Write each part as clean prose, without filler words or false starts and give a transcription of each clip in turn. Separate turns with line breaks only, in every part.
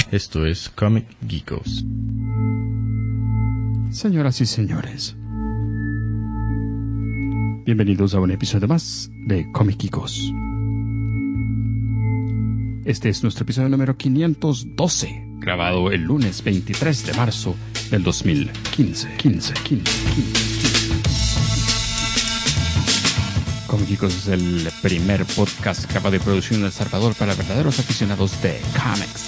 Esto es Comic Geekos.
Señoras y señores, bienvenidos a un episodio más de Comic Geekos. Este es nuestro episodio número 512, grabado el lunes 23 de marzo del 2015. Comic Geekos es el primer podcast capaz de producción de El Salvador para verdaderos aficionados de cómics.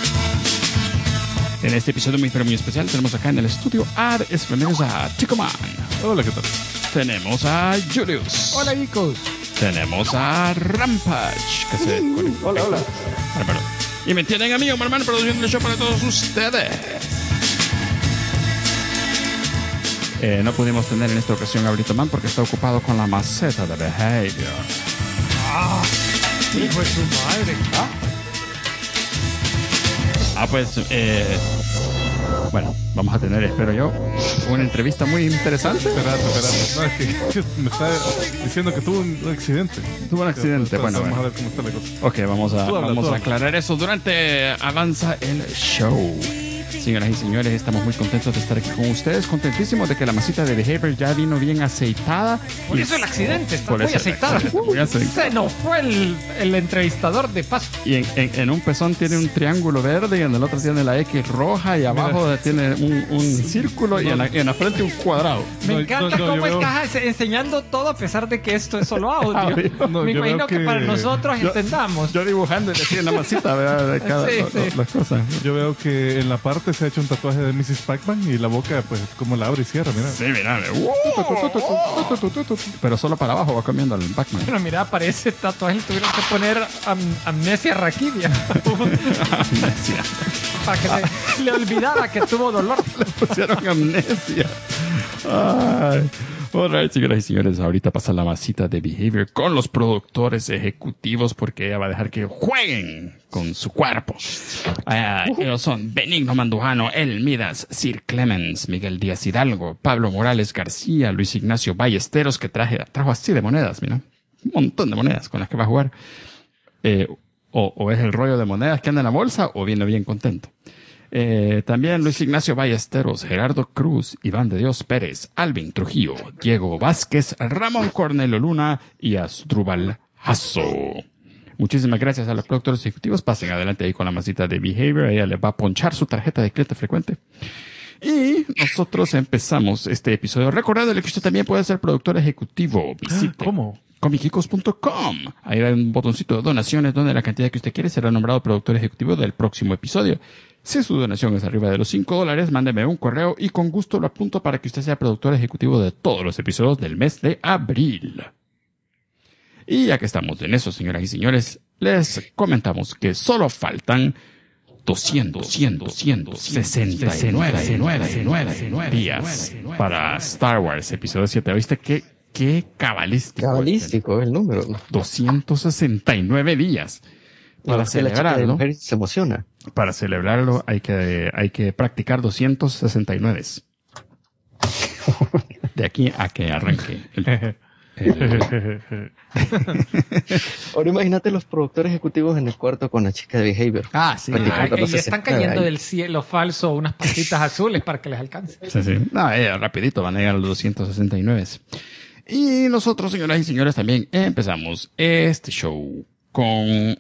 En este episodio muy especial tenemos acá en el estudio a Ticoman.
Hola, ¿qué tal?
Tenemos a Julius.
Hola, chicos.
Tenemos a Rampage. Que se
Hola.
Perdón. Y me tienen a mí, Omar Man, produciendo el show para todos ustedes. No pudimos tener en esta ocasión a Brito Man porque está ocupado con la maceta de Behavior.
Hijo de su madre.
Bueno, vamos a tener, espero yo, una entrevista muy interesante.
Espérate. No, es que me está diciendo que tuvo un accidente.
Tuvo un accidente,
Entonces,
bueno.
Vamos a ver cómo está la cosa.
Ok, vamos
Tú
a aclarar eso durante avanza el show. Señoras y señores, estamos muy contentos de estar aquí con ustedes, contentísimos de que la masita de Behavior ya vino bien aceitada.
Por eso el accidente está
Por
muy
eso el
aceitada.
accidente, muy aceitada.
Se nos fue el entrevistador de paso.
Y en un pezón tiene un triángulo verde y en el otro tiene la X roja y abajo tiene un círculo y en la frente un cuadrado.
Me encanta cómo estás enseñando todo a pesar de que esto es solo audio. Me
yo
imagino
veo
que para nosotros entendamos.
Yo dibujando y decía en la masita, ¿verdad? De cada las cosas.
Yo veo que en la parte se ha hecho un tatuaje de Mrs. Pac-Man y la boca, pues, como la abre y cierra, mira.
Sí, mira. Pero solo para abajo va comiendo el Pac-Man.
Pero mira, parece tatuaje y tuvieron que poner amnesia raquídea.
Amnesia.
Para que le olvidara que tuvo dolor.
Le pusieron amnesia. Ay. Alright, señoras y señores, ahorita pasa la masita de Behavior con los productores ejecutivos porque ella va a dejar que jueguen con su cuerpo. Ellos son Benigno Mandujano, El Midas, Sir Clemens, Miguel Díaz Hidalgo, Pablo Morales García, Luis Ignacio Ballesteros, que trajo así de monedas, mira, un montón de monedas con las que va a jugar. O es el rollo de monedas que anda en la bolsa o viene bien contento. También Luis Ignacio Ballesteros, Gerardo Cruz, Iván de Dios Pérez, Alvin Trujillo, Diego Vázquez, Ramón Cornelio Luna y Asdrúbal Jasso. Muchísimas gracias a los productores ejecutivos. Pasen adelante ahí con la masita de Behavior. Ella les va a ponchar su tarjeta de cliente frecuente. Y nosotros empezamos este episodio recordándole que usted también puede ser productor ejecutivo. Visite
¿Cómo?
comicgeekos.com. Ahí hay un botoncito de donaciones donde la cantidad que usted quiere será nombrado productor ejecutivo del próximo episodio. Si su donación es arriba de los $5, mándeme un correo y con gusto lo apunto para que usted sea productor ejecutivo de todos los episodios del mes de abril. Y ya que estamos en eso, señoras y señores, les comentamos que solo faltan 269 días para Star Wars Episodio 7. ¿Viste qué cabalístico?
Cabalístico el número.
269 días. Para celebrarlo,
se emociona.
Para celebrarlo hay que practicar 269. De aquí a que arranque
Ahora imagínate los productores ejecutivos en el cuarto con la chica de Behavior.
Sí.
Y están cayendo del cielo falso unas patitas azules para que les alcance.
Sí. No, rapidito van a llegar a los 269. Y nosotros, señoras y señores, también empezamos este show con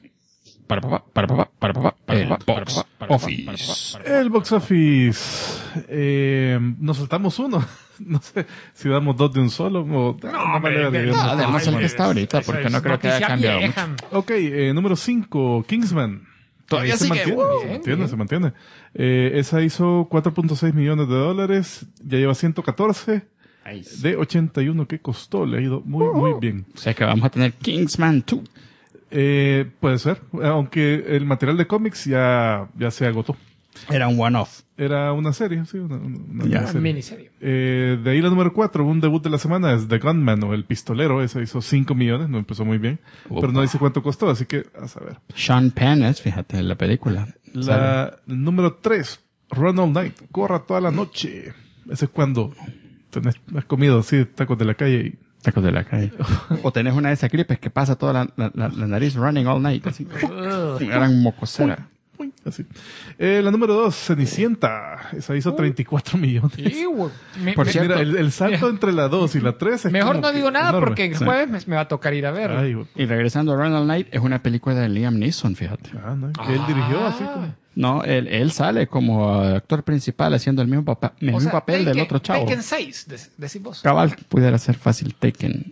Box Office.
El Box Office. Nos saltamos uno. No sé si damos dos de un solo o...
Además el que está ahorita, porque no creo que haya cambiado mucho.
Ok, número 5, Kingsman.
Todavía
se
sigue.
mantiene. Esa hizo $4.6 millones. Ya lleva 114 de 81 que costó. Le ha ido muy bien.
O sea que vamos a tener Kingsman 2.
Puede ser, aunque el material de cómics ya se agotó.
Era un one-off.
Era una serie, sí, una
miniserie.
De ahí la número 4, un debut de la semana es The Gunman o El Pistolero. Ese hizo 5 millones, no empezó muy bien. Pero no dice cuánto costó, así que a saber.
Sean Penn es, fíjate, en la película.
La número 3, Run All Night, corra toda la noche. Ese es cuando has comido así tacos de la calle y...
Tacos de la calle. O tenés una de esas gripes que pasa toda la nariz running all night, así. Una gran mocosera.
Así. La número 2, Cenicienta. Esa hizo 34 millones.
Sí, güey.
Por cierto,
Mira, el salto entre la 2 y la 3 es
Mejor
como
no
que
digo nada
enorme.
porque el jueves me va a tocar ir a ver.
Ay, güey.
y regresando a Ronald Knight, es una película de Liam Neeson, fíjate.
No, que él dirigió así como...
No, él sale como actor principal haciendo el mismo, papel del otro chavo.
Taken 6, decís vos.
Cabal, pudiera ser fácil Taken.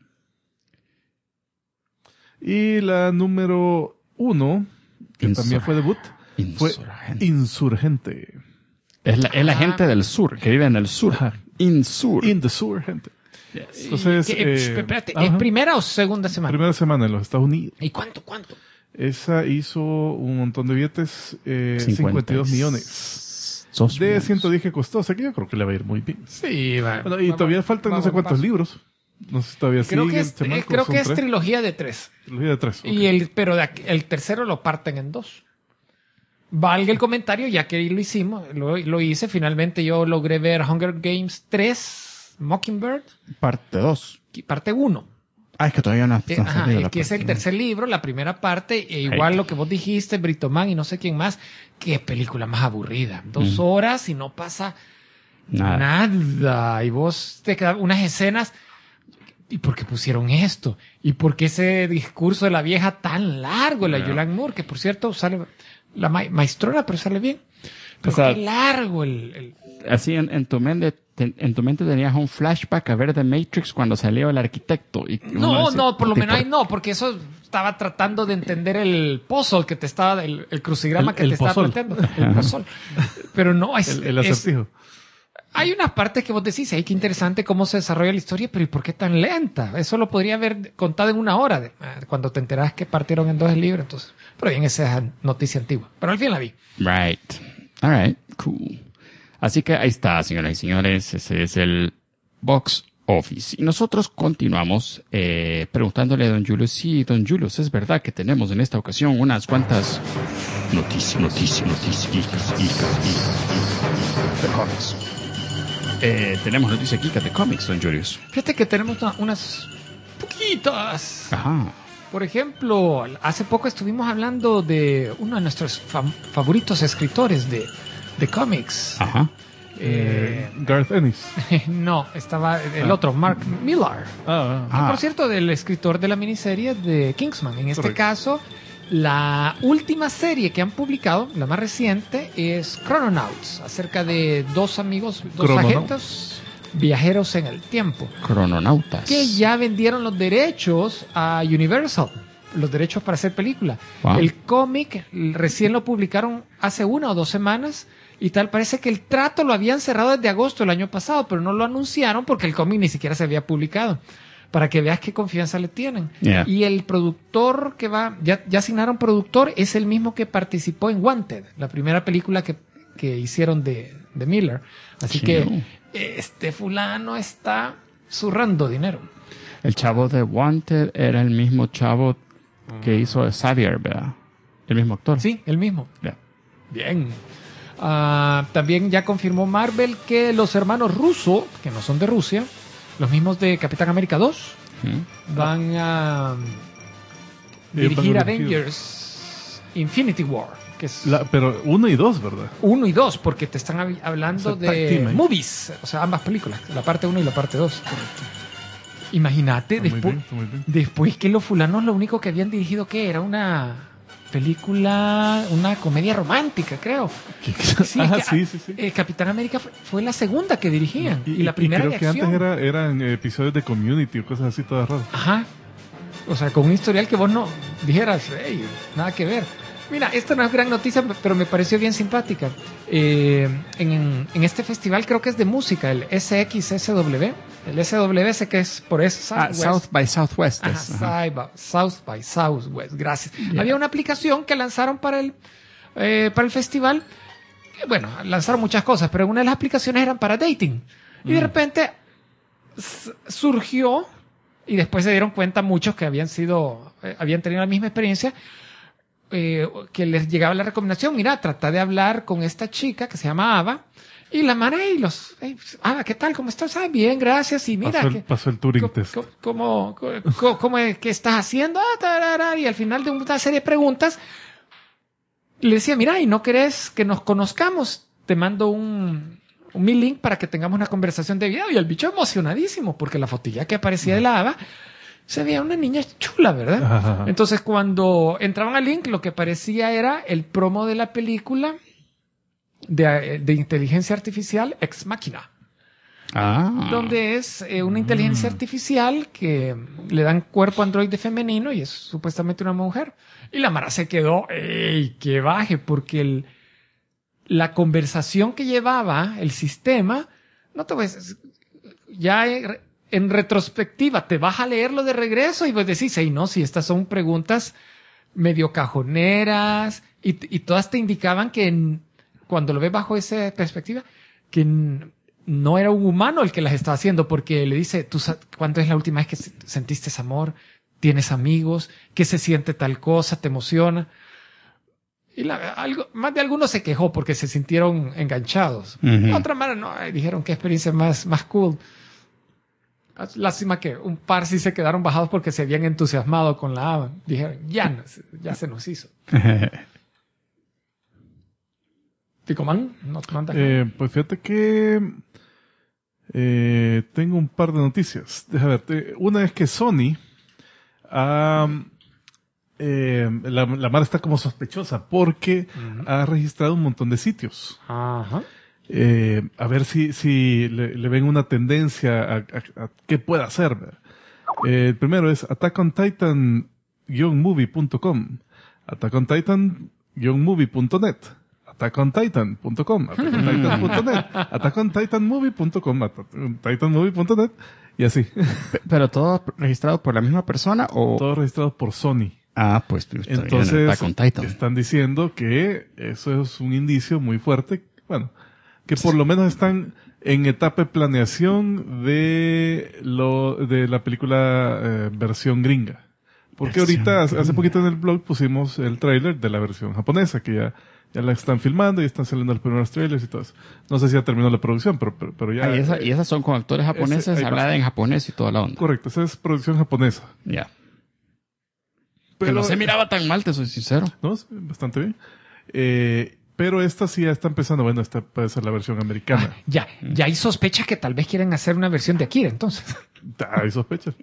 Y la número 1, que también fue debut, fue Insurgente.
Es la gente del sur, que vive en el sur.
Ajá.
Insur.
In the Sur, gente. Entonces,
Espérate, ¿es
ajá.
primera o segunda semana?
Primera semana en los Estados Unidos.
¿Y cuánto?
Esa hizo un montón de billetes, 52 millones. De 110 que costó, o sea que yo creo que le va a ir muy bien.
Sí, va.
Bueno, y todavía faltan no sé cuántos libros. No sé si todavía
Creo que
siguen.
creo que es trilogía de 3.
Trilogía de 3.
Pero el tercero lo parten en 2. Valga el comentario, ya que lo hicimos, lo hice. Finalmente yo logré ver Hunger Games 3, Mockingbird,
Parte 2.
parte 1.
Ah, es que todavía no.
Que es el tercer libro, la primera parte, e igual lo que vos dijiste, Britoman y no sé quién más. Qué película más aburrida. 2 horas y no pasa nada. Y vos te quedas unas escenas. ¿Y por qué pusieron esto? ¿Y por qué ese discurso de la vieja tan largo, la Julianne Moore, que por cierto sale la maestrona, pero sale bien? Pero
o sea,
qué largo el...
Así en tu mente tenías un flashback a ver The Matrix cuando salió el arquitecto. Y
No, por lo menos ahí no, porque eso estaba tratando de entender el puzzle que te estaba, el crucigrama que te estaba planteando. El puzzle. Pero no,
el acertijo.
Hay unas partes que vos decís, ay, qué interesante cómo se desarrolla la historia, pero ¿y por qué tan lenta? Eso lo podría haber contado en 1 hora, cuando te enterás que partieron en 2 el libro. Entonces, pero bien, esa es noticia antigua. Pero al fin la vi.
Right. All right. Cool. Así que ahí está, señoras y señores. Ese es el box office. Y nosotros continuamos preguntándole a don Julius. Sí, don Julius, es verdad que tenemos en esta ocasión unas cuantas noticias de cómics. Tenemos noticias geekas de cómics, don Julius.
Fíjate que tenemos unas poquitas.
Ajá.
Por ejemplo, hace poco estuvimos hablando de uno de nuestros favoritos escritores de cómics.
Ajá.
Garth Ennis.
No, estaba el otro, Mark Millar. Que, por cierto, del escritor de la miniserie de Kingsman. En este caso, la última serie que han publicado, la más reciente, es Chrononauts, acerca de 2 amigos, 2 agentes viajeros en el tiempo.
Crononautas.
Que ya vendieron los derechos a Universal, los derechos para hacer película.
Wow.
El cómic recién lo publicaron hace 1 o 2 semanas y tal. Parece que el trato lo habían cerrado desde agosto del año pasado, pero no lo anunciaron porque el cómic ni siquiera se había publicado. Para que veas qué confianza le tienen.
Yeah.
Y el productor que ya asignaron productor, es el mismo que participó en Wanted, la primera película que hicieron de Miller. Así que este fulano está zurrando dinero.
El chavo de Wanted era el mismo chavo que hizo Xavier, ¿verdad? El mismo actor.
Sí, el mismo.
Yeah.
Bien. También ya confirmó Marvel que los hermanos Russo, que no son de Rusia, los mismos de Capitán América 2, van a dirigir Avengers Infinity War. Que es
pero 1 y 2, ¿verdad?
1 y 2, porque te están hablando
o sea,
de movies, o sea, ambas películas, la parte 1 y la parte 2. Imagínate, después que los fulanos lo único que habían dirigido, ¿qué? Era una película, una comedia romántica, creo. Sí. Capitán América fue la segunda que dirigían y la primera
creo
de acción.
Que antes eran episodios de Community o cosas así todas raras.
Ajá. O sea, con un historial que vos no dijeras, hey, nada que ver. Mira, esta no es gran noticia, pero me pareció bien simpática. En este festival creo que es de música, el SXSW. El SW que es por
South by Southwest.
South by Southwest, gracias. Yeah. Había una aplicación que lanzaron para el festival. Bueno, lanzaron muchas cosas, pero una de las aplicaciones eran para dating. Y de repente surgió, y después se dieron cuenta muchos que habían tenido la misma experiencia, que les llegaba la recomendación, mira, trata de hablar con esta chica que se llama Ava, y la manera y Ava, ¿qué tal? ¿Cómo estás? Ah, bien, gracias, y mira.
Pasó el Turing test.
¿Qué estás haciendo? Y al final de una serie de preguntas, Le decía, mira, ¿y no querés que nos conozcamos? Te mando mi link para que tengamos una conversación de video. Y el bicho emocionadísimo, porque la fotilla que aparecía de la Ava se veía una niña chula, ¿verdad?
Ajá.
Entonces, cuando entraban al link, lo que aparecía era el promo de la película de inteligencia artificial Ex Machina. Donde es una inteligencia artificial que le dan cuerpo androide femenino y es supuestamente una mujer. Y la mara se quedó, ¡ey, que baje! Porque la conversación que llevaba el sistema, no te voy a decir, ya en retrospectiva te vas a leerlo de regreso y vos decís, hey, no, si estas son preguntas medio cajoneras y todas te indicaban que cuando lo ves bajo esa perspectiva, que no era un humano el que las estaba haciendo, porque le dice, ¿cuándo es la última vez que sentiste ese amor? ¿Tienes amigos? ¿Qué se siente tal cosa? ¿Te emociona? Y más de algunos se quejó porque se sintieron enganchados. Otra manera no, dijeron qué experiencia más cool. Lástima que un par sí se quedaron bajados porque se habían entusiasmado con la Ava. Dijeron, ya se nos hizo. ¿Ticomán? ¿No anda?
Pues fíjate que tengo un par de noticias. Déjame ver. Una es que Sony la Mara está como sospechosa porque ha registrado un montón de sitios.
Ajá.
A ver si le ven una tendencia a qué puede hacer. El primero es Attack on Titan-movie.com, Attack on Titan-movie.net, Attack on Titan.com, Attack on Titan.net, Attack on Titanmovie.com, Titanmovie.net y así.
¿Pero todo registrado por la misma persona o...?
Todo registrado por Sony.
Pues
entonces
Attack on Titan.
Están diciendo que eso es un indicio muy fuerte, bueno, que por lo menos están en etapa de planeación de la película versión gringa. Porque ahorita, hace poquito en el blog pusimos el tráiler de la versión japonesa, que ya la están filmando y están saliendo los primeros trailers y todo eso. No sé si ya terminó la producción, pero ya...
Y esas son con actores japoneses, hablada en japonés y toda la onda.
Correcto, esa es producción japonesa.
Ya.
Pero
que no se miraba tan mal, te soy sincero.
No, bastante bien. Pero esta sí ya está empezando. Bueno, esta puede ser la versión americana.
Ya hay sospechas que tal vez quieren hacer una versión de Akira, entonces.
Hay sospechas.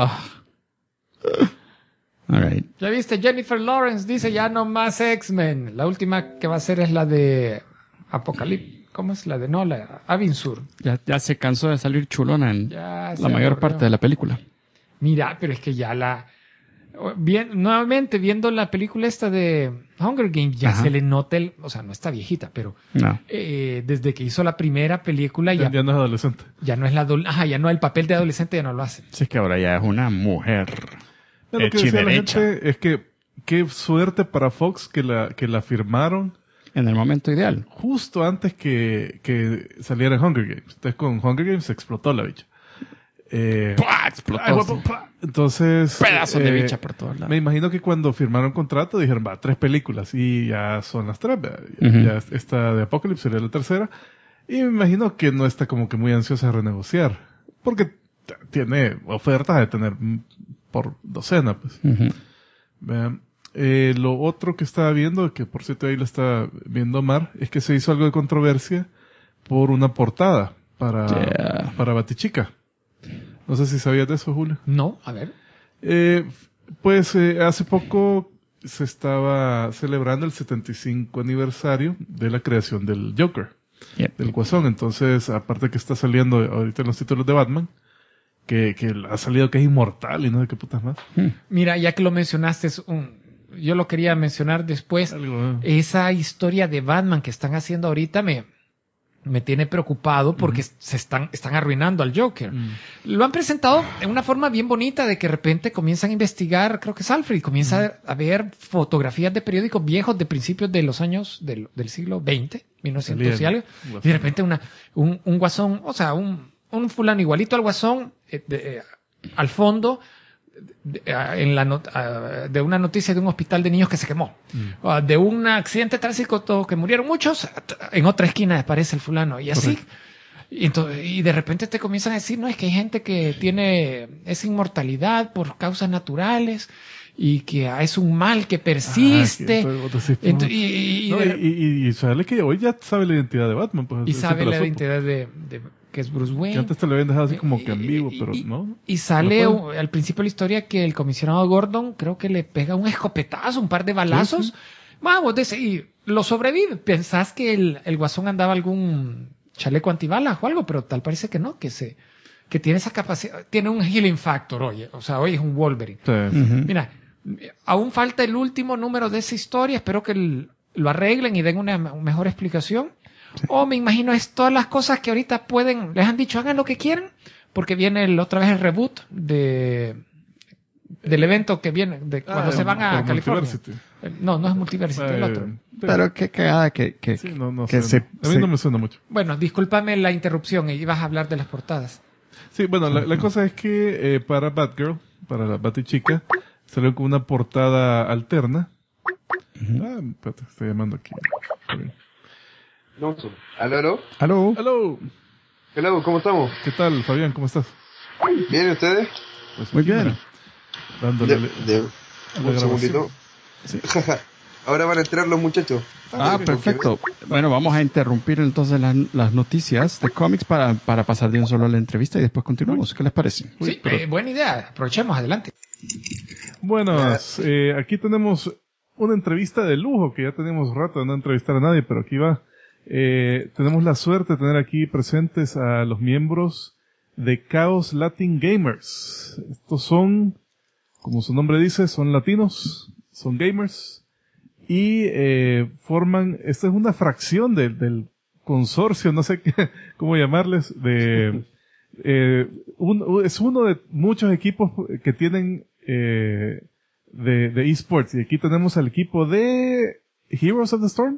All right.
Ya viste, Jennifer Lawrence dice ya no más X-Men. La última que va a hacer es la de Apocalipsis. ¿Cómo es la de? No, la Avinsur.
Ya se cansó de salir chulona en la mayor parte de la película.
Mira, pero es que ya nuevamente viendo la película esta de Hunger Games, ya se le nota o sea, no está viejita, pero desde que hizo la primera película
ya no es adolescente.
Ya no es ya no el papel de adolescente, ya no lo hace.
Sí, es que ahora ya es una mujer.
Lo que decía la gente es que qué suerte para Fox que la firmaron
en el momento ideal.
Justo antes que saliera Hunger Games. Entonces con Hunger Games explotó la bicha.
Explotó.
Entonces,
pedazos de bicha por todos lados.
Me imagino que cuando firmaron contrato dijeron, 3 películas y ya son las 3. Ya esta de Apocalypse sería la tercera. Y me imagino que no está como que muy ansiosa de renegociar. Porque tiene ofertas de tener por docena, pues. Vean. Lo otro que estaba viendo, que por cierto ahí lo está viendo Mar, es que se hizo algo de controversia por una portada para Batichica. No sé si sabías de eso, Julio.
No, a ver.
Hace poco se estaba celebrando el 75 aniversario de la creación del Joker, del Guasón. Entonces, aparte que está saliendo ahorita en los títulos de Batman, que ha salido que es inmortal y no sé qué putas más.
Mira, ya que lo mencionaste, yo lo quería mencionar después. Esa historia de Batman que están haciendo ahorita me tiene preocupado porque se están arruinando al Joker. Lo han presentado en una forma bien bonita de que de repente comienzan a investigar, creo que es Alfred, comienza a ver fotografías de periódicos viejos de principios de los años del siglo XX, 1900 y algo. Y de repente un guasón, o sea, un fulano igualito al guasón, al fondo, de una noticia de un hospital de niños que se quemó, de un accidente de tránsito que murieron muchos, en otra esquina aparece el fulano y así. Y de repente te comienzan a decir, no, es que hay gente que tiene esa inmortalidad por causas naturales y que es un mal que persiste. Y
Y sale que hoy ya sabe la identidad de Batman. Pues,
y sabe la identidad de que es Bruce Wayne.
Que antes te lo habían dejado así como que ambiguo, pero no.
Y sale al principio de la historia que el comisionado Gordon creo que le pega un escopetazo, un par de balazos. Sí. Vamos, y lo sobrevive. Pensás que el Guasón andaba algún chaleco antibalas o algo, pero tal parece que no, que tiene esa capacidad, tiene un healing factor hoy. O sea, hoy es un Wolverine. Sí. Mira, aún falta el último número de esa historia. Espero que lo arreglen y den una mejor explicación. Sí. O me imagino es todas las cosas que ahorita les han dicho hagan lo que quieran, porque viene otra vez el reboot del evento que viene, de cuando se van a California. No es Multiversity, el otro.
Pero qué cagada que
sí, no a mí no me suena mucho.
Bueno, discúlpame la interrupción, ibas a hablar de las portadas.
Sí, bueno, la cosa es que para Batgirl, para la Batichica, salió con una portada alterna. Espérate, estoy llamando aquí.
No, ¿aló?
Hello,
¿cómo estamos?
¿Qué tal, Fabián? ¿Cómo estás?
¿Bien, ustedes?
Pues muy bien. Dándole
un segundito.
Sí.
Ahora van a entrar los muchachos.
Perfecto. Bueno, vamos a interrumpir entonces las noticias de cómics para pasar de un solo a la entrevista y después continuamos. ¿Qué les parece?
Sí, buena idea. Aprovechemos, adelante.
Bueno, aquí tenemos una entrevista de lujo que ya tenemos rato de no entrevistar a nadie, pero aquí va. Tenemos la suerte de tener aquí presentes a los miembros de Chaos Latin Gamers. Estos son, como su nombre dice, son latinos, son gamers y forman, esta es una fracción del consorcio, no sé cómo llamarles, es uno de muchos equipos que tienen de esports, y aquí tenemos al equipo de Heroes of the Storm.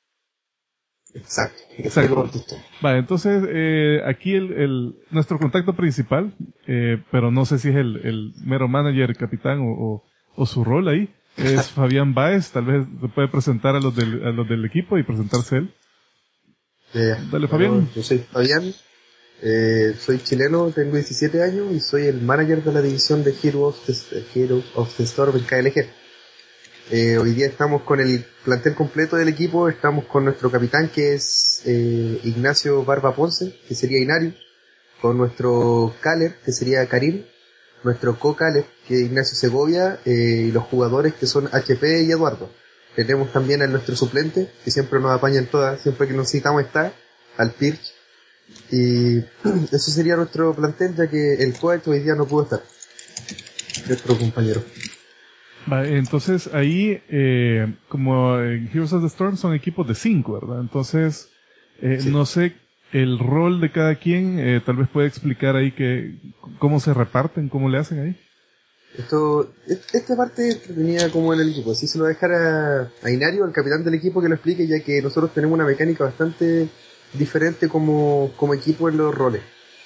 Exacto.
Vale, entonces aquí nuestro contacto principal, pero no sé si es el mero manager, capitán o su rol ahí, es Fabián Báez. Tal vez se puede presentar a los del equipo y presentarse él. Dale, Fabián.
Bueno, yo soy Fabián, soy chileno, tengo 17 años y soy el manager de la división de Heroes of the Storm en KLG. Hoy día estamos con el plantel completo del equipo, estamos con nuestro capitán que es Ignacio Barba Ponce, que sería Inario, con nuestro Caller, que sería Karim, nuestro co-Caller, que es Ignacio Segovia, y los jugadores que son HP y Eduardo. Tenemos también a nuestro suplente, que siempre nos apañan todas, siempre que necesitamos estar, al Pirch. Y eso sería nuestro plantel, ya que el coach hoy día no pudo estar, nuestro compañero.
Vale, entonces ahí, como en Heroes of the Storm son equipos de 5, ¿verdad? Entonces, sí. No sé el rol de cada quien, tal vez puede explicar ahí cómo se reparten, cómo le hacen ahí.
Esta parte venía como en el equipo, si se lo dejara a Inario, el capitán del equipo, que lo explique, ya que nosotros tenemos una mecánica bastante diferente como equipo en los roles.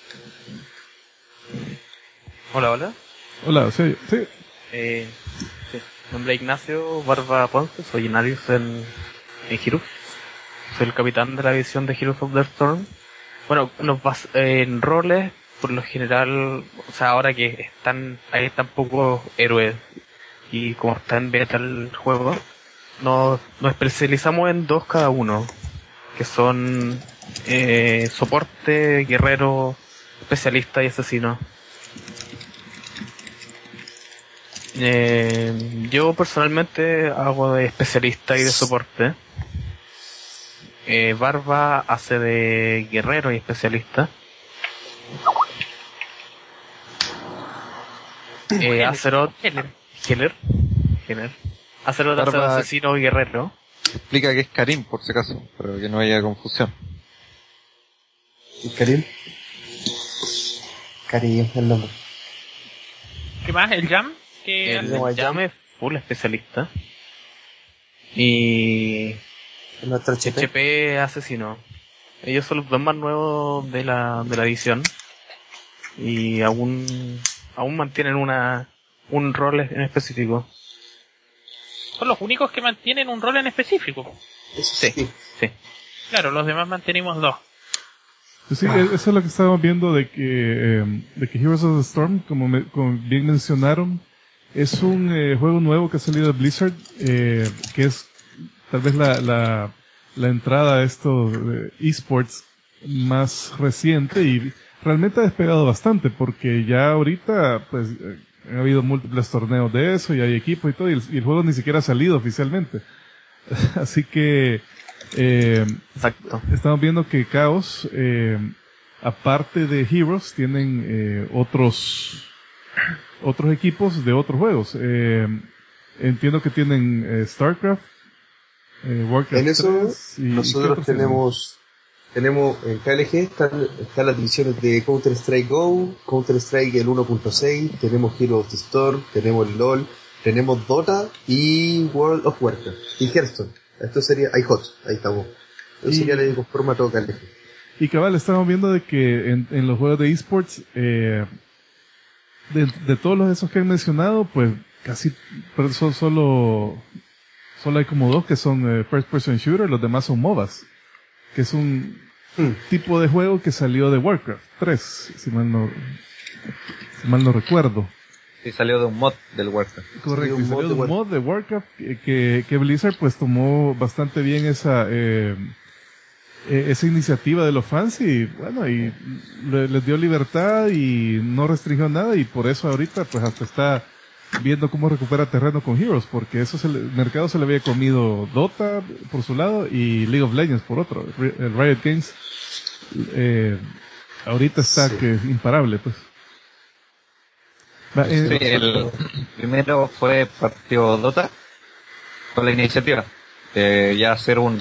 Hola.
Hola, sí.
Mi nombre es Ignacio Barba Ponce, soy Inario en Heroes. Soy el capitán de la división de Heroes of the Storm. Bueno, en roles, por lo general, o sea, ahora que hay tan pocos héroes y como está en beta el juego, nos especializamos en 2 cada uno, que son soporte, guerrero, especialista y asesino. Yo personalmente hago de especialista y de soporte. Barba hace de guerrero y especialista. Azeroth Healer. Azeroth hace de asesino y guerrero.
Explica que es Karim, por si acaso, para que no haya confusión.
¿Y Karim? Karim es el nombre.
¿Qué más? ¿El Jam? El Jam es full especialista. Y
nuestro
HP asesino. Ellos son los 2 más nuevos de la edición. Y aún mantienen un rol en específico.
Son los únicos que mantienen un rol en específico.
Sí.
Claro, los demás mantenemos 2.
Sí, eso es lo que estábamos viendo de que Heroes of the Storm, como bien mencionaron, es un juego nuevo que ha salido de Blizzard, que es tal vez la entrada a esto de esports más reciente y realmente ha despegado bastante porque ya ahorita pues ha habido múltiples torneos de eso y hay equipos y todo y el juego ni siquiera ha salido oficialmente. Así que
Exacto.
Estamos viendo que Chaos aparte de Heroes tienen otros equipos de otros juegos. Entiendo que tienen StarCraft, Warcraft.
En eso
3
nosotros tenemos en KLG están las divisiones de Counter-Strike Go, Counter-Strike el 1.6, tenemos Heroes of the Storm, tenemos LOL, tenemos Dota y World of Warcraft y Hearthstone. Esto sería iHot, ahí estamos. Eso sería el formato KLG.
Y cabal, estamos viendo de que en los juegos de esports, de todos los esos que han mencionado, pues casi solo hay como 2 que son first person shooter, los demás son MOBAs, que es un tipo de juego que salió de Warcraft 3, si mal no recuerdo.
Sí, salió de un mod del Warcraft.
Correcto, y salió de un mod de Warcraft que Blizzard pues tomó bastante bien esa iniciativa de los fans y bueno, y les dio libertad y no restringió nada y por eso ahorita pues hasta está viendo cómo recupera terreno con Heroes, porque el mercado se le había comido Dota por su lado y League of Legends por otro. El Riot Games ahorita está que es imparable pues.
El primero partió Dota con la iniciativa de ya hacer un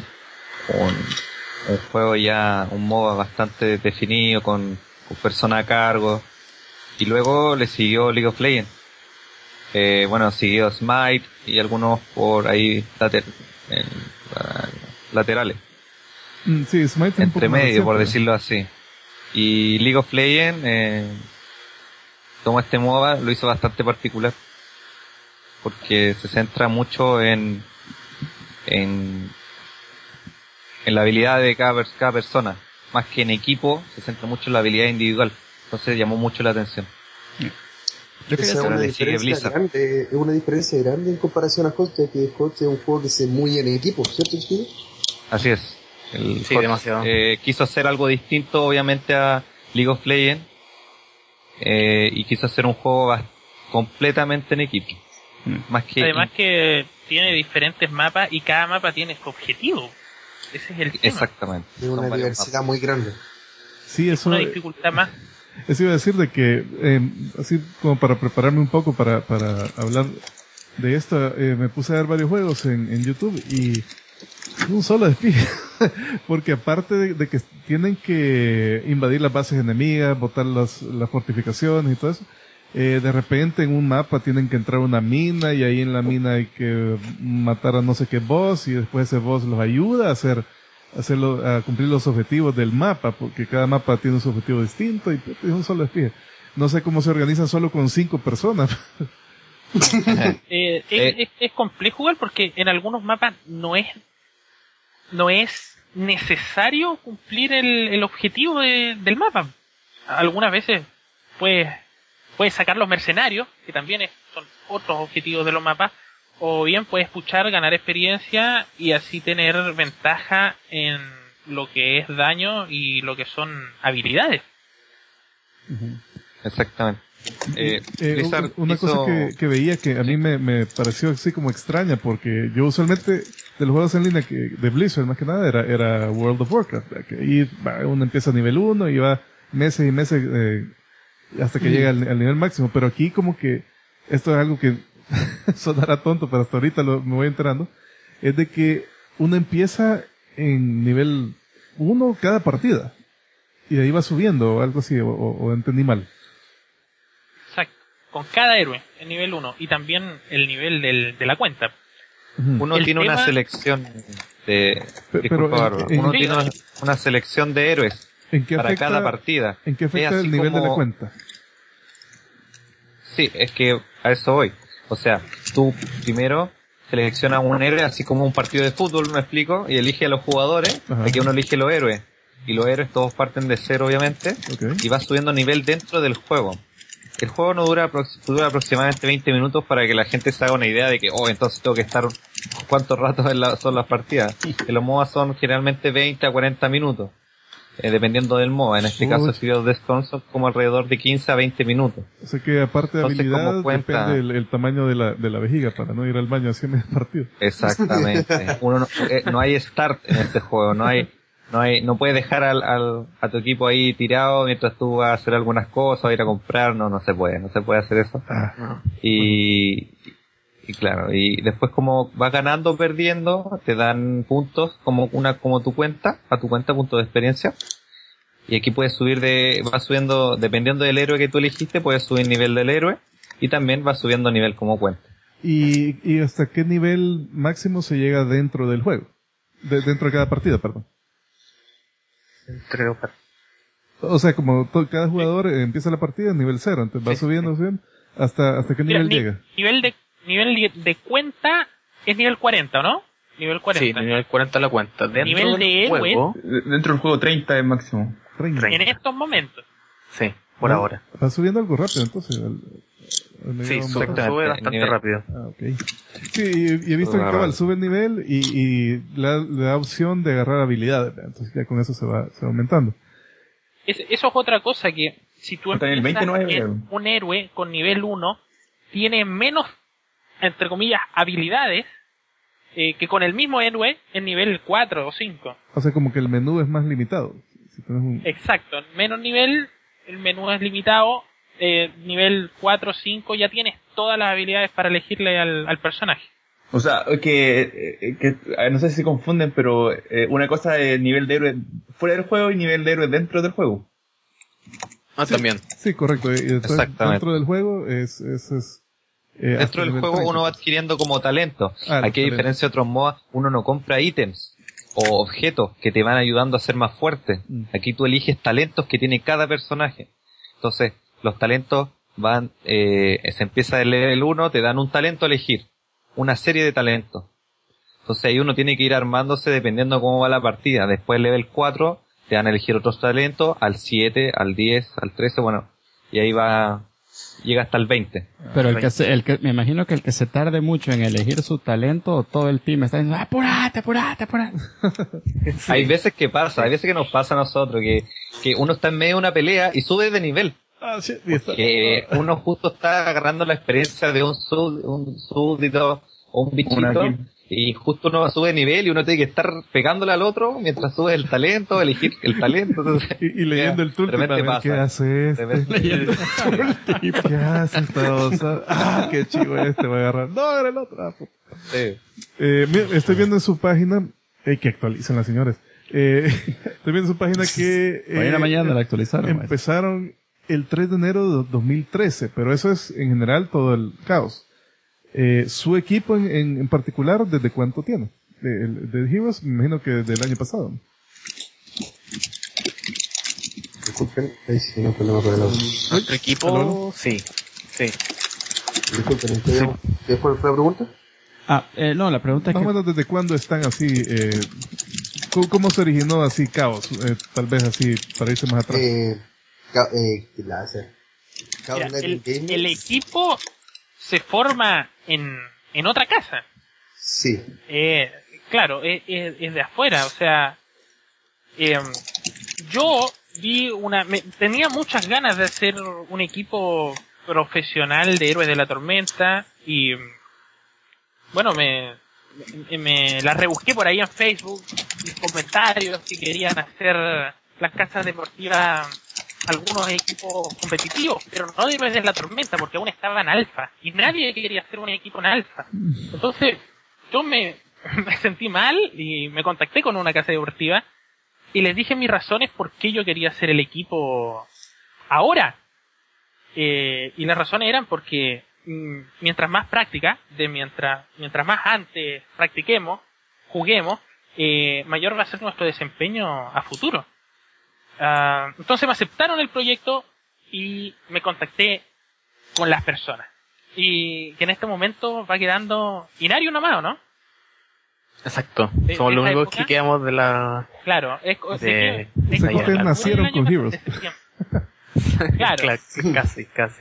juego ya, un MOBA bastante definido con persona a cargo, y luego le siguió League of Legends. Siguió Smite y algunos por ahí laterales.
Sí, Smite
entre medio, por decirlo así. Y League of Legends tomó este MOBA, lo hizo bastante particular porque se centra mucho en la habilidad de cada persona, más que en equipo, se centra mucho en la habilidad individual. Entonces llamó mucho la atención.
Yo quería hacer una diferencia grande en comparación a HOTS, ya que HOTS es un juego que se muy en equipo, ¿cierto, Steve?
Así es.
Sí, demasiado.
Quiso hacer algo distinto, obviamente, a League of Legends, y quiso hacer un juego completamente en equipo.
Además que tiene diferentes mapas y cada mapa tiene su objetivo. Ese es el tema.
Exactamente.
Es una diversidad muy grande.
Sí, eso.
Una dificultad más.
Eso iba a decir de que, así como para prepararme un poco para hablar de esto, me puse a ver varios juegos en YouTube y un solo espía. Porque aparte de que tienen que invadir las bases enemigas, botar las fortificaciones y todo eso, de repente en un mapa tienen que entrar a una mina y ahí en la mina hay que matar a no sé qué boss y después ese boss los ayuda a cumplir los objetivos del mapa, porque cada mapa tiene su objetivo distinto y es un solo espía. No sé cómo se organizan solo con 5 personas.
Es complejo igual porque en algunos mapas no es necesario cumplir el objetivo del mapa. Algunas veces puedes sacar los mercenarios, que también son otros objetivos de los mapas, o bien puedes puchar, ganar experiencia y así tener ventaja en lo que es daño y lo que son habilidades.
Exactamente.
Una cosa que veía que a mí me pareció así como extraña, porque yo usualmente de los juegos en línea de Blizzard más que nada era World of Warcraft, que ahí uno empieza a nivel 1 y va meses y meses hasta que llega al nivel máximo, pero aquí como que esto es algo que sonará tonto, pero hasta ahorita me voy enterando, es de que uno empieza en nivel 1 cada partida y de ahí va subiendo o algo así, o entendí mal.
Exacto, con cada héroe en nivel 1 y también el nivel de la cuenta.
Uno tiene una selección uno tiene una selección de héroes para cada partida.
¿En qué afecta el nivel de la cuenta?
Sí, es que a eso voy. O sea, tú primero seleccionas un héroe, así como un partido de fútbol, me explico, y elige a los jugadores. Aquí uno elige los héroes. Y los héroes todos parten de cero, obviamente, y vas subiendo nivel dentro del juego. el juego no dura aproximadamente 20 minutos para que la gente se haga una idea de que, entonces tengo que estar cuántos ratos son las partidas. Que los MOBA son generalmente 20 a 40 minutos, dependiendo del MOBA. En este caso, Heroes of the Storm son como alrededor de 15 a 20 minutos.
O sea que aparte de habilidad, depende el tamaño de la vejiga para no ir al baño así en el partido.
Exactamente. Uno no hay start en este juego, no puedes dejar a tu equipo ahí tirado mientras tú vas a hacer algunas cosas o ir a comprar, no se puede hacer eso. Y claro, y después como vas ganando o perdiendo, te dan puntos como tu cuenta, punto de experiencia. Y aquí puedes vas subiendo, dependiendo del héroe que tú elegiste, puedes subir nivel del héroe y también vas subiendo nivel como cuenta.
¿Y hasta qué nivel máximo se llega dentro del juego? Dentro de cada partida, perdón. O sea, como cada jugador empieza la partida en nivel 0, entonces va subiendo, ¿hasta qué nivel llega?
Nivel de cuenta es nivel 40, ¿no? Nivel 40.
Sí, nivel 40 la cuenta.
Nivel de héroe.
Dentro del juego 30 es máximo.
30.
En estos momentos.
Sí, por ahora.
Va subiendo algo rápido, entonces.
Sí, sube bastante rápido.
Okay. Sí, y he visto que Cabal sube el nivel y le da opción de agarrar habilidades, entonces ya con eso se va aumentando.
Eso es otra cosa, que si tú empiezas un héroe con nivel 1, tiene menos, entre comillas, habilidades que con el mismo héroe en nivel 4 o 5.
O sea, como que el menú es más limitado. Si
Exacto, menos nivel, el menú es limitado. Nivel 4 o 5 ya tienes todas las habilidades para elegirle al personaje.
O sea, que no sé si se confunden, pero una cosa es nivel de héroe fuera del juego y nivel de héroe dentro del juego.
También.
Sí, correcto. Dentro del juego es
dentro del juego 30. Uno va adquiriendo como talento. Aquí, a diferencia de otros MOBA, uno no compra ítems o objetos que te van ayudando a ser más fuerte. Aquí tú eliges talentos que tiene cada personaje. Entonces, los talentos van, se empieza del level 1, te dan un talento a elegir. Una serie de talentos. Entonces ahí uno tiene que ir armándose dependiendo de cómo va la partida. Después level 4, te van a elegir otros talentos, al 7, al 10, al 13, bueno, y ahí llega hasta el 20.
Pero me imagino que el que se tarde mucho en elegir su talento, todo el team está diciendo, apurate.
Sí. Hay veces que nos pasa a nosotros, que uno está en medio de una pelea y sube de nivel.
Sí,
uno justo está agarrando la experiencia de un súbdito o un bichito y justo uno sube de nivel y uno tiene que estar pegándole al otro mientras sube el talento, elegir el talento. Entonces,
y leyendo el tooltip para ver qué hace ¿Qué hace esta osa? Qué chivo voy a agarrar. No, era el otro.
Sí.
Mira, estoy viendo en su página que actualicen las señores. Estoy viendo en su página que
mañana la actualizaron.
Empezaron el 3 de enero de 2013, pero eso es en general todo el caos. Su equipo en particular, ¿desde cuánto tiene? De Heroes, me imagino que desde el año pasado.
Disculpen, ahí sí no hay problema con el audio.
¿Nuestro equipo? Sí.
Disculpen, ¿qué fue la pregunta?
No, la pregunta es
más o menos desde cuándo están así, ¿cómo se originó así caos? Tal vez así, para irse más atrás.
El equipo se forma en otra casa.
Sí.
Claro, es de afuera, o sea, yo tenía muchas ganas de hacer un equipo profesional de Héroes de la Tormenta y bueno, me la rebusqué por ahí en Facebook, mis comentarios que querían hacer las casas deportivas algunos equipos competitivos, pero no de Héroes de la Tormenta porque aún estaba en alfa y nadie quería hacer un equipo en alfa. Entonces yo me sentí mal y me contacté con una casa deportiva y les dije mis razones por qué yo quería hacer el equipo ahora. Y las razones eran porque mientras más práctica, mientras más antes practiquemos, juguemos, mayor va a ser nuestro desempeño a futuro. Entonces me aceptaron el proyecto y me contacté con las personas. Y que en este momento va quedando Inario nomás, ¿no?
Exacto. Somos los únicos que quedamos de la...
Claro.
Ustedes nacieron con Heroes.
Claro.
Casi.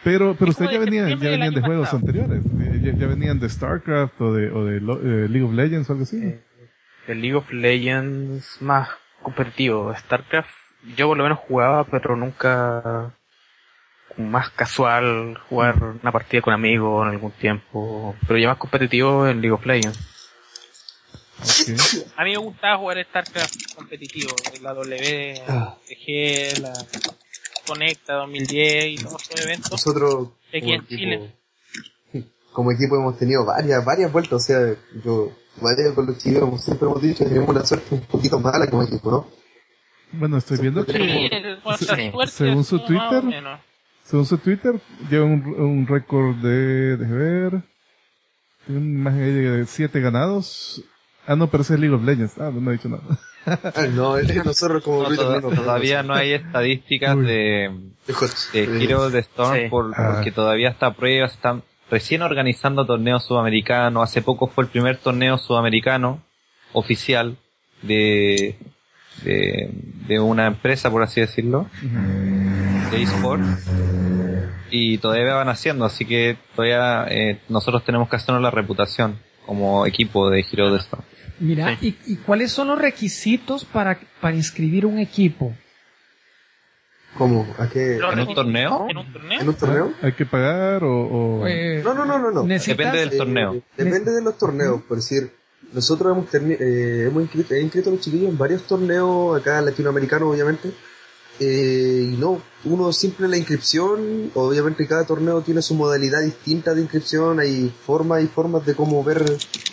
Pero ustedes ya venían de juegos anteriores. Ya venían de StarCraft o de League of Legends o algo así.
El League of Legends más competitivo. StarCraft, yo por lo menos jugaba, pero nunca más casual, jugar una partida con amigos en algún tiempo. Pero ya más competitivo en League of Legends.
Okay. A mí me gustaba jugar StarCraft competitivo, la WG, la Conecta 2010 y todos esos eventos.
Nosotros
aquí en Chile.
Como equipo hemos tenido varias vueltas, o sea, con los chicos siempre hemos dicho que tenemos una suerte un poquito mala como equipo, ¿no?
Bueno, estoy viendo que según su Twitter lleva un récord déjame ver, tiene una imagen ahí de 7 ganados. No, pero ese es League of Legends. No he dicho nada.
No, nosotros como
todavía no hay estadísticas de Heroes de Storm porque todavía está a prueba, están recién organizando torneos sudamericanos. Hace poco fue el primer torneo sudamericano oficial de una empresa, por así decirlo, de eSports, y todavía van haciendo, así que todavía nosotros tenemos que hacernos la reputación como equipo de Heroes de Storm.
Mira, sí. ¿Y cuáles son los requisitos para inscribir un equipo?
¿Cómo? ¿A qué?
¿En un torneo?
¿En un torneo?
¿Hay que pagar o...?
No.
Depende del torneo.
Depende de los torneos, por decir, nosotros hemos inscrito a los chiquillos en varios torneos, acá latinoamericanos obviamente, y uno simple la inscripción, obviamente cada torneo tiene su modalidad distinta de inscripción, hay formas de cómo ver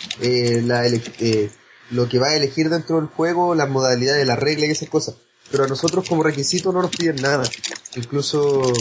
lo que va a elegir dentro del juego, las modalidades, las reglas y esas cosas. Pero a nosotros como requisito no nos piden nada. Incluso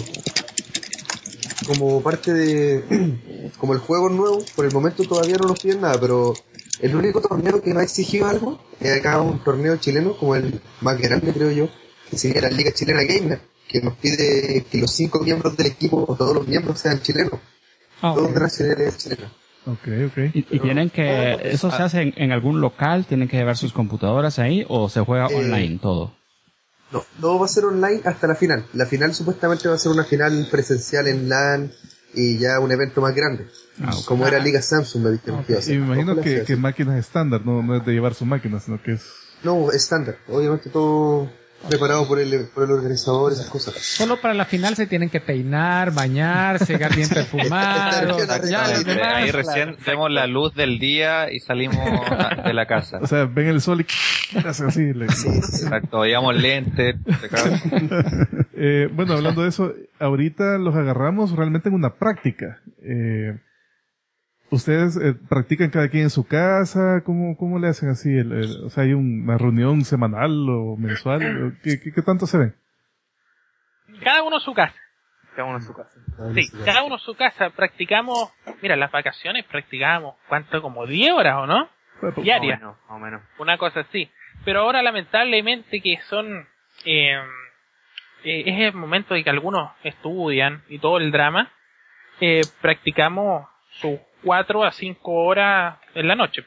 como parte como el juego es nuevo, por el momento todavía no nos piden nada, pero el único torneo que nos ha exigido algo es acá un torneo chileno, como el más grande creo yo, que sería la Liga Chilena Gamer, que nos pide que los 5 miembros del equipo, o todos los miembros, sean chilenos. Todos de nacionalidad chilena.
Okay. ¿Y tienen que, eso se hace en algún local? ¿Tienen que llevar sus computadoras ahí o se juega online todo?
No va a ser online hasta la final. La final supuestamente va a ser una final presencial en LAN y ya un evento más grande. Como era Liga Samsung, me dijeron que iba a ser.
Y me imagino que máquinas estándar, no es de llevar su máquina, sino que es...
No, estándar. Obviamente todo preparado por el organizador, esas cosas.
Solo para la final se tienen que peinar, bañarse, llegar bien perfumados.
Ahí recién vemos la luz del día y salimos de la casa.
O sea, ven el sol y así.
Sí.
Exacto, llevamos lentes.
Bueno, hablando de eso, ahorita los agarramos realmente en una práctica. ¿Ustedes practican cada quien en su casa? ¿Cómo le hacen así? O sea, ¿hay una reunión semanal o mensual? ¿Qué tanto se ven?
Cada uno en su casa.
Cada uno en su casa.
Sí, cada uno en su casa. Practicamos, mira, las vacaciones practicábamos, ¿cuánto? Como 10 horas, ¿o no? Diarias.
Más o menos.
Una cosa así. Pero ahora lamentablemente que son... es el momento de que algunos estudian y todo el drama. Practicamos sus 4 a 5 horas en la noche.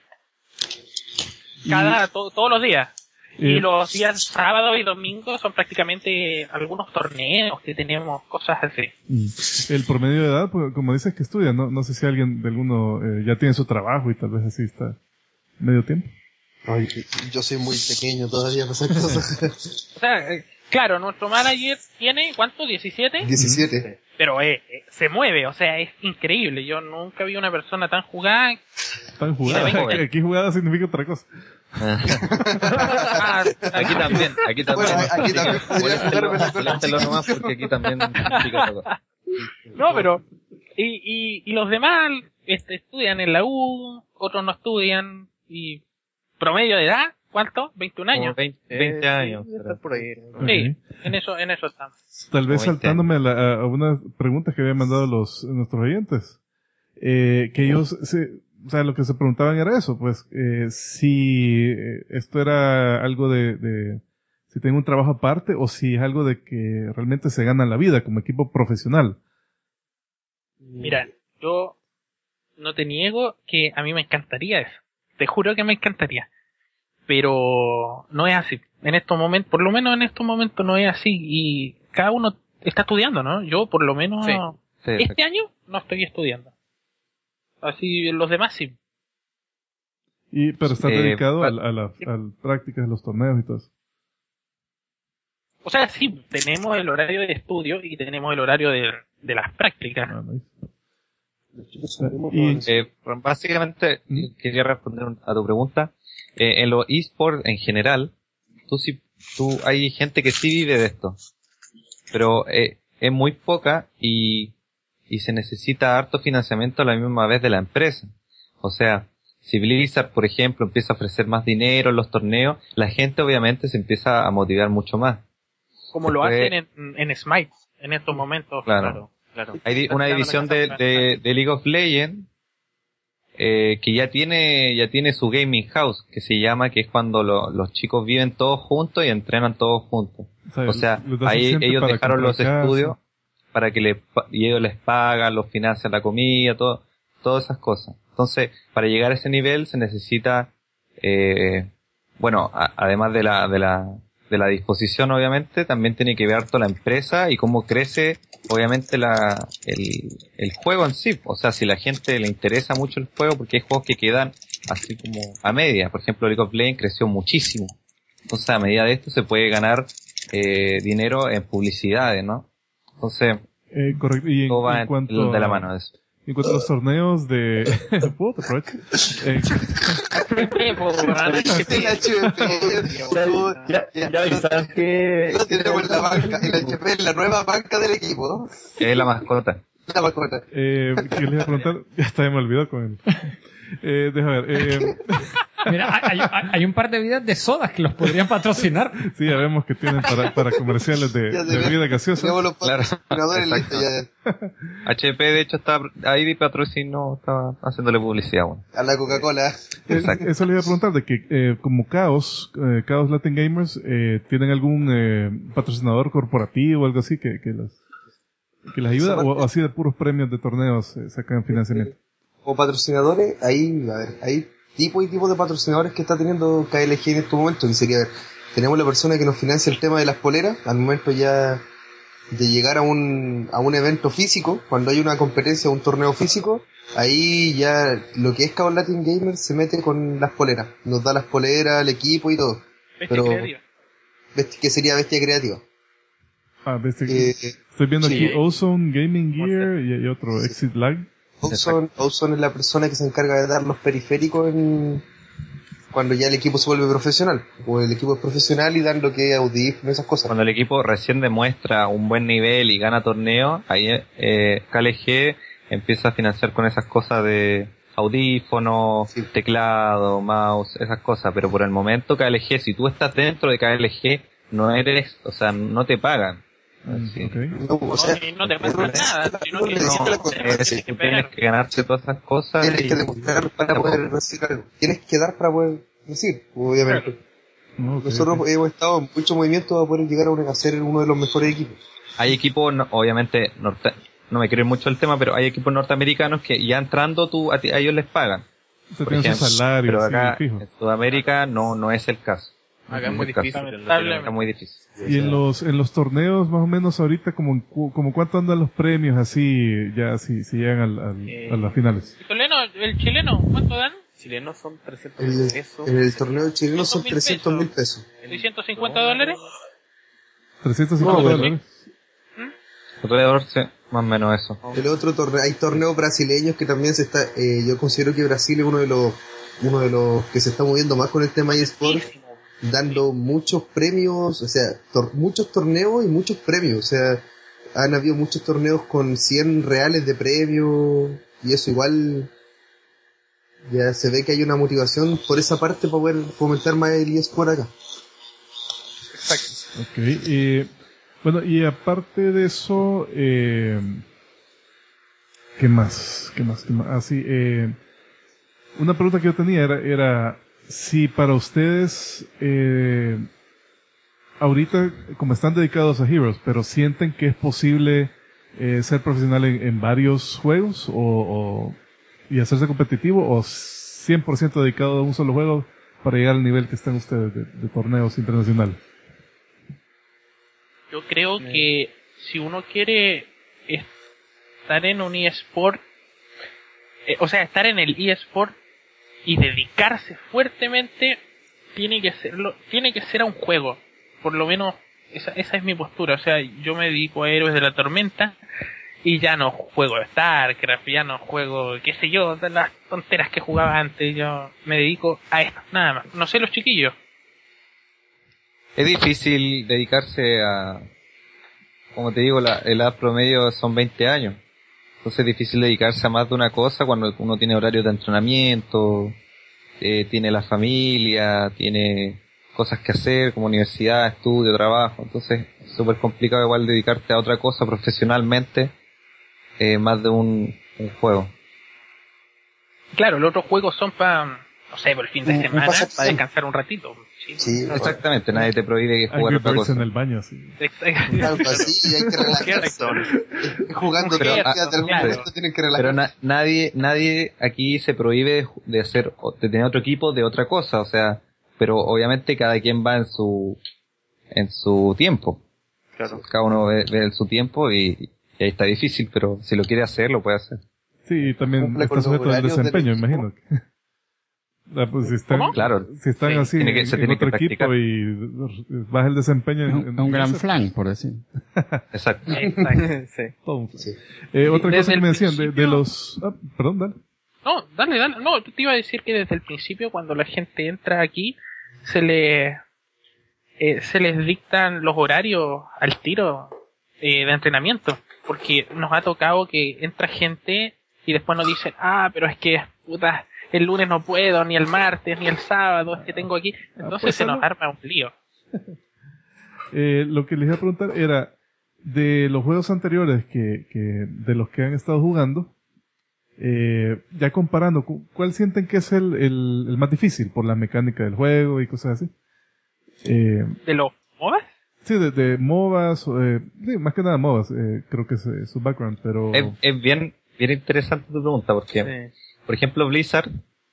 Todos los días. Y los días sábado y domingo son prácticamente algunos torneos que tenemos, cosas así.
El promedio de edad, pues, como dices que estudia, no sé si alguien de alguno ya tiene su trabajo y tal vez así está medio tiempo.
Ay, yo soy muy pequeño todavía para hacer cosas.
O sea, claro, nuestro manager tiene, ¿cuánto? ¿17?
17.
Pero se mueve, o sea, es increíble. Yo nunca vi una persona tan jugada.
Tan jugada. Aquí jugada significa otra cosa.
Aquí también.
Bueno, aquí también.
Moléstelo nomás porque aquí también significa otra cosa.
No, pero y los demás estudian en la U, otros no estudian, y promedio de edad, ¿cuánto? 21 años.
20 años.
Por ahí.
Sí, en eso estamos.
Tal vez saltándome a unas preguntas que habían mandado nuestros oyentes. Que ellos, o sea, lo que se preguntaban era eso, pues, si esto era algo si tienen un trabajo aparte o si es algo de que realmente se ganan la vida como equipo profesional.
Mira, yo no te niego que a mí me encantaría eso. Te juro que me encantaría. Pero no es así. En estos momentos, por lo menos en estos momentos no es así. Y cada uno está estudiando, ¿no? Yo por lo menos
Sí,
este año no estoy estudiando. Así los demás sí.
Pero está dedicado a las prácticas de los torneos y todo eso.
O sea, sí, tenemos el horario de estudio y tenemos el horario de las prácticas.
Básicamente, quería responder a tu pregunta. En los eSports en general, hay gente que sí vive de esto, pero es muy poca y se necesita harto financiamiento a la misma vez de la empresa. O sea, si Blizzard, por ejemplo, empieza a ofrecer más dinero en los torneos, la gente obviamente se empieza a motivar mucho más.
Como lo hacen en Smite en estos momentos.
Claro. Hay una división de League of Legends que ya tiene su gaming house, que se llama, que es cuando los chicos viven todos juntos y entrenan todos juntos. O sea, ahí ellos dejaron los estudios para que y ellos les pagan, los financian la comida, todas esas cosas. Entonces, para llegar a ese nivel se necesita, además de la disposición, obviamente, también tiene que ver harto la empresa y cómo crece, obviamente, el juego en sí. O sea, si la gente le interesa mucho el juego, porque hay juegos que quedan así como a media. Por ejemplo, League of Legends creció muchísimo. Entonces, a medida de esto se puede ganar dinero en publicidades, ¿no? Entonces,
correcto. Y
todo va de la mano de eso.
En cuanto a los torneos de... ¿Puedo te aprovecho?
Ya avisaron que...
Tenemos la banca, el HP es la nueva banca del equipo.
Es la mascota.
La mascota.
¿Qué les iba a preguntar? Ya está, me olvidó con él. Deja ver.
Mira, hay un par de vidas de sodas que los podrían patrocinar.
Sí, ya vemos que tienen para comerciales de bebida gaseosa.
Claro. HP, de hecho, ahí patrocinó, estaba haciéndole publicidad. Bueno.
A la Coca-Cola.
Eso le iba a preguntar, de que como Chaos Latin Gamers, ¿tienen algún patrocinador corporativo o algo así que les ayuda? ¿O así de puros premios de torneos sacan financiamiento?
O patrocinadores, hay tipo de patrocinadores que está teniendo KLG en este momento, que sería, tenemos la persona que nos financia el tema de las poleras, al momento ya de llegar a un evento físico, cuando hay una competencia o un torneo físico, ahí ya lo que es Chaos Latin Gamer se mete con las poleras, nos da las poleras, el equipo y todo.
Bestia creativa.
Que sería Bestia Creativa.
Estoy viendo aquí Ozone Gaming Gear y otro Exit Lag.
Ozone es la persona que se encarga de dar los periféricos cuando ya el equipo se vuelve profesional. O el equipo es profesional y dan lo que es audífonos, esas cosas.
Cuando el equipo recién demuestra un buen nivel y gana torneos, ahí KLG empieza a financiar con esas cosas de audífonos, teclado, mouse, esas cosas. Pero por el momento KLG, si tú estás dentro de KLG, no te pagan.
Okay.
No te pasa nada, sino que
tienes que ganarse todas esas cosas.
Tienes que demostrar para poder decir algo. Tienes que dar para poder decir, obviamente. Nosotros hemos estado en mucho movimiento para poder llegar a ser uno de los mejores equipos.
Hay equipos, obviamente, no me quiero ir mucho el tema, pero hay equipos norteamericanos que ya entrando a ellos les pagan. Por ejemplo,
salario,
pero acá en Sudamérica no es el caso.
Acá es muy difícil.
Y en los torneos, más o menos ahorita, como cuánto andan los premios así, ya si llegan a las finales.
¿El chileno cuánto dan?
Chilenos son 300.000 pesos.
En el torneo chileno son 300.000 pesos.
¿$650?
$350.
Alrededor, sí, más o menos eso.
El otro torneo, hay torneos brasileños que también yo considero que Brasil es uno de los que se está moviendo más con el tema eSports, dando muchos premios, o sea, muchos torneos y muchos premios, o sea, han habido muchos torneos con 100 reales de premio, y eso igual ya se ve que hay una motivación por esa parte para poder fomentar más el eSport acá.
Exacto.
Okay, bueno, y aparte de eso, ¿qué más? Así, una pregunta que yo tenía era si para ustedes, ahorita, como están dedicados a Heroes, pero sienten que es posible ser profesional en varios juegos y hacerse competitivo, o 100% dedicado a un solo juego para llegar al nivel que están ustedes de torneos internacionales.
Yo creo que si uno quiere estar en un eSport, o sea, estar en el eSport y dedicarse fuertemente, tiene que ser a un juego. Por lo menos esa es mi postura. O sea, yo me dedico a Héroes de la Tormenta y ya no juego StarCraft, ya no juego, qué sé yo, de las tonteras que jugaba antes. Yo me dedico a esto, nada más. No sé los chiquillos.
Es difícil dedicarse a, como te digo, la edad promedio son 20 años. Entonces es difícil dedicarse a más de una cosa cuando uno tiene horarios de entrenamiento, tiene la familia, tiene cosas que hacer como universidad, estudio, trabajo. Entonces es súper complicado igual dedicarte a otra cosa profesionalmente, más de un juego.
Claro, los otros juegos son para, no sé, por el fin de semana, para descansar un ratito.
Sí,
exactamente, nadie te prohíbe jugar otra cosa.
En el baño, sí.
Algo así, y hay que relajarse. Jugando todo el día, de algún momento tienen que relajarse.
Pero nadie aquí se prohíbe de tener otro equipo de otra cosa, o sea, pero obviamente cada quien va en su tiempo. Claro. Cada uno ve su tiempo y ahí está difícil, pero si lo quiere hacer, lo puede hacer.
Sí, también está sujeto al desempeño, imagino. Pues si están,
claro,
si están así en otro equipo y baja el desempeño
en un gran flan, por decir.
Exacto.
Sí. Otra cosa que me decían de los... perdón, dale.
No, dale. No, te iba a decir que desde el principio, cuando la gente entra aquí, se les dictan los horarios al tiro de entrenamiento. Porque nos ha tocado que entra gente y después nos dicen, pero es que, puta, el lunes no puedo, ni el martes, ni el sábado, es que tengo aquí. Entonces pues se nos arma un lío.
Lo que les iba a preguntar era, de los juegos anteriores de los que han estado jugando, ya comparando, ¿cuál sienten que es el más difícil por la mecánica del juego y cosas así?
¿De los MOBAs?
Sí, de MOBAs, sí, más que nada MOBAs, creo que es su background, pero...
Es bien interesante tu pregunta, porque... Sí. Por ejemplo, Blizzard,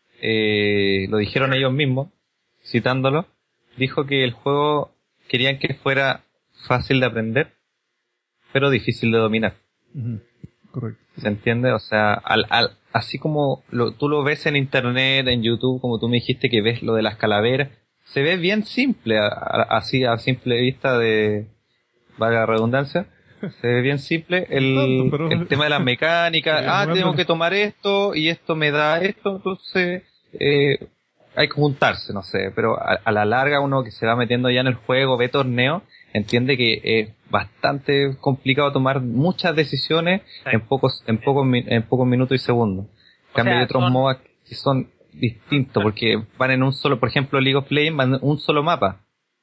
lo dijeron ellos mismos, citándolo, dijo que el juego querían que fuera fácil de aprender, pero difícil de dominar.
Uh-huh. Correcto.
¿Se entiende? O sea, así como tú lo ves en internet, en YouTube, como tú me dijiste que ves lo de las calaveras, se ve bien simple, así a simple vista valga la redundancia. Se ve bien simple el tema de las mecánicas. Tengo que tomar esto y esto me da esto, entonces hay que juntarse, no sé. Pero a la larga uno que se va metiendo ya en el juego, ve torneos, entiende que es bastante complicado tomar muchas decisiones en pocos minutos y segundos. En cambio hay otros MOBAs que son distintos porque van en un solo, por ejemplo League of Legends van en un solo mapa.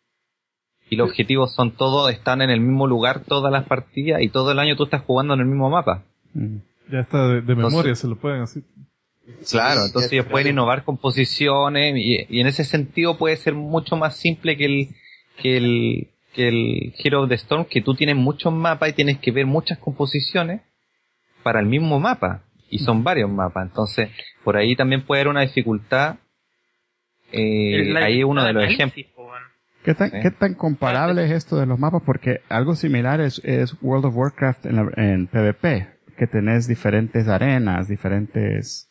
Y los objetivos están en el mismo lugar todas las partidas y todo el año tú estás jugando en el mismo mapa.
Ya está de memoria, se lo pueden hacer.
Claro, entonces ellos pueden innovar con posiciones y en ese sentido puede ser mucho más simple que el Hero of the Storm, que tú tienes muchos mapas y tienes que ver muchas composiciones para el mismo mapa. Y son varios mapas, entonces por ahí también puede haber una dificultad. Ahí uno de los ejemplos.
¿Qué tan comparable es esto de los mapas? Porque algo similar es World of Warcraft en PvP, que tenés diferentes arenas, diferentes...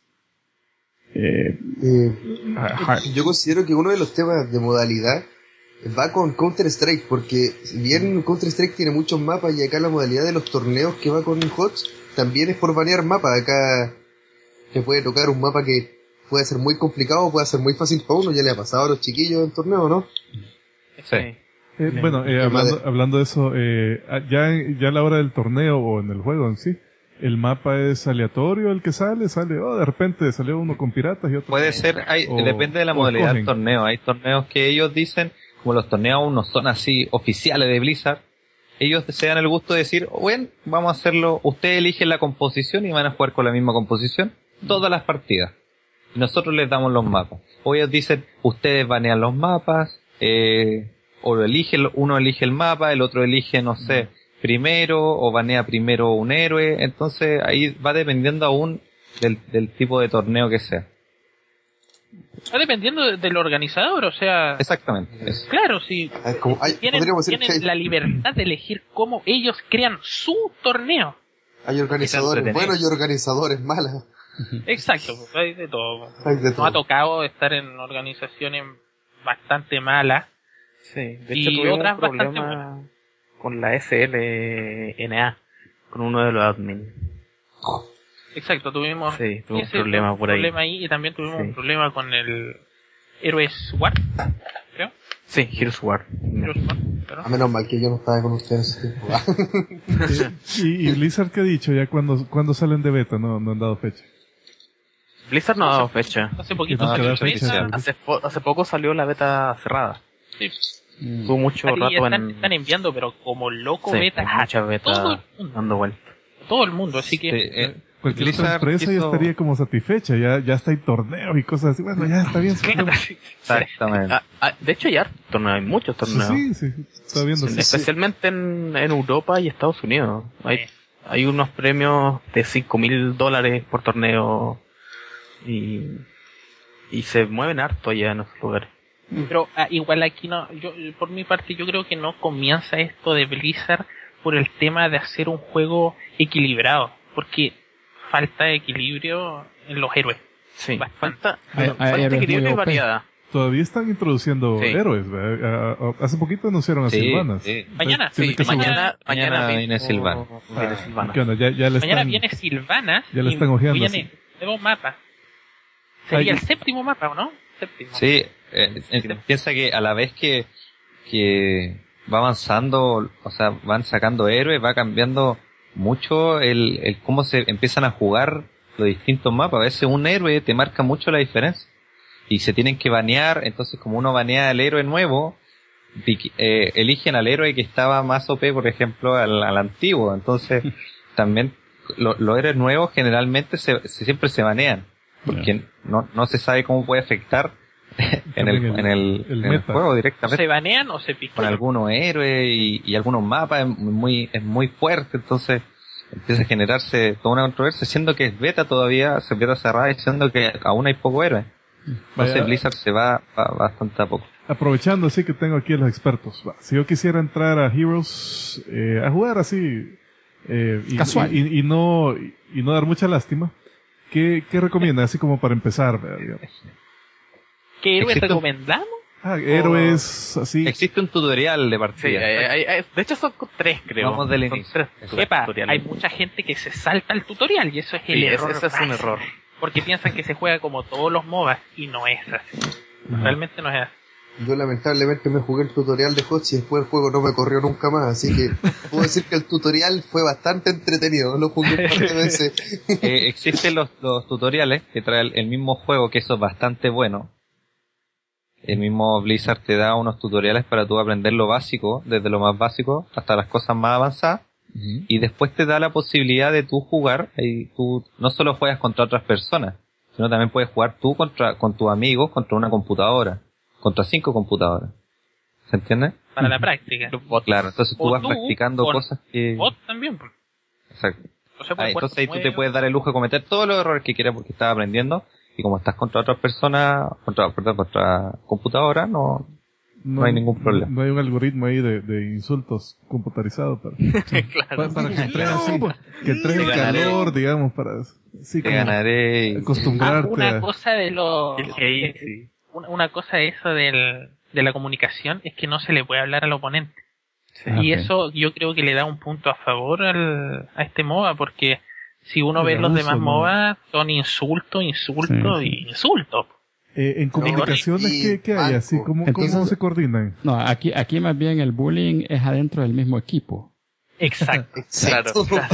yo considero que uno de los temas de modalidad va con Counter-Strike, porque si bien Counter-Strike tiene muchos mapas y acá la modalidad de los torneos que va con HOTS también es por banear mapas. Acá te puede tocar un mapa que puede ser muy complicado, puede ser muy fácil para uno, ya le ha pasado a los chiquillos en torneo, ¿no?
Sí.
Bueno, hablando de eso, ya a la hora del torneo o en el juego en sí, ¿el mapa es aleatorio el que sale? De repente salió uno con piratas y otro...
Puede ser, depende de la modalidad del torneo. Hay torneos que ellos dicen, como los torneos aún no son así oficiales de Blizzard, ellos se dan el gusto de decir, bueno, vamos a hacerlo, ustedes eligen la composición y van a jugar con la misma composición todas las partidas. Y nosotros les damos los mapas. O ellos dicen, ustedes banean los mapas, uno elige el mapa, el otro elige, no sé, primero, o banea primero un héroe. Entonces ahí va dependiendo aún del tipo de torneo que sea.
Está dependiendo del organizador, o sea...
Exactamente. Eso.
Claro, sí. Tienen la libertad de elegir cómo ellos crean su torneo.
Hay organizadores buenos y organizadores malos.
Exacto, pues, hay de todo.
Nos
ha tocado estar en organizaciones bastante malas.
Sí, de hecho tuvimos otras un problema con la SLNA, con uno de los admin.
Exacto, tuvimos
un problema por
ahí y también tuvimos un problema con el Heroes War, creo.
Sí, Heroes War.
A menos mal que yo no estaba con ustedes.
¿Y Blizzard qué ha dicho? ¿Ya cuando salen de beta? No han dado fecha.
Blizzard no ha dado fecha.
Hace poquito
hace poco salió la beta cerrada.
Sí.
Tuvo mucho rato
están enviando, pero como loco betas.
Muchas betas dando vuelta.
Todo el mundo, así que...
Cualquier otra empresa ya estaría como satisfecha, ya está en torneo y cosas así. Bueno, ya está bien.
Exactamente. De hecho, ya hay muchos torneos.
Sí, está viendo.
Especialmente en Europa y Estados Unidos. Hay unos premios de $5,000 por torneo y se mueven harto allá en esos lugares.
Pero igual aquí no, yo por mi parte yo creo que no comienza esto de Blizzard por el tema de hacer un juego equilibrado, porque falta equilibrio en los héroes.
Sí, falta equilibrio y variedad.
Todavía están introduciendo héroes. Hace poquito anunciaron a Sylvanas.
Sí. Mañana viene Sylvanas.
Mañana viene Sylvanas.
Ya la están ojeando.
Viene nuevo mapa. Sería el séptimo mapa, ¿o no? Séptimo.
Sí, piensa que a la vez que va avanzando, o sea, van sacando héroes, va cambiando mucho el cómo se empiezan a jugar los distintos mapas. A veces un héroe te marca mucho la diferencia y se tienen que banear. Entonces, como uno banea al héroe nuevo, eligen al héroe que estaba más OP, por ejemplo, al antiguo. Entonces también los héroes nuevos generalmente siempre se banean porque no se sabe cómo puede afectar en el juego directamente.
¿Se banean o se pican?
Con algunos héroes y algunos mapas es muy fuerte, entonces empieza a generarse toda una controversia, siendo que es beta todavía, se beta cerrada, y siendo que aún hay poco héroe. Entonces Blizzard se va bastante a poco.
Aprovechando así que tengo aquí a los expertos, si yo quisiera entrar a Heroes a jugar así
casual
y no dar mucha lástima, ¿qué recomienda así como para empezar, digamos?
¿Qué héroes recomendamos?
Héroes, así.
Existe un tutorial de partida.
Sí, de hecho son 3, creo.
Vamos del inicio.
Hay mucha gente que se salta el tutorial y eso es el error.
Ese es un error.
Porque piensan que se juega como todos los MOBAs y no es así. Realmente no es así.
Yo lamentablemente me jugué el tutorial de HOTS y después el juego no me corrió nunca más, así que puedo decir que el tutorial fue bastante entretenido, lo jugué un par de veces.
Existen los tutoriales que trae el mismo juego, que eso es bastante bueno. El mismo Blizzard te da unos tutoriales para tú aprender lo básico, desde lo más básico hasta las cosas más avanzadas. Y después te da la posibilidad de tú jugar, y tú no solo juegas contra otras personas, sino también puedes jugar tú con tus amigos contra una computadora, contra 5 computadoras. ¿Se entiende?
Para la práctica.
Claro, entonces tú vas practicando cosas que...
Bot también.
Exacto. Entonces ahí tú te puedes dar el lujo de cometer todos los errores que quieras porque estás aprendiendo. Y como estás contra otras personas, contra computadora, no hay ningún problema.
No hay un algoritmo ahí de insultos computarizado para que entres así, que entres en calor, digamos, para así
te ganaré
acostumbrarte.
Una cosa de una cosa de eso de la comunicación es que no se le puede hablar al oponente. Sí. Y eso yo creo que le da un punto a favor a este MOBA, porque si uno ve los demás MOBA, son insultos.
En comunicaciones, ¿qué hay? Así, ¿cómo se coordinan?
No, aquí más bien el bullying es adentro del mismo equipo.
Exacto. Claro.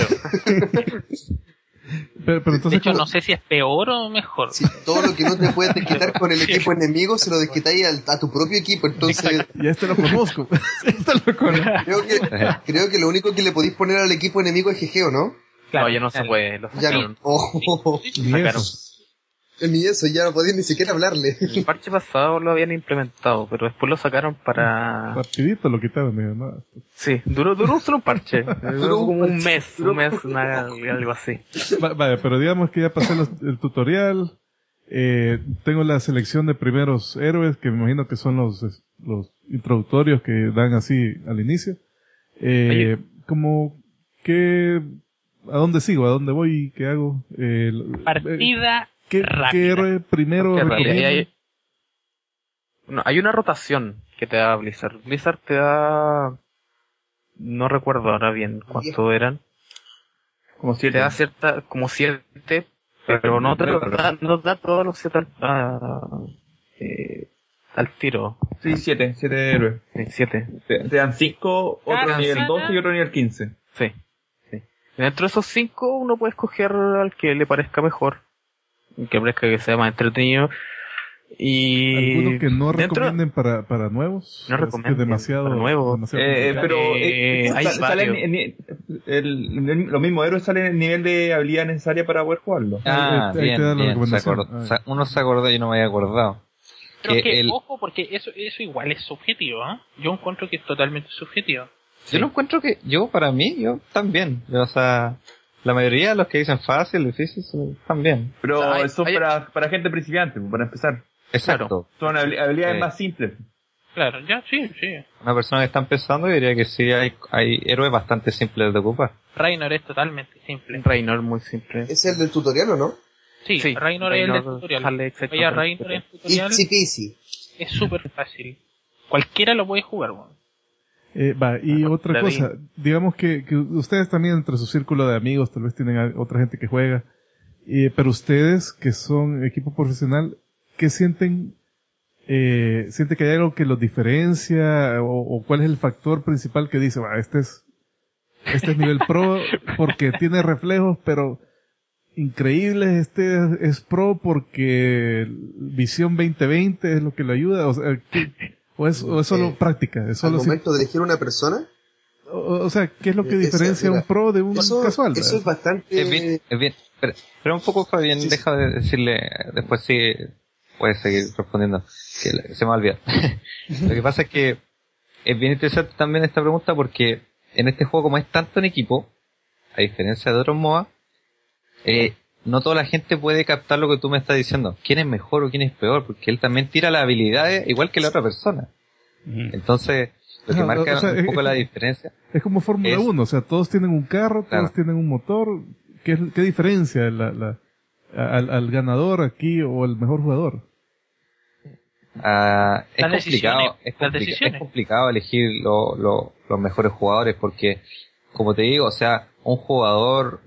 Pero entonces,
de hecho, no sé si es peor o mejor.
Si todo lo que no te puedes desquitar con el equipo enemigo, se lo desquitáis a tu propio equipo, entonces...
Ya lo conozco.
Creo que lo único que le podéis poner al equipo enemigo es GG, ¿o no?
Claro, ya no se puede.
Ya no. Ni eso, ya no podían ni siquiera hablarle.
El parche pasado lo habían implementado, pero después lo sacaron para...
Rapidito lo quitaron, ¿no?
Sí, duró solo un parche. Duró como un mes, algo así.
Vale, pero digamos que ya pasé el tutorial. Tengo la selección de primeros héroes, que me imagino que son los introductorios que dan así al inicio. Como que... ¿A dónde sigo? ¿A dónde voy? ¿Qué hago?
Partida
¿Qué primero recomiendo?
No, hay una rotación que te da Blizzard. Blizzard te da... No recuerdo ahora bien cuánto eran.
Como 7.
Te da cierta... Como 7, pero no te da todos los 7 al tiro.
Sí, 7 héroes.
Sí, 7.
Te dan 5, otro nivel 12 y otro nivel 15.
Sí. Dentro de esos 5 uno puede escoger al que le parezca mejor. Que parezca que sea más entretenido. Y
¿alguno que no recomienden para nuevos?
No recomiendo
demasiado
para nuevos.
Pero
hay
los mismos héroes salen en el nivel de habilidad necesaria para poder jugarlo.
Bien. Uno se acordó y no me había acordado.
Pero ojo, porque eso igual es subjetivo, ¿eh? Yo encuentro que es totalmente subjetivo.
Yo no encuentro que... Yo también. O sea, la mayoría de los que dicen fácil, difícil, están bien.
Pero eso para gente principiante, para empezar.
Exacto.
Son habilidades más simples.
Claro, ya, sí.
Una persona que está empezando diría que sí hay héroes bastante simples de ocupar.
Reynor es totalmente simple.
Reynor muy simple.
¿Es el del tutorial o no?
Sí, Reynor es el del tutorial. Vaya, Reynor en tutorial es súper fácil. Cualquiera lo puede jugar, bueno.
Y otra cosa, digamos que ustedes también entre su círculo de amigos tal vez tienen otra gente que juega, pero ustedes que son equipo profesional, ¿qué sienten? ¿Siente que hay algo que los diferencia o cuál es el factor principal que dice, este es nivel pro porque tiene reflejos, pero increíbles, este es pro porque visión 2020 es lo que le ayuda? O sea, ¿o es solo práctica? ¿Es solo
al momento de elegir una persona?
O sea, ¿qué es lo que diferencia un pro de un casual?
Eso es bastante...
Es bien. Pero un poco, Fabián, deja de decirle, después sí puedes seguir respondiendo, que se me olvida. Lo que pasa es que es bien interesante también esta pregunta porque en este juego, como es tanto en equipo, a diferencia de otros MOBA, no toda la gente puede captar lo que tú me estás diciendo. ¿Quién es mejor o quién es peor? Porque él también tira las habilidades igual que la otra persona. Entonces, lo que marca un poco la diferencia.
Es como Fórmula 1, o sea, todos tienen un carro, todos tienen un motor. ¿Qué diferencia al ganador aquí o al mejor jugador?
Es complicado elegir los mejores jugadores porque, como te digo, o sea, un jugador...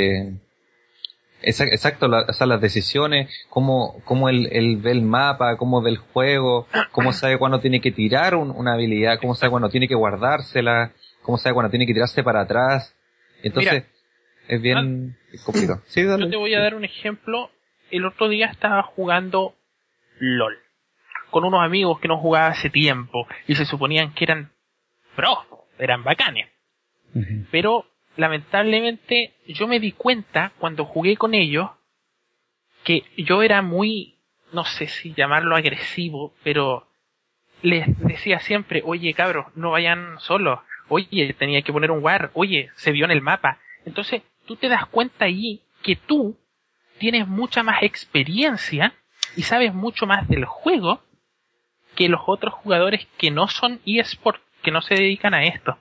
Exacto, las decisiones, cómo él ve el mapa, cómo ve el juego, cómo sabe cuándo tiene que tirar una habilidad, cómo sabe cuándo tiene que guardársela, cómo sabe cuándo tiene que tirarse para atrás. Entonces, es bien complicado. Sí, dale.
Yo te voy a dar un ejemplo. El otro día estaba jugando LOL con unos amigos que no jugaba hace tiempo y se suponían que eran pros, eran bacanes. Pero lamentablemente yo me di cuenta cuando jugué con ellos que yo era muy, no sé si llamarlo agresivo, pero les decía siempre, oye cabros, no vayan solos, oye, tenía que poner un guard, oye, se vio en el mapa. Entonces tú te das cuenta ahí que tú tienes mucha más experiencia y sabes mucho más del juego que los otros jugadores que no son eSport, que no se dedican a esto.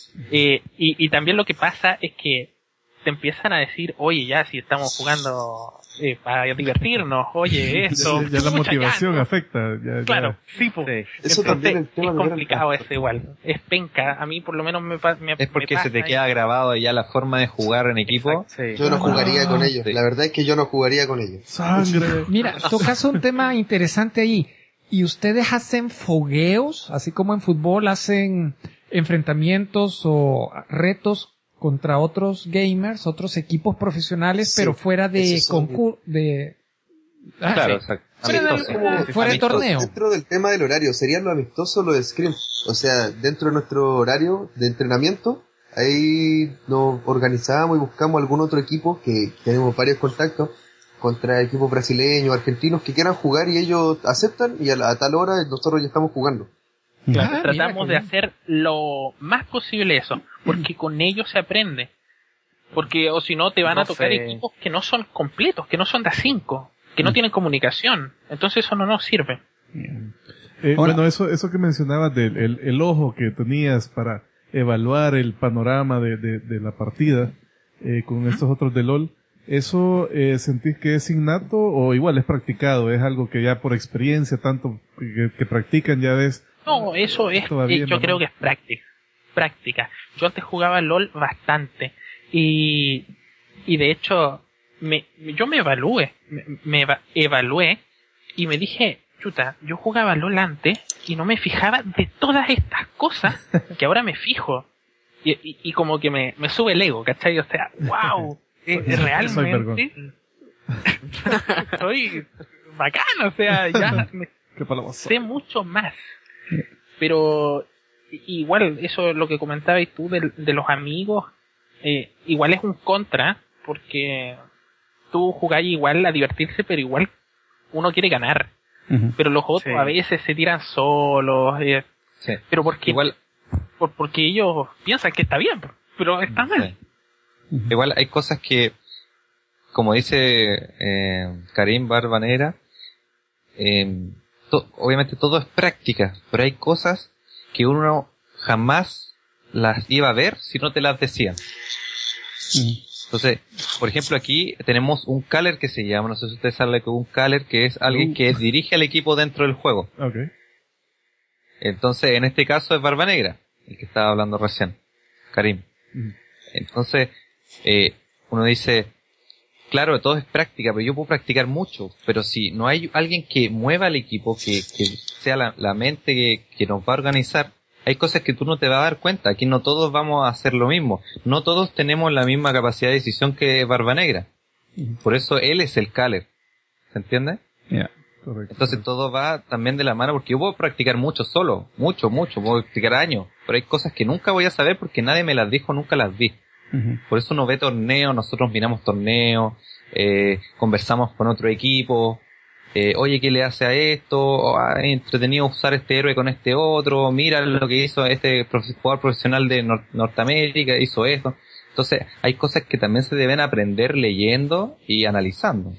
Y también lo que pasa es que te empiezan a decir, oye, ya si estamos jugando para divertirnos, oye, esto...
ya la motivación afecta.
Claro, sí, pues.
Eso también el tema
es complicado eso igual. Es penca. A mí por lo menos me
es porque se te queda grabado ya la forma de jugar en equipo.
Sí. Yo no jugaría con ellos. Sí. La verdad es que yo no jugaría con ellos.
Sangre.
Mira, tocas un tema interesante ahí. ¿Y ustedes hacen fogueos? Así como en fútbol hacen enfrentamientos o retos contra otros gamers, otros equipos profesionales, sí, pero fuera de concurso,
claro, exacto.
Fuera de torneo.
Dentro del tema del horario, sería lo amistoso, lo de Scrim. O sea, dentro de nuestro horario de entrenamiento, ahí nos organizamos y buscamos algún otro equipo que tenemos varios contactos contra equipos brasileños, argentinos que quieran jugar y ellos aceptan y a tal hora nosotros ya estamos jugando.
Claro, tratamos de hacer lo más posible eso, porque con ellos se aprende. Porque o si no te van a tocar equipos que no son completos, que no son de A5, que no tienen comunicación. Entonces eso no nos sirve.
Bueno, eso que mencionabas del el ojo que tenías para evaluar el panorama de la partida, con estos otros de LOL, ¿eso sentís que es innato o igual es practicado? ¿Es algo que ya por experiencia, tanto que practican ya ves?
No, eso es, yo creo que es práctica. Yo antes jugaba LOL bastante y de hecho yo me evalué y me dije, chuta, yo jugaba LOL antes y no me fijaba de todas estas cosas que ahora me fijo. Y como que me sube el ego, ¿cachai? O sea, wow, realmente soy bacano, o sea, ya sé mucho más. Pero igual, eso es lo que comentabas tú de los amigos, igual es un contra, porque tú jugás igual a divertirse, pero igual uno quiere ganar. Pero los otros a veces se tiran solos, pero porque igual porque ellos piensan que está bien, pero está mal.
Igual hay cosas que, como dice Karim Barbanera, obviamente todo es práctica, pero hay cosas que uno jamás las iba a ver si no te las decían. Entonces, por ejemplo, aquí tenemos un caller que se llama, no sé si ustedes saben que un caller, que es alguien que dirige al equipo dentro del juego. Entonces, en este caso es Barba Negra, el que estaba hablando recién, Karim. Entonces, uno dice, claro, todo es práctica, pero yo puedo practicar mucho, pero si no hay alguien que mueva el equipo, que sea la mente que nos va a organizar, hay cosas que tú no te vas a dar cuenta. Aquí no todos vamos a hacer lo mismo. No todos tenemos la misma capacidad de decisión que Barba Negra. Por eso él es el caller. ¿Se entiende?
Correcto.
Entonces todo va también de la mano, porque yo puedo practicar mucho solo, mucho, puedo practicar años, pero hay cosas que nunca voy a saber porque nadie me las dijo, nunca las vi. Por eso uno ve torneos, nosotros miramos torneos, conversamos con otro equipo, oye, ¿qué le hace a esto? Entretenido usar este héroe con este otro, mira lo que hizo este jugador profesional de Norteamérica, hizo esto. Entonces hay cosas que también se deben aprender leyendo y analizando.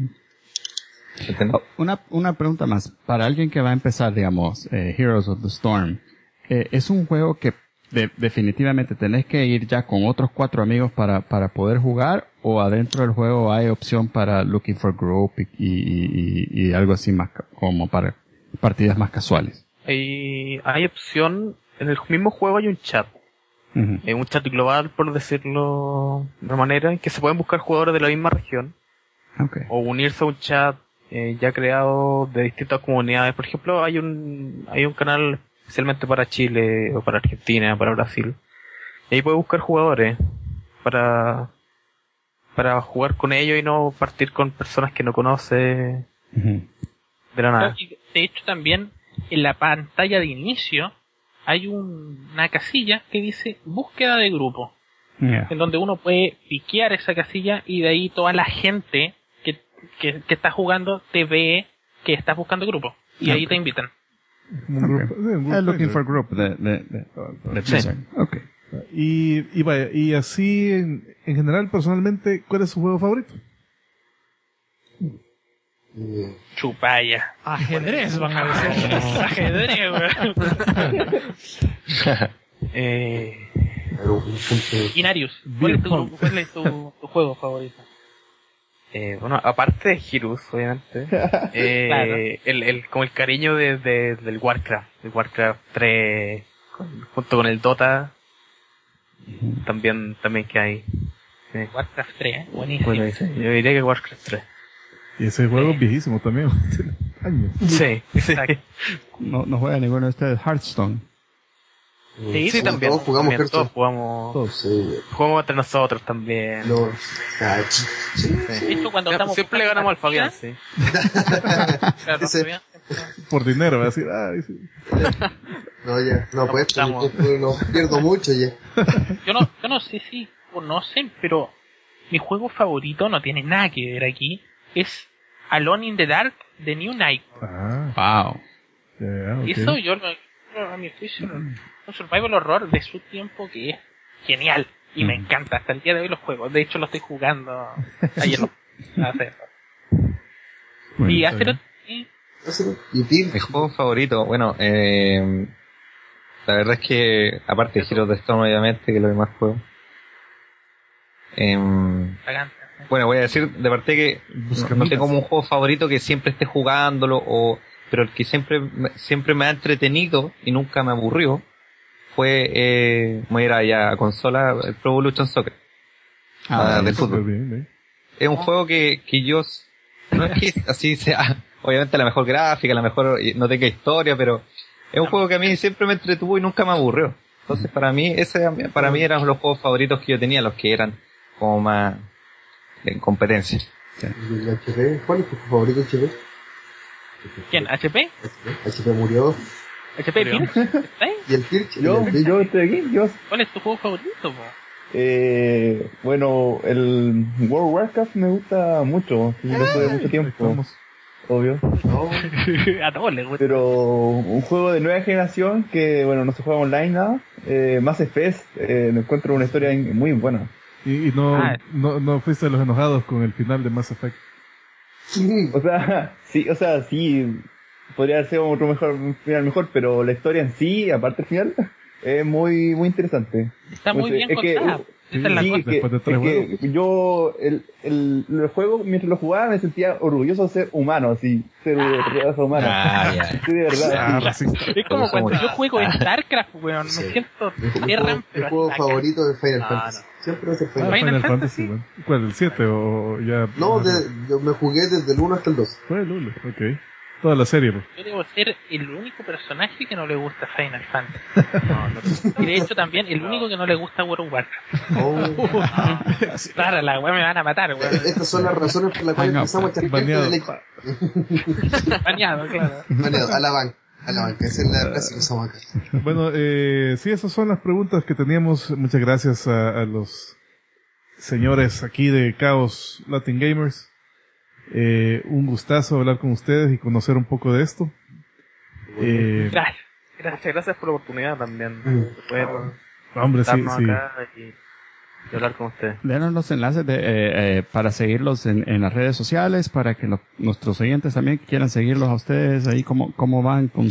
Una pregunta más. Para alguien que va a empezar, digamos, Heroes of the Storm, ¿es un juego que definitivamente tenés que ir ya con otros 4 amigos para poder jugar, o adentro del juego hay opción para Looking for Group y algo así más como para partidas más casuales?
Hay opción, en el mismo juego hay un chat. Un chat global, por decirlo de una manera, en que se pueden buscar jugadores de la misma región. O unirse a un chat ya creado de distintas comunidades. Por ejemplo, hay un canal especialmente para Chile, o para Argentina, para Brasil. Y ahí puedes buscar jugadores para jugar con ellos y no partir con personas que no conoce de la nada.
De hecho, también en la pantalla de inicio hay una casilla que dice búsqueda de grupo, en donde uno puede piquear esa casilla y de ahí toda la gente que está jugando te ve que estás buscando grupo y ahí te invitan.
Looking for Group de Blizzard.
Y así en general, personalmente, ¿cuál es su juego favorito?
Chupalla.
Ajedrez, van a decir.
Ajedrez, Inarius, ¿cuál es tu juego favorito?
Bueno, aparte de Heroes, obviamente,
Claro.
como el cariño del Warcraft, el Warcraft 3, junto con el Dota, también que hay. Sí.
Warcraft 3, buenísimo.
Bueno, yo diría que Warcraft 3.
Y ese juego es viejísimo también, tiene años.
Sí, exacto.
No juega ninguno de ustedes Hearthstone.
Sí, también.
Todos jugamos
también,
Hearthstone.
Jugamos entre nosotros también.
De hecho, cuando estamos
Siempre le ganamos al Fabián, sí.
Claro,
Sí.
Fabián.
Por dinero, va a decir, sí.
No, ya, no apuesto,
Estamos.
no pierdo mucho ya.
Yo no sé si conocen, pero mi juego favorito no tiene nada que ver aquí. Es Alone in the Dark de New Night.
Wow.
Okay.
Eso yo a mi juicio un survival horror de su tiempo que es genial y me encanta. Hasta el día de hoy los juegos. De hecho lo estoy jugando ayer. Y hacer
Mi juego favorito, bueno, la verdad es que, aparte de Heroes of the Storm, obviamente, que es lo que más juego, Bueno, voy a decir de parte que no tengo como un juego favorito que siempre esté jugándolo, pero el que siempre me ha entretenido y nunca me aburrió fue, voy a ir allá a consola, el Pro Evolution Soccer. De fútbol. Bien. Es un juego que yo, no es que así sea, obviamente la mejor gráfica, la mejor, no tenga historia, pero es un juego que a mí siempre me entretuvo y nunca me aburrió. Entonces para mí eran los juegos favoritos que yo tenía, los que eran como más en competencia.
¿Y el HP? ¿Cuál es tu favorito HP?
¿Quién? ¿HP?
HP murió.
¿HP Kirch?
¿Y el Kirch?
Yo estoy aquí,
¿Cuál es tu juego favorito, po?
Bueno, el World of Warcraft me gusta mucho, lo jugué mucho tiempo, obvio. No.
A todos les gusta.
Pero un juego de nueva generación que, bueno, no se juega online nada, Mass Effect, encuentro una historia muy buena.
Y no fuiste de los enojados con el final de Mass Effect.
O sea, sí, podría ser un final mejor, pero la historia en sí, aparte del final, es muy interesante.
Está muy bien contada. Esa es la cosa.
Después de 3 juegos.
Yo, el juego, mientras lo jugaba, me sentía orgulloso de ser humano, así, ser raza humana. Sí, de verdad.
Es como cuando yo juego StarCraft, weón, me siento tierra.
Mi juego favorito es Final Fantasy. Siempre es el
Final Fantasy. ¿Cuál? ¿El 7 o ya?
No, yo me jugué desde el 1 hasta el 2.
Fue el 1, ok. Toda la serie, ¿no?
Yo debo ser el único personaje que no le gusta Final Fantasy. Y de hecho también el único que no le gusta World of Warcraft. Claro, la weá me van a matar, weón.
Estas son las razones por las cuales empezamos a echar gente del equipo.
Baneado, claro.
Baneado, a la banca, esa es la frase que usamos acá.
Bueno, sí, esas son las preguntas que teníamos. Muchas gracias a los señores aquí de Chaos Latin Gamers. Un gustazo hablar con ustedes y conocer un poco de esto.
Gracias por la oportunidad también de poder acá y hablar con ustedes.
Denos los enlaces para seguirlos en las redes sociales, para que nuestros oyentes también quieran seguirlos a ustedes ahí, cómo van con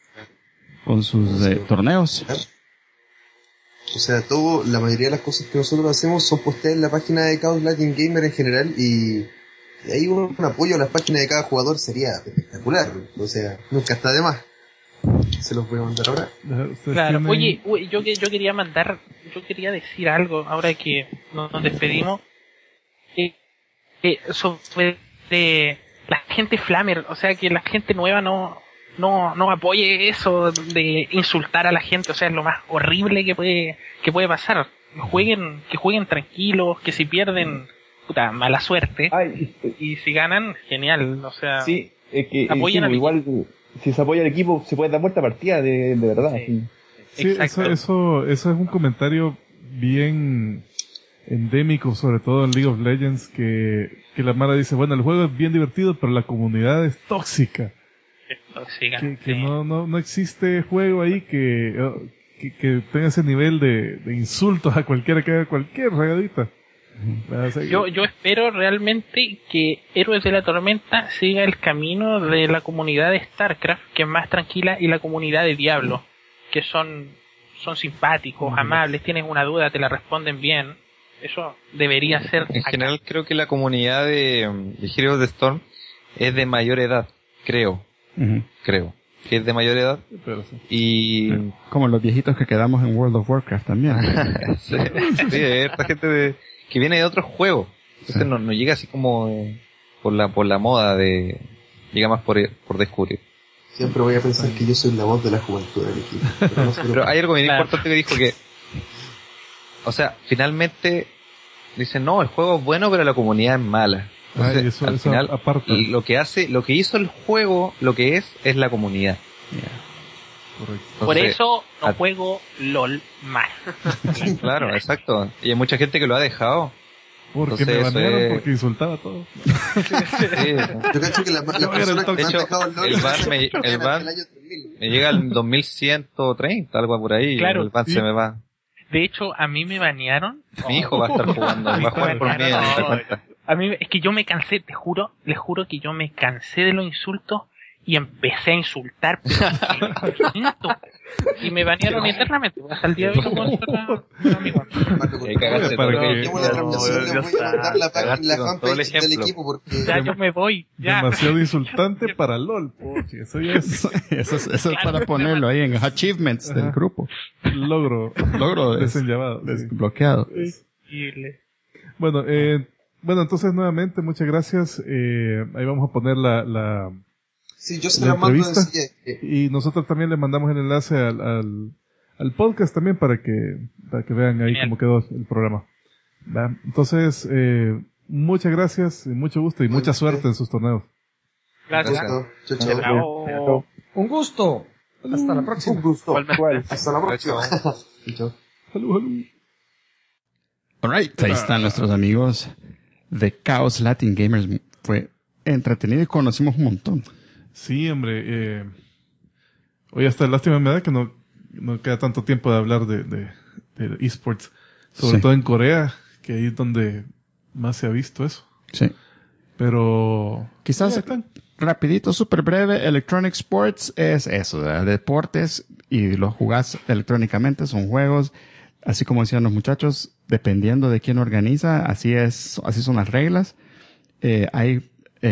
sus torneos.
O sea, la mayoría de las cosas que nosotros hacemos son postear en la página de Chaos Latin Gamer en general, y ahí un apoyo a las páginas de cada jugador sería espectacular. O sea, nunca está de más. Se los voy a mandar ahora.
Claro, oye, yo quería decir algo ahora que nos despedimos. Sobre la gente flamer, o sea, que la gente nueva no apoye eso de insultar a la gente, o sea, es lo más horrible que puede pasar. Que jueguen tranquilos, que si pierden, puta, mala suerte. Y si ganan, genial, o sea,
sí, que
apoyen
igual si se apoya al equipo se puede dar vuelta partida de verdad.
Sí, eso es un comentario bien endémico, sobre todo en League of Legends, que la Mara dice, bueno, el juego es bien divertido, pero la comunidad es tóxica. Que no existe juego ahí que tenga ese nivel de insultos a cualquiera que haga cualquier regadita.
Yo espero realmente que Héroes de la Tormenta siga el camino de la comunidad de StarCraft, que es más tranquila, y la comunidad de Diablo, que son simpáticos, amables, tienes una duda, te la responden bien. Eso debería ser.
En general creo que la comunidad de Heroes of the Storm es de mayor edad, creo que es de mayor edad, y
como los viejitos que quedamos en World of Warcraft también.
sí, hay esta gente que viene de otros juegos, entonces no llega así como por la moda llega más por descubrir.
Siempre voy a pensar que yo soy la voz de la juventud del equipo,
pero hay algo bien importante que dijo, que o sea, finalmente dicen, no, el juego es bueno pero la comunidad es mala. Entonces, al final, lo que hizo el juego, lo que es la comunidad.
Correcto.
Entonces, por eso no juego LOL más.
Claro, exacto. Y hay mucha gente que lo ha dejado.
Porque me banearon porque insultaba todo.
Sí.
Yo cacho que la persona que
de hecho, el ban me llega al 2130, algo por ahí.
Claro,
el ban se me va.
De hecho, a mí me banearon.
Mi hijo va a estar jugando, va a jugar por mí en esta cuenta.
A mí es que yo me cansé, les juro que yo me cansé de los insultos, y empecé a insultar, pero y me banearon internamente. Hasta el día de hoy no puedo insultar a mi guardia.
Del equipo porque
ya yo me voy. Ya.
Demasiado insultante para LOL. Poche, eso ya es...
eso es para ponerlo ahí en achievements del grupo.
Logro desenllavado.
Desbloqueado.
Bueno, entonces nuevamente muchas gracias. Ahí vamos a poner la
sí, yo se la mando
y nosotros también le mandamos el enlace al podcast también para que vean ahí cómo quedó el programa. ¿Va? Entonces, muchas gracias, y mucho gusto y mucha suerte en sus torneos.
Gracias.
Chao. Un gusto. Hasta la próxima.
Un gusto. Hasta la próxima.
Salud.
Alright, ahí están nuestros amigos de Chaos Latin Gamers. Fue entretenido y conocimos un montón.
Sí, hombre. Hoy hasta lástima me da que no queda tanto tiempo de hablar de esports. Sobre todo en Corea, que ahí es donde más se ha visto eso.
Sí.
Pero
quizás rapidito, súper breve, Electronic Sports es eso, ¿verdad? Deportes, y los jugás electrónicamente, son juegos, así como decían los muchachos, dependiendo de quién organiza, así son las reglas. Hay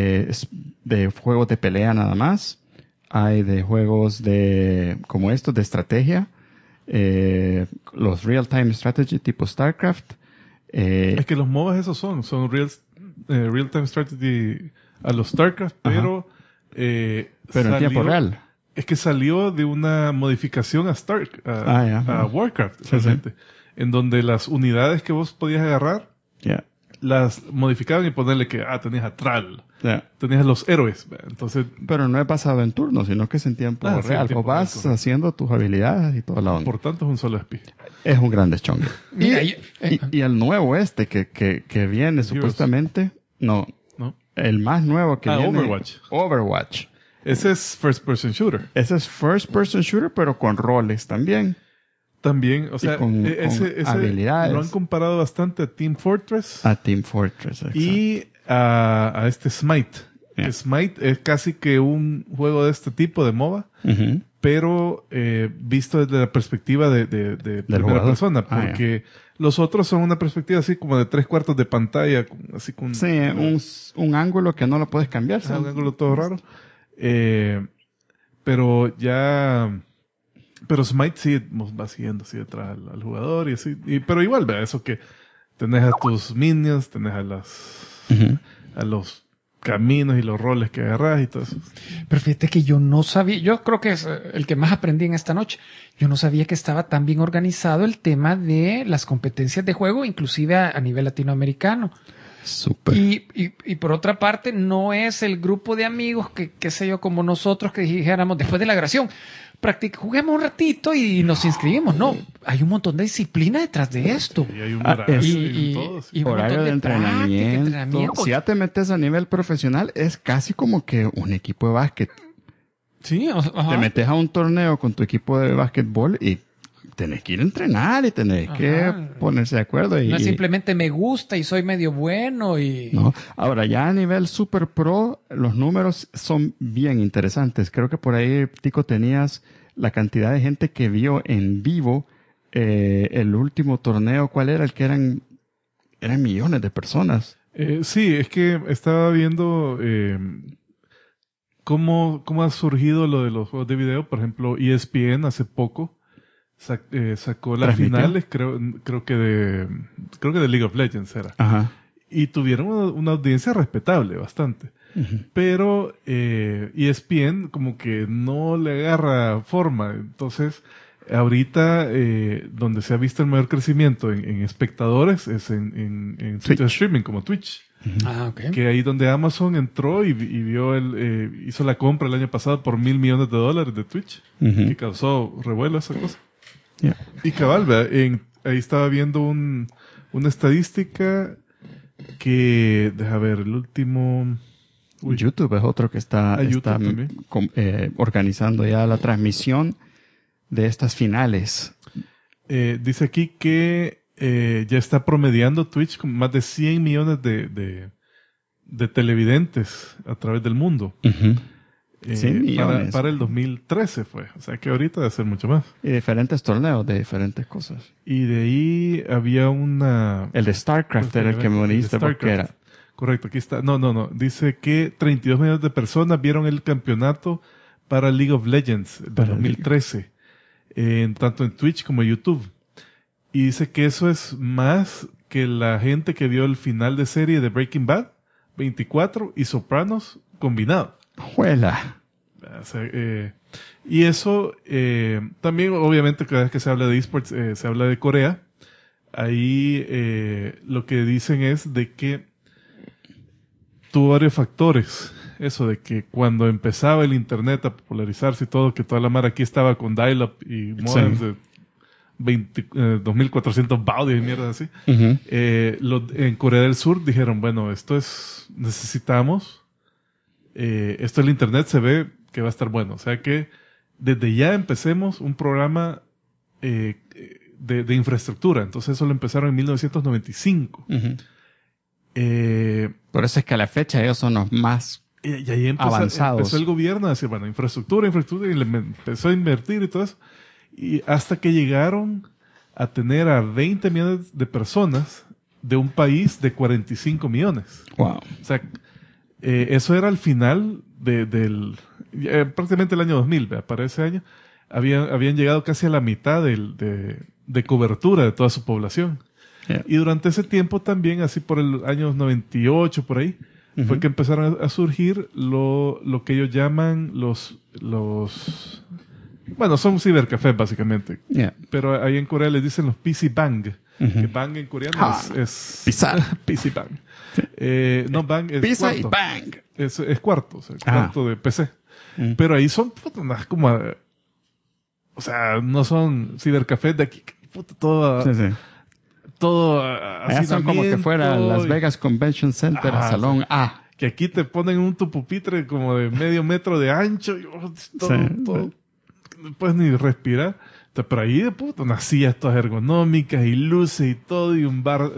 de juegos de pelea nada más, hay de juegos como estos de estrategia, los Real Time Strategy tipo StarCraft.
Es que los MOBAs esos son Real Time Strategy a los StarCraft, pero
en tiempo real.
Es que salió de una modificación a Warcraft, realmente, en donde las unidades que vos podías agarrar las modificaban y ponerle que tenías a Thrall, tenías a los héroes, entonces.
Pero no es basado en turno, sino que es en tiempo real. O vas haciendo tus habilidades y toda la onda.
Por tanto, es un solo espía.
Es un gran deschongue. Y el nuevo que viene supuestamente, no. El más nuevo que viene. Overwatch.
Ese es first person shooter.
Ese es first person shooter, pero con roles también.
También, o sea,
con habilidades.
Lo han comparado bastante a Team Fortress.
Exacto.
Y a este Smite. Smite es casi que un juego de este tipo de MOBA, pero visto desde la perspectiva de primera persona, porque los otros son una perspectiva así como de 3/4 de pantalla, así con
un ángulo que no lo puedes cambiar,
un ángulo todo raro. Pero Smite sí va siguiendo así detrás al jugador y así. Pero igual, vea eso que tenés a tus minions, tenés a los caminos y los roles que agarrás y todo eso.
Pero fíjate que yo no sabía, yo creo que es el que más aprendí en esta noche. Yo no sabía que estaba tan bien organizado el tema de las competencias de juego, inclusive a nivel latinoamericano.
Súper.
Y por otra parte, no es el grupo de amigos que, qué sé yo, como nosotros que dijéramos después de la grabación, juguemos un ratito y nos inscribimos. No, hay un montón de disciplina detrás de esto.
Y hay un horario
y horario de entrenamiento. Si ya te metes a nivel profesional, es casi como que un equipo de básquet.
Sí,
te metes a un torneo con tu equipo de básquetbol y tenés que ir a entrenar y tenés que ponerse de acuerdo.
No es simplemente me gusta y soy medio bueno y...
No. Ahora, ya a nivel super pro, los números son bien interesantes. Creo que por ahí, Tico, tenías la cantidad de gente que vio en vivo el último torneo. ¿Cuál era? El que eran millones de personas.
Sí, es que estaba viendo cómo ha surgido lo de los juegos de video. Por ejemplo, ESPN hace poco sacó las finales, creo que de League of Legends era.
Ajá.
Y tuvieron una audiencia respetable, bastante. Pero ESPN como que no le agarra forma. Entonces, ahorita donde se ha visto el mayor crecimiento en espectadores es en sitios de streaming como Twitch.
Okay.
Que ahí donde Amazon entró y vio hizo la compra el año pasado por $1,000 millones de Twitch, que causó revuelo esa cosa.
Yeah.
Y cabal, ahí estaba viendo una estadística que, deja ver, el último...
YouTube es otro que está organizando ya la transmisión de estas finales.
Dice aquí que ya está promediando Twitch con más de 100 millones de televidentes a través del mundo. para el 2013 fue. O sea que ahorita debe ser mucho más.
Y diferentes torneos de diferentes cosas.
Y de ahí había
el de StarCraft era el que me dijiste porque era.
Correcto, aquí está. No. Dice que 32 millones de personas vieron el campeonato para League of Legends de 2013. Tanto en Twitch como en YouTube. Y dice que eso es más que la gente que vio el final de serie de Breaking Bad, 24, y Sopranos combinado.
¡Juela!
O sea, y eso también, obviamente, cada vez que se habla de esports, se habla de Corea. Ahí lo que dicen es de que tuvo varios factores. Eso de que cuando empezaba el internet a popularizarse y todo, que toda la mar aquí estaba con dial-up y modems de 2400 baudios y mierda así.
Uh-huh.
En Corea del Sur dijeron, bueno, necesitamos, esto el internet se ve que va a estar bueno. O sea que desde ya empecemos un programa de infraestructura. Entonces eso lo empezaron en 1995.
Uh-huh. Por eso es que a la fecha ellos son los más
y ahí
avanzados.
Empezó el gobierno a decir, bueno, infraestructura, y le empezó a invertir y todo eso. Y hasta que llegaron a tener a 20 millones de personas de un país de 45 millones.
Wow.
O sea, eso era al final prácticamente el año 2000, ¿verdad? Para ese año habían llegado casi a la mitad de cobertura de toda su población.
Yeah.
Y durante ese tiempo también, así por el año 98, por ahí, uh-huh, fue que empezaron a surgir lo que ellos llaman bueno, son cibercafés básicamente.
Yeah.
Pero ahí en Corea les dicen los PC Bang. Uh-huh. Que Bang en coreano es
Pizza.
PC Bang. No, Bang es
Pizza
cuarto.
y Bang.
Es cuarto, o sea, cuarto de PC. Uh-huh. Pero ahí son como... o sea, no son cibercafés de aquí. Todo...
Sí.
Todo
allá son como que fuera Las Vegas Convention Center, Salón A.
Que aquí te ponen un pupitre como de medio metro de ancho y todo no puedes ni respirar. Entonces, pero ahí de puta, unas sillas todas ergonómicas y luces y todo, y un bar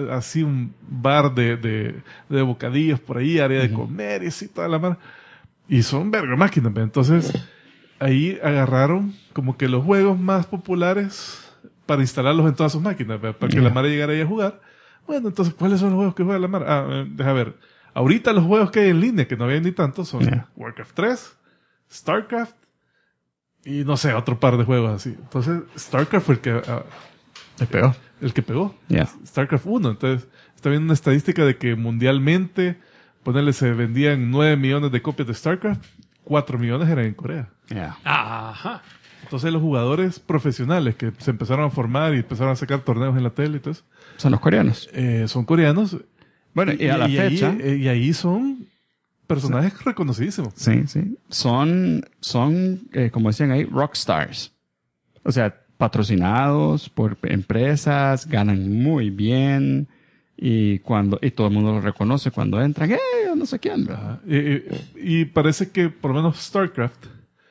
de bocadillos por ahí, área de comer y así, toda la mar. Y son verga máquinas. Entonces, ahí agarraron como que los juegos más populares para instalarlos en todas sus máquinas, para que la Mara llegara ahí a jugar. Bueno, entonces, ¿cuáles son los juegos que juega la Mara? Deja ver. Ahorita los juegos que hay en línea, que no había ni tantos, son Warcraft 3, StarCraft, y no sé, otro par de juegos así. Entonces, StarCraft fue el que pegó.
Yeah.
StarCraft 1. Entonces, está viendo una estadística de que mundialmente, se vendían 9 millones de copias de StarCraft, 4 millones eran en Corea.
Yeah.
Ajá.
Entonces los jugadores profesionales que se empezaron a formar y empezaron a sacar torneos en la tele y todo eso,
son los coreanos.
Son coreanos.
Bueno, y a la fecha...
y ahí son personajes reconocidísimos.
Sí. Son como decían ahí, rockstars. O sea, patrocinados por empresas, ganan muy bien y todo el mundo los reconoce cuando entran. No sé quién.
Y parece que por lo menos StarCraft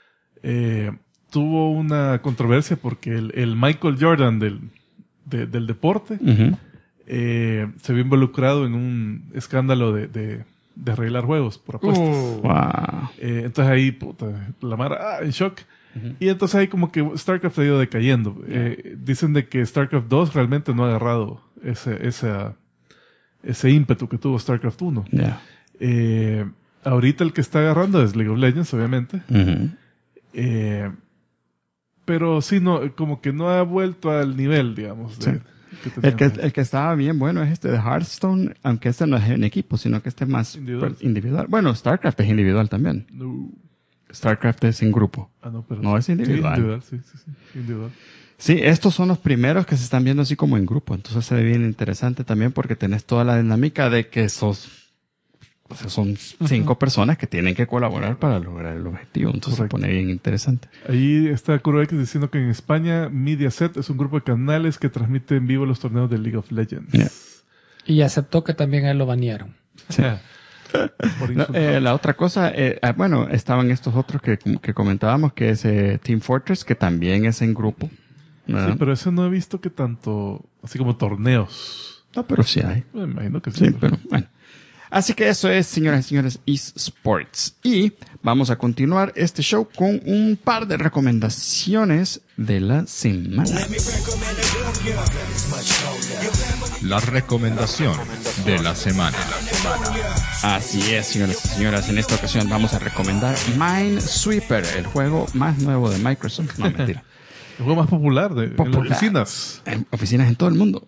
tuvo una controversia porque el Michael Jordan del deporte
uh-huh,
se vio involucrado en un escándalo de arreglar juegos por apuestas.
Wow.
Entonces ahí, la Mara, en shock. Uh-huh. Y entonces ahí como que StarCraft ha ido decayendo. Dicen de que StarCraft 2 realmente no ha agarrado ese ímpetu que tuvo StarCraft 1.
Yeah.
Ahorita el que está agarrando es League of Legends, obviamente.
Uh-huh.
Pero sí, como que no ha vuelto al nivel, digamos.
El que estaba bien bueno es de Hearthstone, aunque este no es en equipo, sino que este es más individual. Bueno, StarCraft es individual también.
No.
StarCraft es en grupo.
Pero
no es individual.
Sí, individual.
Sí, estos son los primeros que se están viendo así como en grupo. Entonces se ve bien interesante también porque tenés toda la dinámica de que son 5 personas que tienen que colaborar para lograr el objetivo. Entonces se pone bien interesante.
Ahí está Kuroek diciendo que en España Mediaset es un grupo de canales que transmite en vivo los torneos de League of Legends.
Yeah.
Y aceptó que también a él lo banearon.
Sí. La otra cosa, estaban estos otros que comentábamos, que es Team Fortress, que también es en grupo. ¿verdad?
Sí, pero eso no he visto que tanto, así como torneos.
No, pero sí hay.
Me imagino que sí.
Sí, pero bueno. Así que eso es, señoras y señores, eSports. Y vamos a continuar este show con un par de recomendaciones de la semana.
La recomendación de la semana.
Así es, señoras y señoras. En esta ocasión vamos a recomendar Minesweeper, el juego más nuevo de Microsoft. No, mentira.
El juego más popular en las oficinas.
En oficinas en todo el mundo.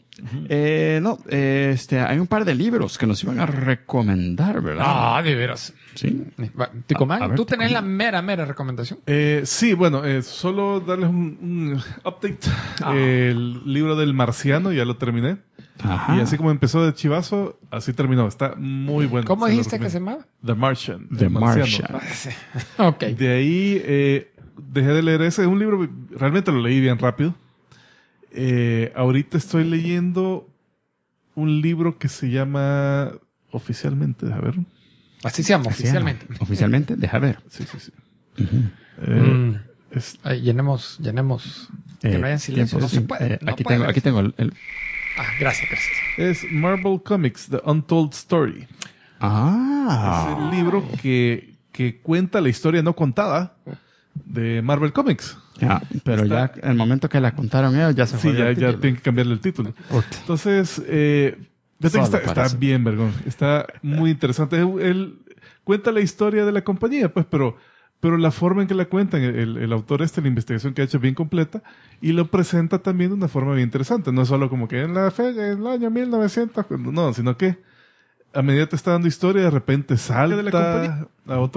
Hay un par de libros que nos iban a recomendar, ¿verdad?
Ah, de veras.
Sí.
Ticomán, ¿tú tenés la mera recomendación?
Sí, bueno, solo darles un update. El libro del Marciano ya lo terminé. Ajá. Y así como empezó de chivazo, así terminó. Está muy bueno.
¿Cómo dijiste que se llamaba?
The Martian.
The Martian.
Ok. De ahí dejé de leer ese. Es un libro, realmente lo leí bien rápido. Ahorita estoy leyendo un libro que se llama Oficialmente, deja ver.
Así se llama, oficialmente.
Oficialmente, deja ver.
Sí.
Uh-huh.
Llenemos. Que no haya silencio. No se puede.
Aquí tengo el...
Gracias.
Es Marvel Comics, The Untold Story. Es el libro que cuenta la historia no contada de Marvel Comics.
Pero ya el momento que la contaron ellos ya se fue.
Sí, ya tienen que cambiarle el título. Entonces, está bien, vergón. Está muy interesante. Él cuenta la historia de la compañía, pues, pero la forma en que la cuentan, el autor la investigación que ha hecho es bien completa y lo presenta también de una forma bien interesante. No es solo como que en el año 1900, no, sino que a medida que te está dando historia, de repente salta de la compañía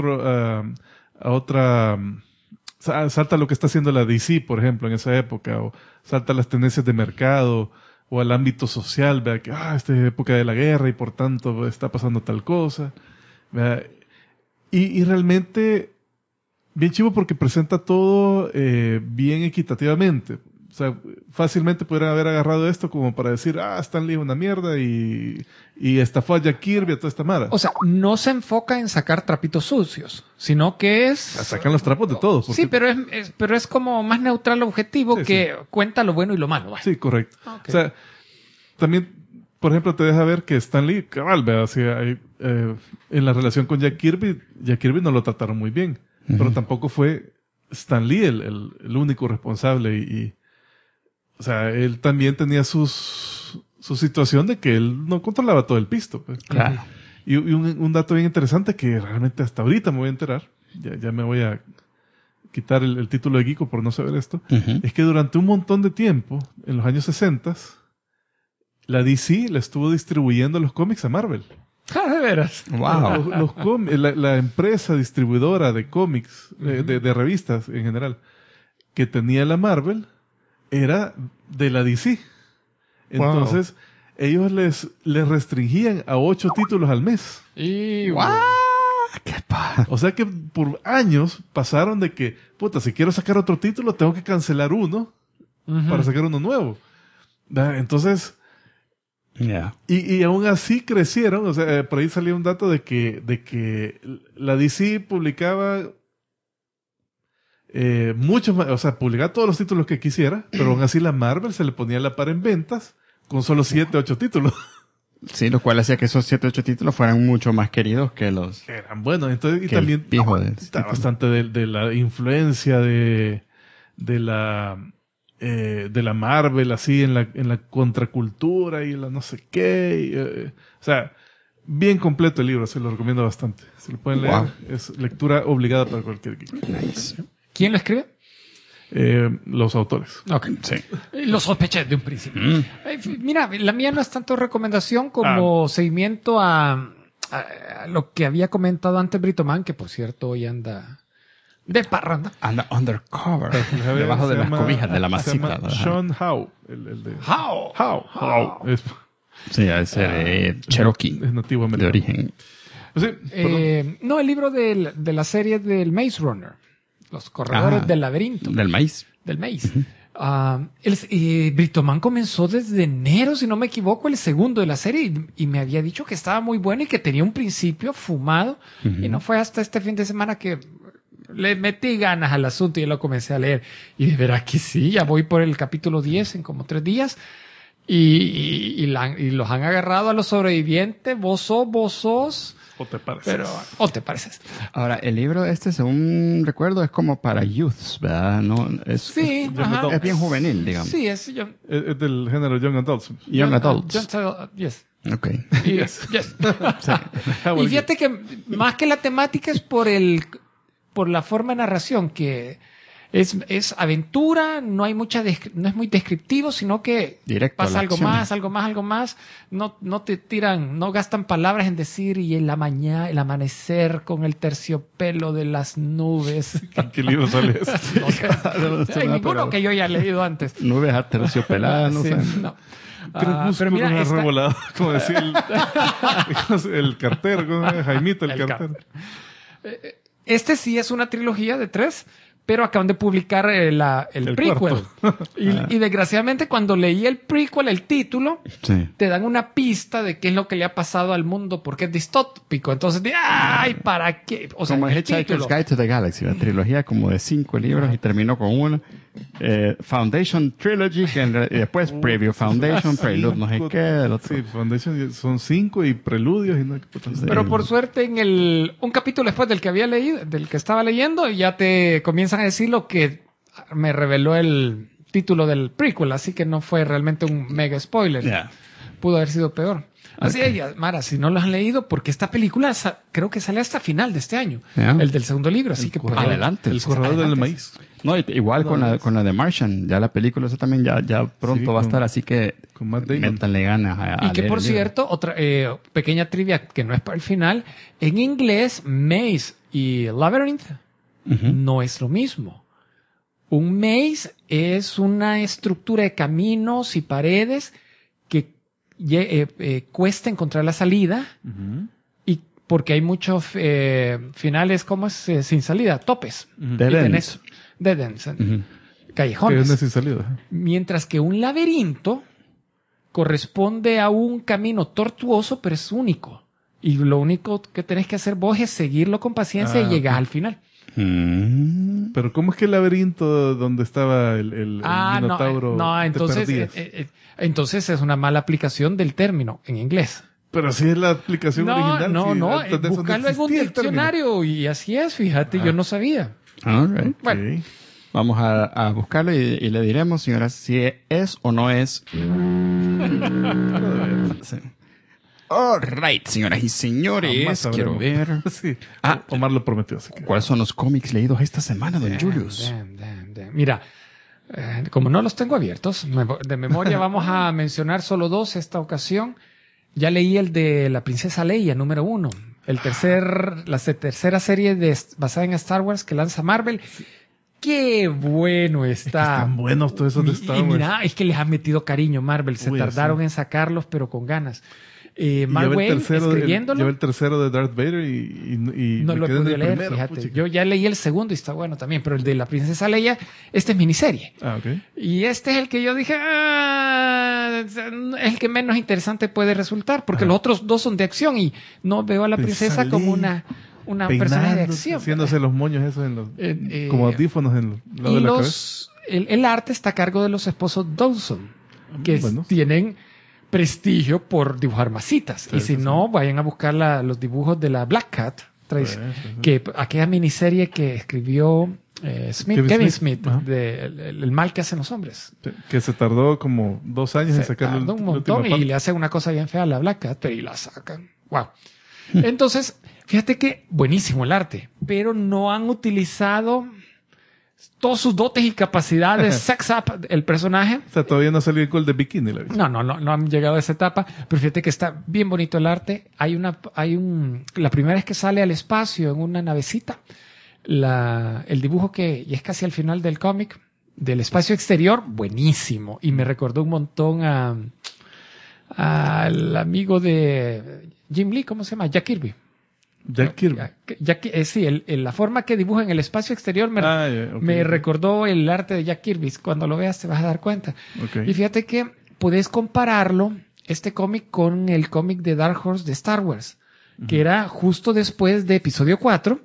salta lo que está haciendo la DC, por ejemplo, en esa época, o salta las tendencias de mercado, o al ámbito social, vea que, esta es época de la guerra y por tanto está pasando tal cosa. ¿Vea? Y realmente, bien chivo porque presenta todo bien equitativamente. O sea, fácilmente pudieran haber agarrado esto como para decir, Stan Lee es una mierda y estafó a Jack Kirby, a toda esta mara.
O sea, no se enfoca en sacar trapitos sucios, sino que es...
Sacan los trapos de todos.
Sí, pero es como más neutral objetivo que cuenta lo bueno y lo malo.
Sí, correcto. Okay. O sea, también, por ejemplo, te deja ver que Stan Lee, cabal, ¿verdad? O sea, en la relación con Jack Kirby no lo trataron muy bien, pero tampoco fue Stan Lee el único responsable o sea, él también tenía su situación de que él no controlaba todo el pisto. Pues.
Claro.
Y un dato bien interesante que realmente hasta ahorita me voy a enterar, ya me voy a quitar el título de Geeko por no saber esto, es que durante un montón de tiempo, en los años 60, la DC le estuvo distribuyendo los cómics a Marvel.
De veras.
Wow.
La empresa distribuidora de cómics, de revistas en general, que tenía la Marvel, era de la DC. Entonces, ellos les restringían a 8 títulos al mes.
Y
o sea que por años pasaron de que, si quiero sacar otro título, tengo que cancelar uno para sacar uno nuevo. Entonces, y aún así crecieron. O sea, por ahí salió un dato de que la DC publicaba mucho más, o sea, publicaba todos los títulos que quisiera, pero aún así la Marvel se le ponía a la par en ventas con solo 7, 8 títulos.
Sí, lo cual hacía que esos 7, 8 títulos fueran mucho más queridos que los...
Eran buenos. Entonces, y también está bastante de la influencia de la Marvel, así, en la contracultura y la no sé qué. O sea, bien completo el libro, se lo recomiendo bastante. Se lo pueden leer. Es lectura obligada para cualquier geek.
Nice.
¿Quién lo escribe?
Los autores.
Ok. Sí. Lo sospeché de un principio. Mira, la mía no es tanto recomendación como seguimiento a lo que había comentado antes Britoman, que por cierto hoy anda de parranda.
Anda undercover. Debajo de las cobijas de la masita.
Sean Howe.
Howe.
Sí, es Cherokee.
Es nativo americano.
De origen.
No, el libro de la serie del Maze Runner. Los corredores del laberinto.
Del maíz.
Britoman comenzó desde enero, si no me equivoco, el segundo de la serie y me había dicho que estaba muy bueno y que tenía un principio fumado. Y no fue hasta este fin de semana que le metí ganas al asunto y lo comencé a leer. Y de veras que sí, ya voy por el capítulo 10 en como 3 días. Y los han agarrado a los sobrevivientes. Vos sos.
O te pareces.
O te pareces.
Ahora, el libro según recuerdo, es como para youths, ¿verdad? No, es bien juvenil, digamos.
Sí,
es del género Young Adults.
Young Adults.
Yes.
Ok.
Yes. Sí. Y fíjate que más que la temática es por la forma de narración, que es aventura, no hay no es muy descriptivo, sino que
directo
pasa algo más. No te tiran, no gastan palabras en decir y el amanecer con el terciopelo de las nubes.
¿Qué libro sale eso?
Hay ninguno que yo haya leído antes.
Nubes aterciopeladas, no sé.
No.
Pero mira, revolado, como decía el cartero, Jaimito el cartero.
Este sí es una trilogía de 3, pero acaban de publicar el prequel. Y desgraciadamente cuando leí el prequel, el título, te dan una pista de qué es lo que le ha pasado al mundo porque es distópico. Entonces, ¡ay, para qué! O sea,
como Hitchhiker's Guide to the Galaxy, la trilogía como de 5 libros y terminó con una. Foundation Trilogy, y después Preview Foundation, Prelude, no sé qué. Del otro.
Sí, Foundation son 5 y preludios.
Pero por suerte, un capítulo después del que estaba leyendo, ya te comienzan a decir lo que me reveló el título del prequel, así que no fue realmente un mega spoiler.
Yeah.
Pudo haber sido peor. Así es, Mara, si no lo han leído, porque esta película creo que sale hasta final de este año, el del segundo libro, así que
adelante.
El corredor del maíz.
No, igual con la de Martian, ya la película esa también ya pronto va a estar, así que métanle ganas a
y que por cierto, otra pequeña trivia que no es para el final, en inglés Maze y Labyrinth no es lo mismo. Un maze es una estructura de caminos y paredes que cuesta encontrar la salida y porque hay muchos finales, ¿cómo es? Sin salida, topes. Dead ends. Callejones.
Sin salida.
Mientras que un laberinto corresponde a un camino tortuoso, pero es único. Y lo único que tenés que hacer vos es seguirlo con paciencia y llegar al final.
Pero ¿cómo es que el laberinto donde estaba el minotauro?
No, entonces es una mala aplicación del término en inglés.
Pero así es la aplicación original.
Búscalo en un diccionario y así es, fíjate, yo no sabía.
All right.
Bueno.
Vamos a buscarlo y le diremos, señoras, si es o no es. Sí. All right, señoras y señores, quiero ver.
Sí. Omar lo prometió. Así que...
¿Cuáles son los cómics leídos esta semana, don Julius?
Mira, como no los tengo abiertos, de memoria vamos a mencionar solo 2 esta ocasión. Ya leí el de la princesa Leia, número 1. La tercera serie basada en Star Wars que lanza Marvel. Sí. ¡Qué bueno está! Es que
están buenos todos esos de Star Wars.
Y mira, es que les han metido cariño Marvel. Se tardaron en sacarlos, pero con ganas. Mark Wade escribiéndolo.
Lleva el tercero de Darth Vader y
no lo he podido leer,
primero,
fíjate.
puchica.
Yo ya leí el segundo y está bueno también, pero el de la princesa Leia, este es miniserie.
Okay.
Y este es el que yo dije, es el que menos interesante puede resultar, porque los otros 2 son de acción y no veo a la princesa como una personaje de acción.
Haciéndose los moños esos como audífonos en el lado de la cabeza.
El arte está a cargo de los esposos Dawson, que tienen prestigio por dibujar masitas. Y si no, vayan a buscar los dibujos de la Black Cat, que aquella miniserie que escribió Kevin Smith, el mal que hacen los hombres.
Que se tardó como 2 años en sacarlo.
Tardó un montón y le hacen una cosa bien fea a la Black Cat, pero y la sacan. Wow. Entonces, fíjate que buenísimo el arte, pero no han utilizado todos sus dotes y capacidades, sex up el personaje.
O sea, todavía no salió el de bikini.
No han llegado a esa etapa, pero fíjate que está bien bonito el arte. La primera vez que sale al espacio en una navecita, el dibujo y es casi al final del cómic, del espacio exterior, buenísimo. Y me recordó un montón al amigo de Jim Lee, ¿cómo se llama? Jack Kirby.
Jack Kirby.
Sí, la forma que dibuja en el espacio exterior me recordó el arte de Jack Kirby. Cuando lo veas te vas a dar cuenta. Okay. Y fíjate que puedes compararlo, este cómic, con el cómic de Dark Horse de Star Wars, que era justo después de episodio 4.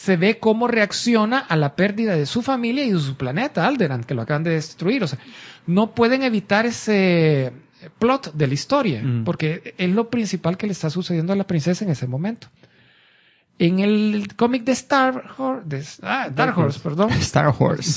se ve cómo reacciona a la pérdida de su familia y de su planeta, Alderaan, que lo acaban de destruir. O sea, no pueden evitar ese plot de la historia, porque es lo principal que le está sucediendo a la princesa en ese momento. En el cómic de Dark Horse, perdón.
Star Horse.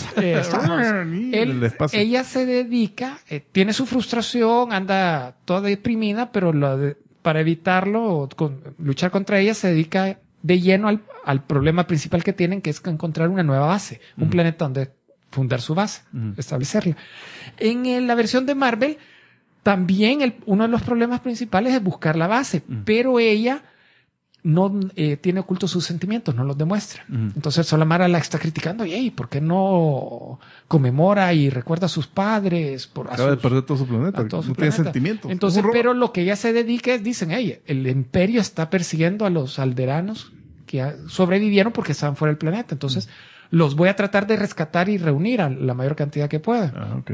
Ella se dedica, tiene su frustración, anda toda deprimida, pero para evitarlo, luchar contra ella, se dedica de lleno al problema principal que tienen, que es encontrar una nueva base, un planeta donde fundar su base, establecerla. En la versión de Marvel, también uno de los problemas principales es buscar la base, pero ella no tiene ocultos sus sentimientos, no los demuestra. Entonces Solamara la está criticando. ¿Y por qué no conmemora y recuerda a sus padres?
Acaba de perder todo su planeta, no tiene sentimientos.
Entonces, pero lo que ella se dedica es, dicen ella, el imperio está persiguiendo a los alderanos que sobrevivieron porque estaban fuera del planeta. Entonces, los voy a tratar de rescatar y reunir a la mayor cantidad que pueda.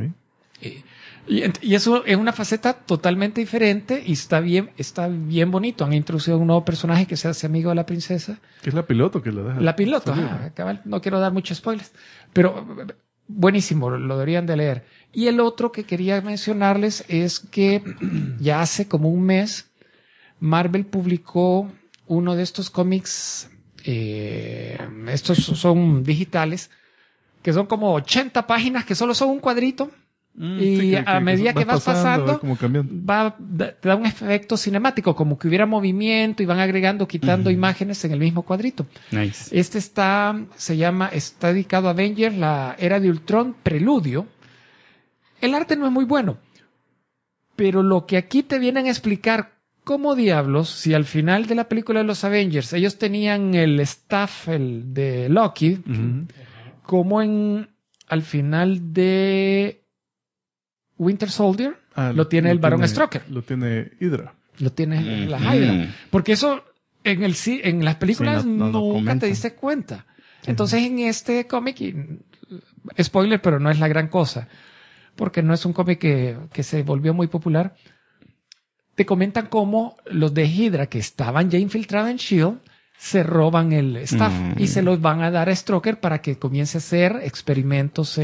Y eso es una faceta totalmente diferente y está bien bonito. Han introducido un nuevo personaje que se hace amigo de la princesa.
Que es la piloto que lo deja.
La piloto, cabal. No quiero dar muchos spoilers, pero buenísimo, lo deberían de leer. Y el otro que quería mencionarles es que ya hace como un mes Marvel publicó uno de estos cómics, estos son digitales, que son como 80 páginas que solo son un cuadrito. Y a medida que vas pasando, te da un efecto cinemático, como que hubiera movimiento y van agregando, quitando imágenes en el mismo cuadrito.
Nice.
Este está dedicado a Avengers, la Era de Ultron, Preludio. El arte no es muy bueno, pero lo que aquí te vienen a explicar, ¿cómo diablos, si al final de la película de los Avengers ellos tenían el staff, el de Loki, como al final de Winter Soldier lo tiene el Barón Strucker.
Lo tiene Hydra.
Lo tiene la Hydra. Porque eso en las películas nunca te diste cuenta. Entonces en este cómic, spoiler, pero no es la gran cosa, porque no es un cómic que se volvió muy popular, te comentan cómo los de Hydra que estaban ya infiltrados en S.H.I.E.L.D. se roban el staff y se los van a dar a Strucker para que comience a hacer experimentos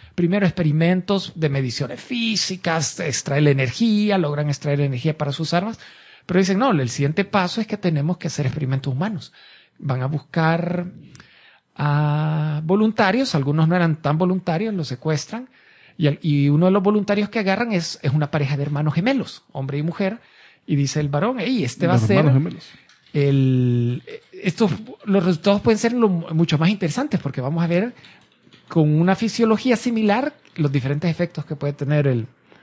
de mediciones físicas, extraer la energía, logran extraer energía para sus armas, pero dicen, no, el siguiente paso es que tenemos que hacer experimentos humanos. Van a buscar a voluntarios, algunos no eran tan voluntarios, los secuestran, y uno de los voluntarios que agarran es una pareja de hermanos gemelos, hombre y mujer, y dice el varón, este va a ser los resultados pueden ser mucho más interesantes, porque vamos a ver con una fisiología similar los diferentes efectos que puede tener el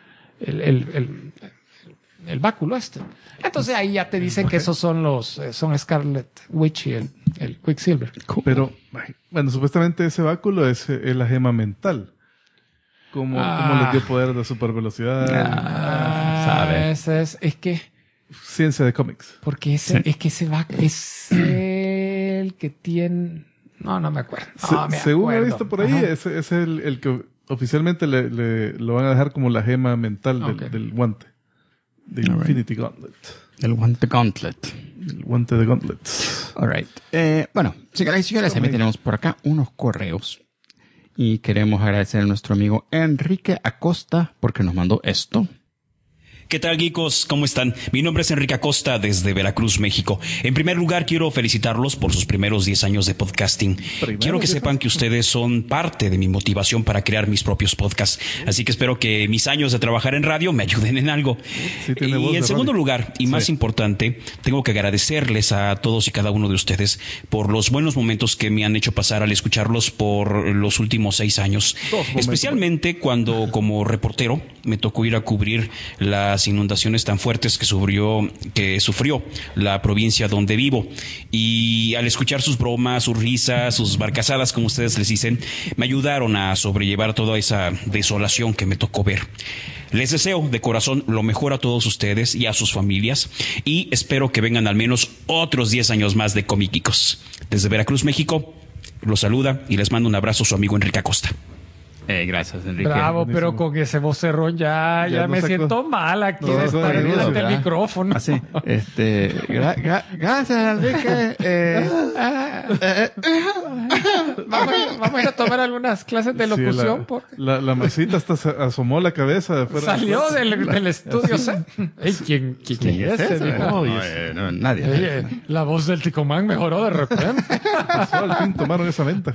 báculo este. Entonces ahí ya te dicen que esos son Scarlet Witch y el Quicksilver.
Pero, bueno, supuestamente ese báculo es la gema mental. Como les dio poder de supervelocidad.
¿Sabes? Es que
ciencia de cómics.
Porque es que ese báculo es el que tiene... No me acuerdo.
Según he visto por ahí, es el que oficialmente lo van a dejar como la gema mental del guante. Del Infinity Gauntlet.
El guante Gauntlet.
El guante de Gauntlet.
All right. Bueno, señoras y señores, también tenemos por acá unos correos. Y queremos agradecer a nuestro amigo Enrique Acosta porque nos mandó esto.
¿Qué tal, geekos? ¿Cómo están? Mi nombre es Enrique Acosta desde Veracruz, México. En primer lugar, quiero felicitarlos por sus primeros 10 años de podcasting. Quiero que sepan que ustedes son parte de mi motivación para crear mis propios podcasts. Así que espero que mis años de trabajar en radio me ayuden en algo. Y en segundo lugar, y más importante, tengo que agradecerles a todos y cada uno de ustedes por los buenos momentos que me han hecho pasar al escucharlos por los últimos 6 años. Especialmente cuando, como reportero, me tocó ir a cubrir las inundaciones tan fuertes que sufrió la provincia donde vivo, y al escuchar sus bromas, sus risas, sus barcazadas, como ustedes les dicen, me ayudaron a sobrellevar toda esa desolación que me tocó ver. Les deseo de corazón lo mejor a todos ustedes y a sus familias, y espero que vengan al menos otros 10 años más de Comiquicos. Desde Veracruz, México, los saluda y les mando un abrazo su amigo Enrique Acosta.
Gracias, Enrique.
Bravo,
Buenísimo.
pero con ese vocerrón ya
no
me
sacó.
siento mal aquí
No
de
sacó
estar
de duda,
delante del
¿verdad?
micrófono.
Así, gracias, Enrique.
Vamos a ir a tomar algunas clases de locución.
Sí,
porque
la masita hasta se asomó la cabeza de fuera.
salió del estudio. Ey, ¿quién es ese? Dijo.
No, nadie.
Oye, la voz del Ticomán mejoró de repente.
Pasó, al fin tomaron esa venta.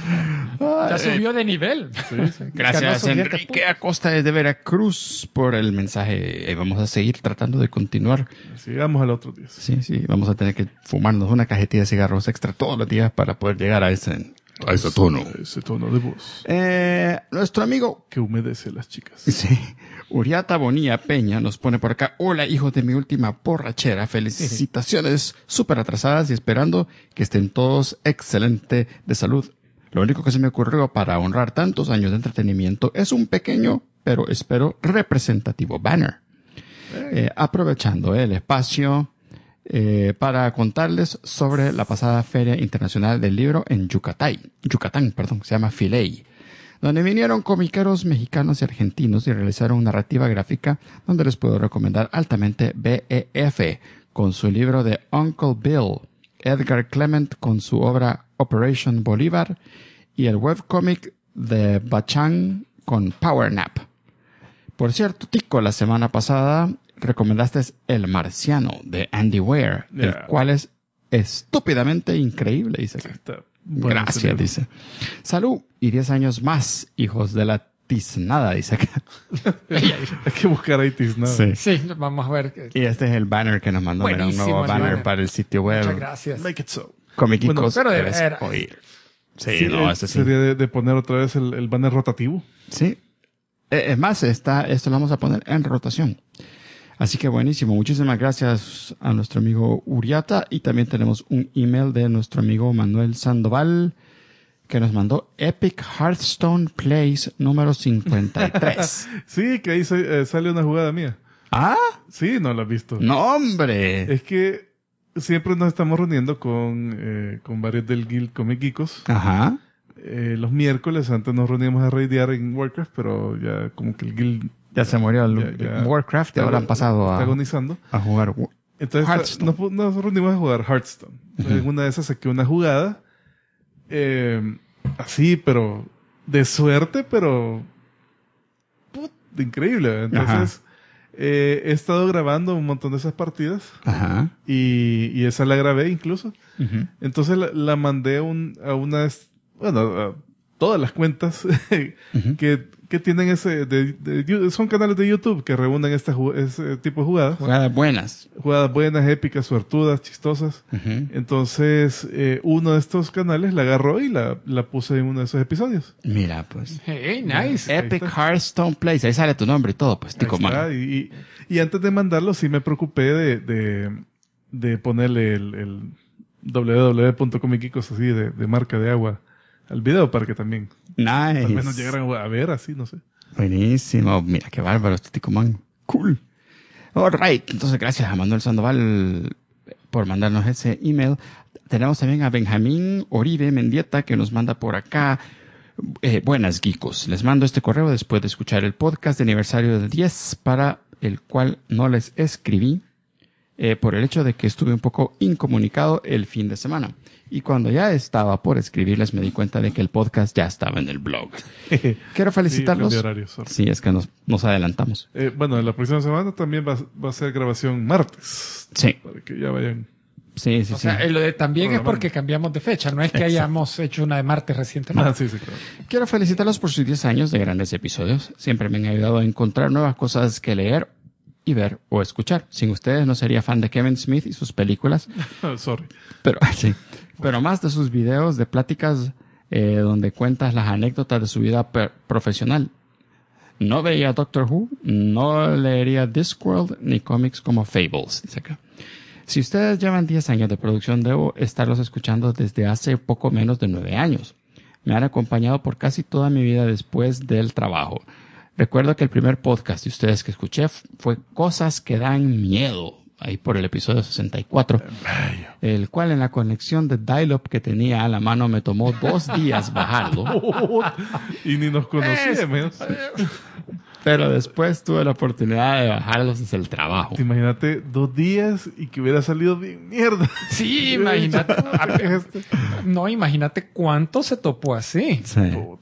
Ya subió de nivel.
Gracias,
Canoso,
Enrique Acosta desde Veracruz, por el mensaje. Vamos a seguir tratando de continuar.
Sigamos al otro día.
Sí, vamos a tener que fumarnos una cajetilla de cigarros extra todos los días para poder llegar a ese tono.
Ese tono de voz
Nuestro amigo,
que humedece a las chicas.
sí, Uriata Bonilla Peña nos pone por acá: hola, hijos de mi última borrachera, felicitaciones súper atrasadas y esperando que estén todos excelente de salud. Lo único que se me ocurrió para honrar tantos años de entretenimiento es un pequeño, pero espero representativo banner. Aprovechando el espacio para contarles sobre la pasada Feria Internacional del Libro en Yucatán, se llama Filey, donde vinieron comiqueros mexicanos y argentinos y realizaron una narrativa gráfica donde les puedo recomendar altamente BEF con su libro de Uncle Bill, Edgar Clement con su obra Operation Bolívar y el webcomic de Bachán con Power Nap. Por cierto, Tico, la semana pasada recomendaste El Marciano de Andy Weir, el cual es estúpidamente increíble, dice. Gracias, dice. Salud y 10 años más, hijos de la tiznada, dice acá.
Hay que buscar ahí tiznada.
Sí, vamos a ver.
Y este es el banner que nos mandó. Mira, un nuevo banner para el sitio web.
Muchas gracias.
Make it so.
Comiquicos,
Bueno, pero
debes oír. Sí, ese sí.
Sería de poner otra vez el banner rotativo.
Sí. Es más, esto lo vamos a poner en rotación. Así que buenísimo. Muchísimas gracias a nuestro amigo Uriata. Y también tenemos un email de nuestro amigo Manuel Sandoval, que nos mandó Epic Hearthstone Plays número 53.
Sí, que ahí sale una jugada mía.
¿Ah?
Sí, no la has visto.
¡No, hombre!
Es que siempre nos estamos reuniendo con varios del Guild Comiquicos.
Ajá.
Los miércoles, antes nos reuníamos a raidear en Warcraft, pero ya como que el Guild...
Ya se murió el Warcraft y ahora han pasado
agonizando.
A jugar
Entonces nos reunimos a jugar Hearthstone. Entonces, en una de esas saqué una jugada así, pero de suerte, pero increíble. Entonces he estado grabando un montón de esas partidas.
Ajá.
Y esa la grabé incluso. Entonces la mandé a unas, a todas las cuentas que tienen son canales de YouTube que reúnen ese tipo de jugadas.
Jugadas buenas.
Jugadas buenas, épicas, suertudas, chistosas. Entonces, uno de estos canales la agarró y la puse en uno de esos episodios.
Mira, pues.
Hey, nice.
Epic Hearthstone Plays. Ahí sale tu nombre y todo, pues, Tico Man.
Y antes de mandarlo, sí me preocupé de ponerle el www.comiquicos así de marca de agua al video para que también al menos llegaran a ver así, no sé.
Buenísimo. Mira, qué bárbaro este Tico Man. Cool. All right. Entonces, gracias a Manuel Sandoval por mandarnos ese email. Tenemos también a Benjamín Oribe Mendieta que nos manda por acá. Buenas, geekos. Les mando este correo después de escuchar el podcast de aniversario del 10 para el cual no les escribí por el hecho de que estuve un poco incomunicado el fin de semana. Y cuando ya estaba por escribirles me di cuenta de que el podcast ya estaba en el blog. Quiero felicitarlos. Sí, es que nos adelantamos.
Bueno, la próxima semana también va a ser grabación martes.
Sí.
Para que ya vayan.
Sí.
O sea, lo de también es porque cambiamos de fecha, no es que hayamos hecho una de martes recientemente.
Sí, claro.
Quiero felicitarlos por sus 10 años de grandes episodios. Siempre me han ayudado a encontrar nuevas cosas que leer y ver o escuchar. Sin ustedes no sería fan de Kevin Smith y sus películas.
Sorry.
Pero sí. Pero más de sus videos de pláticas donde cuentas las anécdotas de su vida profesional. No veía Doctor Who, no leería Discworld ni cómics como Fables, dice acá. Si ustedes llevan 10 años de producción, debo estarlos escuchando desde hace poco menos de 9 años. Me han acompañado por casi toda mi vida después del trabajo. Recuerdo que el primer podcast de ustedes que escuché fue Cosas que dan miedo. ahí por el episodio 64, el cual en la conexión de dial-up que tenía a la mano me tomó 2 días bajarlo.
Y ni nos conocíamos.
Pero después tuve la oportunidad de bajarlos desde el trabajo.
Imagínate 2 días y que hubiera salido bien mierda.
Sí, imagínate. No, imagínate cuánto se topó así.
Sí.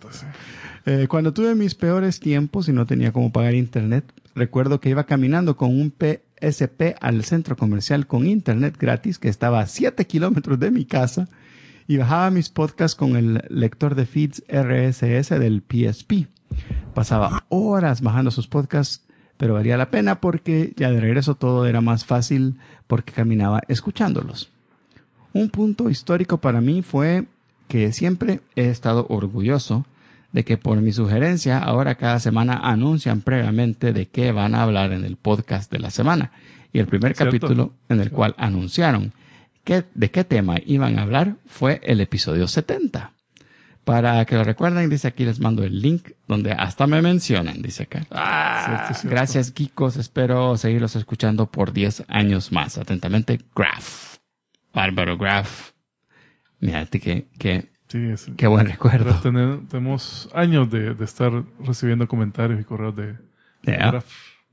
Cuando tuve mis peores tiempos y no tenía cómo pagar internet, recuerdo que iba caminando con un PSP al centro comercial con internet gratis que estaba a 7 kilómetros de mi casa y bajaba mis podcasts con el lector de feeds RSS del PSP. Pasaba horas bajando sus podcasts, pero valía la pena porque ya de regreso todo era más fácil porque caminaba escuchándolos. Un punto histórico para mí fue que siempre he estado orgulloso de que por mi sugerencia ahora cada semana anuncian previamente de qué van a hablar en el podcast de la semana. Y el primer capítulo en el cual anunciaron de qué tema iban a hablar fue el episodio 70. Para que lo recuerden, dice aquí, les mando el link donde hasta me mencionan, dice acá.
Cierto.
Gracias, geekos. Espero seguirlos escuchando por 10 años más. Atentamente, Graf. Bárbaro Graf. Mírate qué buen recuerdo.
Tenemos años de estar recibiendo comentarios y correos de Graf.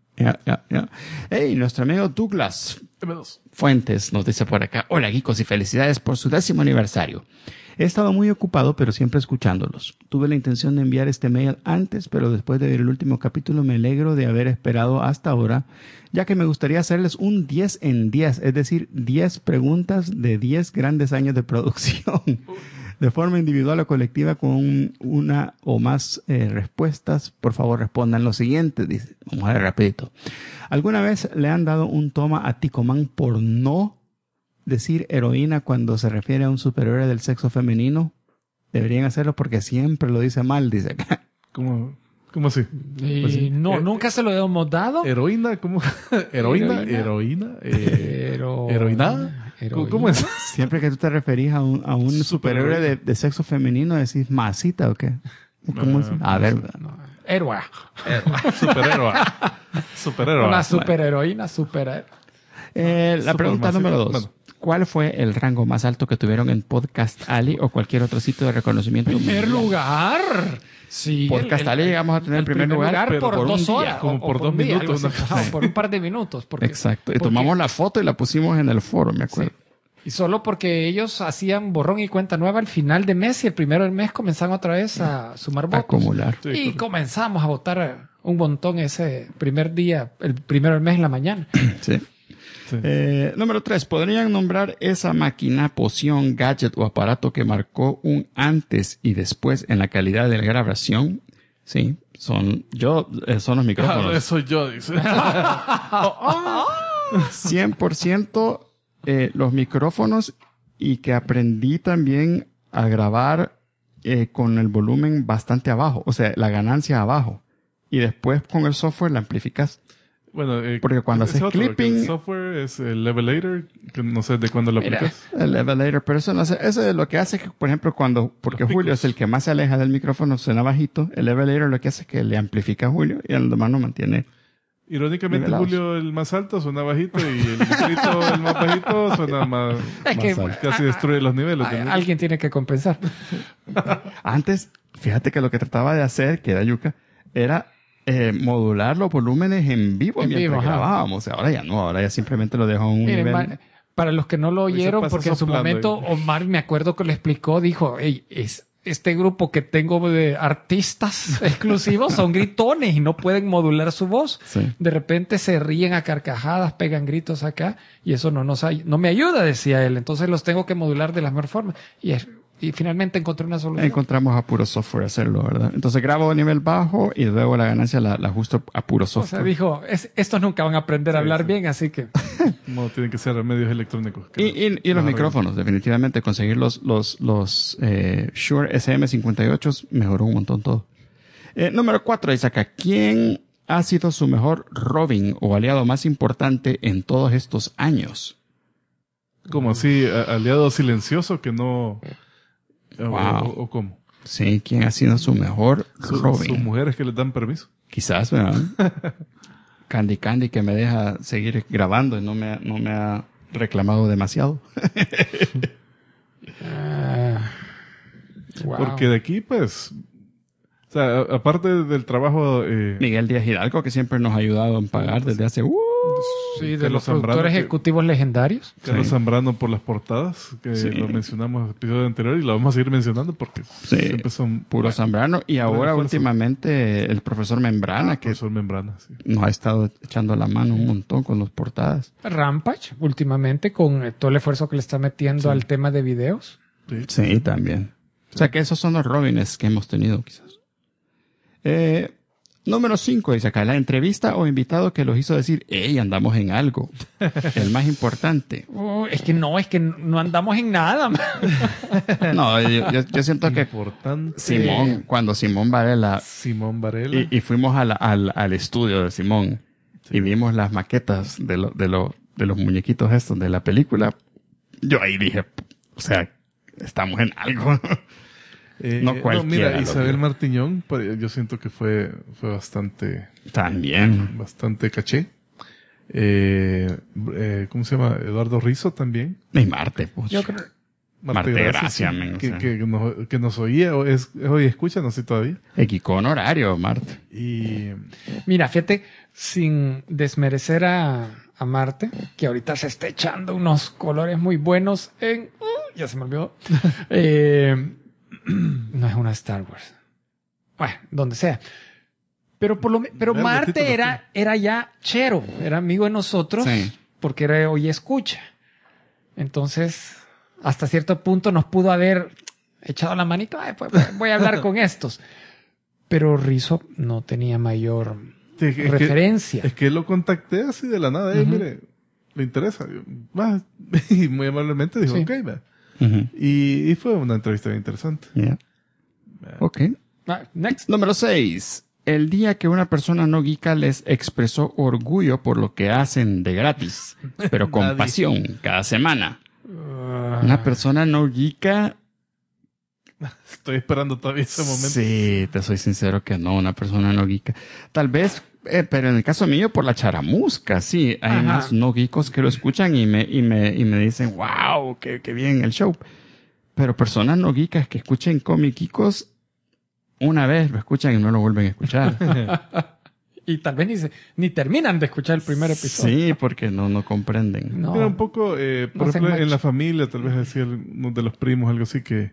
Hey, nuestro amigo Douglas
M2
Fuentes nos dice por acá: hola, geekos, y felicidades por su 10º aniversario. He estado muy ocupado, pero siempre escuchándolos. Tuve la intención de enviar este mail antes, pero después de ver el último capítulo me alegro de haber esperado hasta ahora, ya que me gustaría hacerles un 10 en 10, es decir, 10 preguntas de 10 grandes años de producción. De forma individual o colectiva con una o más respuestas. Por favor, respondan lo siguiente. Dice, vamos a ver rapidito. ¿Alguna vez le han dado un toma a Ticomán por no decir heroína cuando se refiere a un superhéroe del sexo femenino? Deberían hacerlo porque siempre lo dice mal, dice acá.
¿Cómo así?
Pues sí. No, nunca se lo hemos dado.
¿Heroína? ¿Cómo? ¿Heroína? ¿Cómo es?
Siempre que tú te referís a un superhéroe de sexo femenino, decís masita o qué. ¿Cómo es? A ver.
Héroe.
Superhéroe.
Una superheroína, superhéroe.
La pregunta número 2. Bueno. ¿Cuál fue el rango más alto que tuvieron en Podcast Alley o cualquier otro sitio de reconocimiento?
¡Primer lugar! Sí.
Podcast Alley llegamos a tener el primer lugar
pero por 2 horas.
Como por 2 minutos.
Por un par de minutos.
Exacto. Y tomamos la foto y la pusimos en el foro, me acuerdo.
Sí. Y solo porque ellos hacían borrón y cuenta nueva al final de mes y el primero del mes comenzaban otra vez a sumar votos.
Acumular.
Sí, y comenzamos a votar un montón ese primer día, el primero del mes en la mañana.
Sí. Número 3. ¿Podrían nombrar esa máquina, poción, gadget o aparato que marcó un antes y después en la calidad de la grabación? Sí, son los micrófonos.
Eso yo, dice.
100% los micrófonos, y que aprendí también a grabar con el volumen bastante abajo, o sea, la ganancia abajo. Y después con el software la amplificas.
Bueno,
porque cuando haces clipping,
el software es el Levelator, que no sé de cuándo lo aplicas.
El Levelator, pero eso no sé, eso es lo que hace que, por ejemplo, porque Julio es el que más se aleja del micrófono, suena bajito. El Levelator lo que hace es que le amplifica a Julio y el demás no mantiene.
Irónicamente, nivelados. Julio, el más alto, suena bajito, y el Nicolito, el más bajito, suena más alto. Casi destruye los niveles.
Alguien tiene que compensar.
Antes, fíjate que lo que trataba de hacer, que era yuca, era modular los volúmenes en vivo mientras grabábamos. Ahora ya no, ahora ya simplemente lo dejo a un nivel.
Para los que no lo oyeron, porque en su momento Omar, me acuerdo que lo explicó, dijo, hey, este grupo que tengo de artistas exclusivos son gritones y no pueden modular su voz.
Sí.
De repente se ríen a carcajadas, pegan gritos acá, y eso no me ayuda, decía él. Entonces los tengo que modular de la mejor forma. Y finalmente encontré una solución.
Encontramos a puro software hacerlo, ¿verdad? Entonces grabo a nivel bajo y luego la ganancia la ajusto a puro software.
O sea, dijo, estos nunca van a aprender a hablar bien, así que...
No, tienen que ser medios electrónicos.
Y los micrófonos, definitivamente. Conseguir los Shure SM58 mejoró un montón todo. Número 4, dice acá. ¿Quién ha sido su mejor Robin o aliado más importante en todos estos años?
¿Cómo así? ¿Aliado silencioso que no...?
Wow.
¿O cómo?
Sí, ¿quién ha sido su mejor Robin?
¿Sus mujeres que les dan permiso?
Quizás, ¿verdad? Candy que me deja seguir grabando y no me ha reclamado demasiado.
Wow. Porque de aquí, pues, o sea, aparte del trabajo...
Miguel Díaz Hidalgo, que siempre nos ha ayudado en pagar desde hace...
Sí, de los productores ejecutivos legendarios.
Carlos Zambrano por las portadas, que lo mencionamos en el episodio anterior y lo vamos a seguir mencionando porque siempre son...
Puro Zambrano. Y ahora últimamente el profesor Membrana, nos ha estado echando la mano un montón con las portadas.
Rampage, últimamente, con todo el esfuerzo que le está metiendo al tema de videos.
Sí, también. O sea que esos son los Robins que hemos tenido, quizás. Número 5, dice acá, la entrevista o invitado que los hizo decir, hey, andamos en algo. El más importante.
Es que no andamos en nada.
No, yo siento que cuando Simón Varela. Y fuimos al estudio de Simón y vimos las maquetas de los muñequitos estos de la película. Yo ahí dije, o sea, estamos en algo.
No cualquiera. Mira, Isabel Martiñón, yo siento que fue bastante...
También.
Bastante caché. ¿Cómo se llama? Eduardo Rizzo también.
Y Marte, pues.
Yo creo...
Marte Gracia, que nos oía, hoy escucha, no sé todavía.
Equipo honorario, Marte.
Y...
Mira, fíjate, sin desmerecer a Marte, que ahorita se está echando unos colores muy buenos en... ya se me olvidó. No es una Star Wars. Bueno, donde sea. Pero Marte era ya chero, era amigo de nosotros, porque era hoy escucha. Entonces, hasta cierto punto nos pudo haber echado la manito, pues voy a hablar con estos. Pero Rizzo no tenía mayor referencia.
Es que lo contacté así de la nada. Mire, le interesa. Y muy amablemente dijo, ok, va. Y fue una entrevista bien interesante.
Ok.
Next.
Número 6. El día que una persona no geeka les expresó orgullo por lo que hacen de gratis, pero con pasión cada semana. Una persona no geeka...
Estoy esperando todavía ese momento.
Sí, te soy sincero que no, una persona no geeka. Tal vez, pero en el caso mío, por la charamusca, sí. Hay más no geekos que lo escuchan y me dicen, wow, qué bien el show. Pero personas no geekas que escuchen Comic Geekos, una vez lo escuchan y no lo vuelven a escuchar.
Y tal vez ni terminan de escuchar el primer episodio.
Sí, porque no comprenden.
Era un poco, por ejemplo, en la familia, tal vez decía uno de los primos, algo así que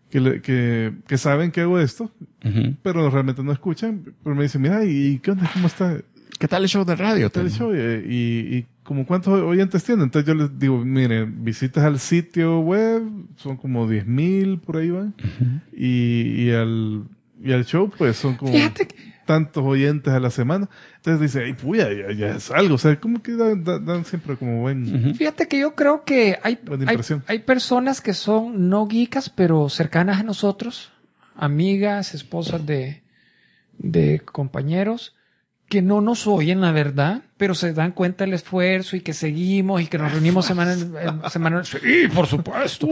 saben que hago esto, pero realmente no escuchan. Pero me dicen, mira, ¿y qué onda? ¿Cómo está?
¿Qué tal el show de radio?
¿Qué tal el show? ¿Y como cuántos oyentes tienen? Entonces yo les digo, miren, visitas al sitio web, son como 10,000 por ahí van. Y al show, pues son como tantos oyentes a la semana. Entonces dice, ay, puya, ya es algo. O sea, como que dan siempre como buen...
Fíjate que yo creo que hay personas que son no geekas, pero cercanas a nosotros, amigas, esposas de compañeros, que no nos oyen, la verdad, pero se dan cuenta del esfuerzo y que seguimos y que nos reunimos semana. Sí, por supuesto.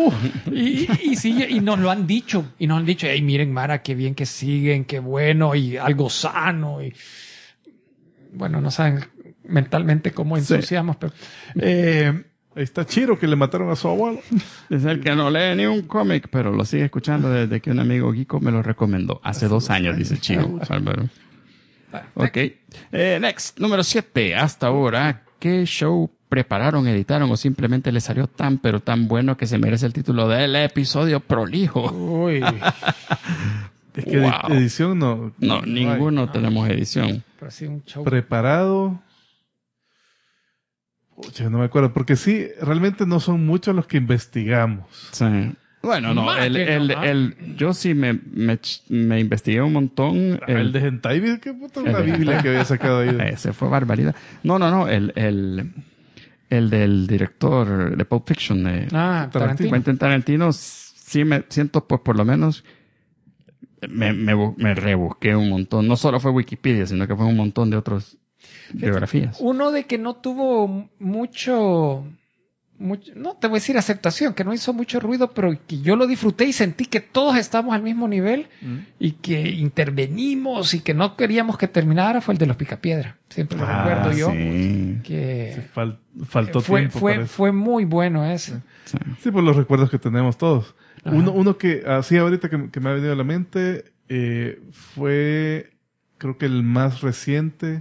Y nos lo han dicho. Y nos han dicho, hey, miren, Mara, qué bien que siguen, qué bueno, y algo sano. Y bueno, no saben mentalmente cómo ensuciamos, pero...
Ahí está Chiro, que le mataron a su abuelo.
Es el que no lee ni un cómic, pero lo sigue escuchando desde que un amigo geeko me lo recomendó. Hace 2 años, dice Chiro. Álvaro. Ok. Next. Número 7. Hasta ahora, ¿qué show prepararon, editaron o simplemente les salió tan pero tan bueno que se merece el título del episodio prolijo?
Uy. Es que edición no...
No, ninguno tenemos edición.
Pero sí un show
preparado... Pucha, no me acuerdo, porque sí, realmente no son muchos los que investigamos.
Sí. Bueno, no, yo sí me investigué un montón.
El de Hentai, qué puta una biblia que había sacado ahí.
Ese fue barbaridad. No, el del director de Pulp Fiction de Quentin Tarantino, sí me siento, pues por lo menos, me rebusqué un montón. No solo fue Wikipedia, sino que fue un montón de otros biografías.
Uno de que no tuvo mucho no te voy a decir aceptación, que no hizo mucho ruido, pero que yo lo disfruté y sentí que todos estamos al mismo nivel y que intervenimos y que no queríamos que terminara, fue el de los Picapiedra. Siempre lo recuerdo yo. Que
faltó tiempo.
Fue muy bueno ese.
Sí, por los recuerdos que tenemos todos. Uno que así ahorita que me ha venido a la mente fue, creo que el más reciente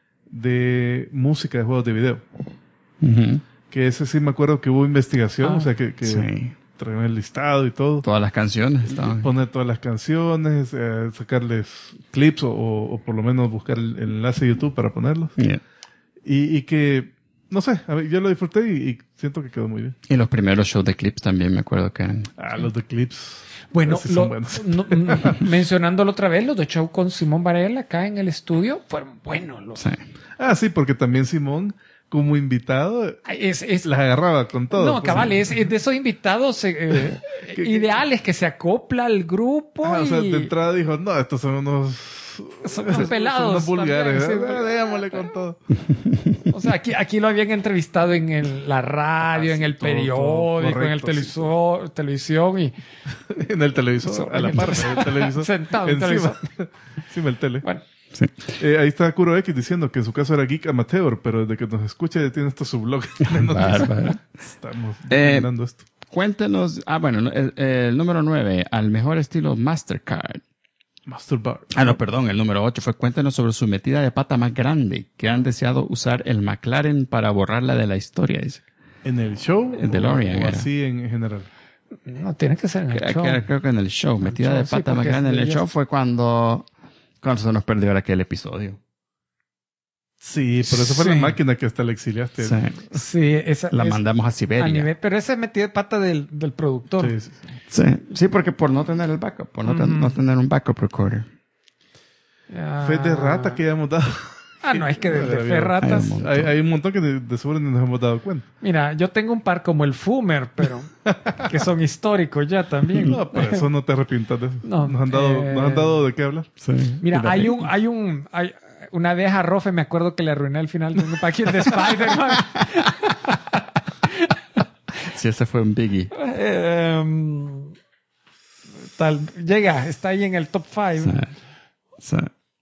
de música de juegos de video. Que ese sí me acuerdo que hubo investigación, o sea que traían el listado y todo.
Todas las canciones estaban.
Poner todas las canciones, sacarles clips o por lo menos buscar el enlace de YouTube para ponerlos.
Yeah.
Y que, no sé, a ver, yo lo disfruté y siento que quedó muy bien.
Y los primeros shows de clips también me acuerdo que eran.
Los de clips.
Bueno, mencionándolo otra vez, los de show con Simón Varela acá en el estudio fueron buenos.
Sí, porque también Simón, como invitado, las agarraba con todo.
No, cabal, es de esos invitados ideales que se acopla al grupo.
O sea, de entrada dijo, no, estos son unos
pelados.
Son unos vulgares.
También,
déjamosle con todo.
O sea, aquí lo habían entrevistado en la radio, en el periódico, en el televisión y...
en el televisor, a la par del televisor.
Sentado en el televisor.
Encima del tele.
Bueno.
Sí.
Ahí está Kuro X diciendo que en su caso era geek amateur, pero desde que nos escucha ya tiene hasta su blog. Estamos terminando esto.
Cuéntenos, bueno, el número 9, al mejor estilo Mastercard. No, perdón, el número 8 fue cuéntenos sobre su metida de pata más grande que han deseado usar el McLaren para borrarla de la historia. Dice.
¿En el show?
En DeLorean.
¿O así en general?
No, tiene que ser en el show.
Creo que en el show. Metida de pata más grande en el show fue cuando se nos perdió aquel episodio.
Sí, pero esa fue la máquina que hasta la exiliaste.
Sí, esa
la mandamos a Siberia.
Pero esa es metida de pata del productor.
Sí, porque por no tener el backup, por no tener un backup recorder.
Fe de rata que ya hemos dado.
No, es que de fe de ratas.
Hay un montón que de seguro ni nos hemos dado cuenta.
Mira, yo tengo un par como el Fumer, pero que son históricos ya también.
No, pero eso no te arrepientas de eso.
No,
nos han dado de qué hablar.
Sí.
Mira, hay una vez a Rofe me acuerdo que le arruiné el final de un paquete de Spider-Man.
Sí, ese fue un biggie.
Está ahí en el top 5.
Sí.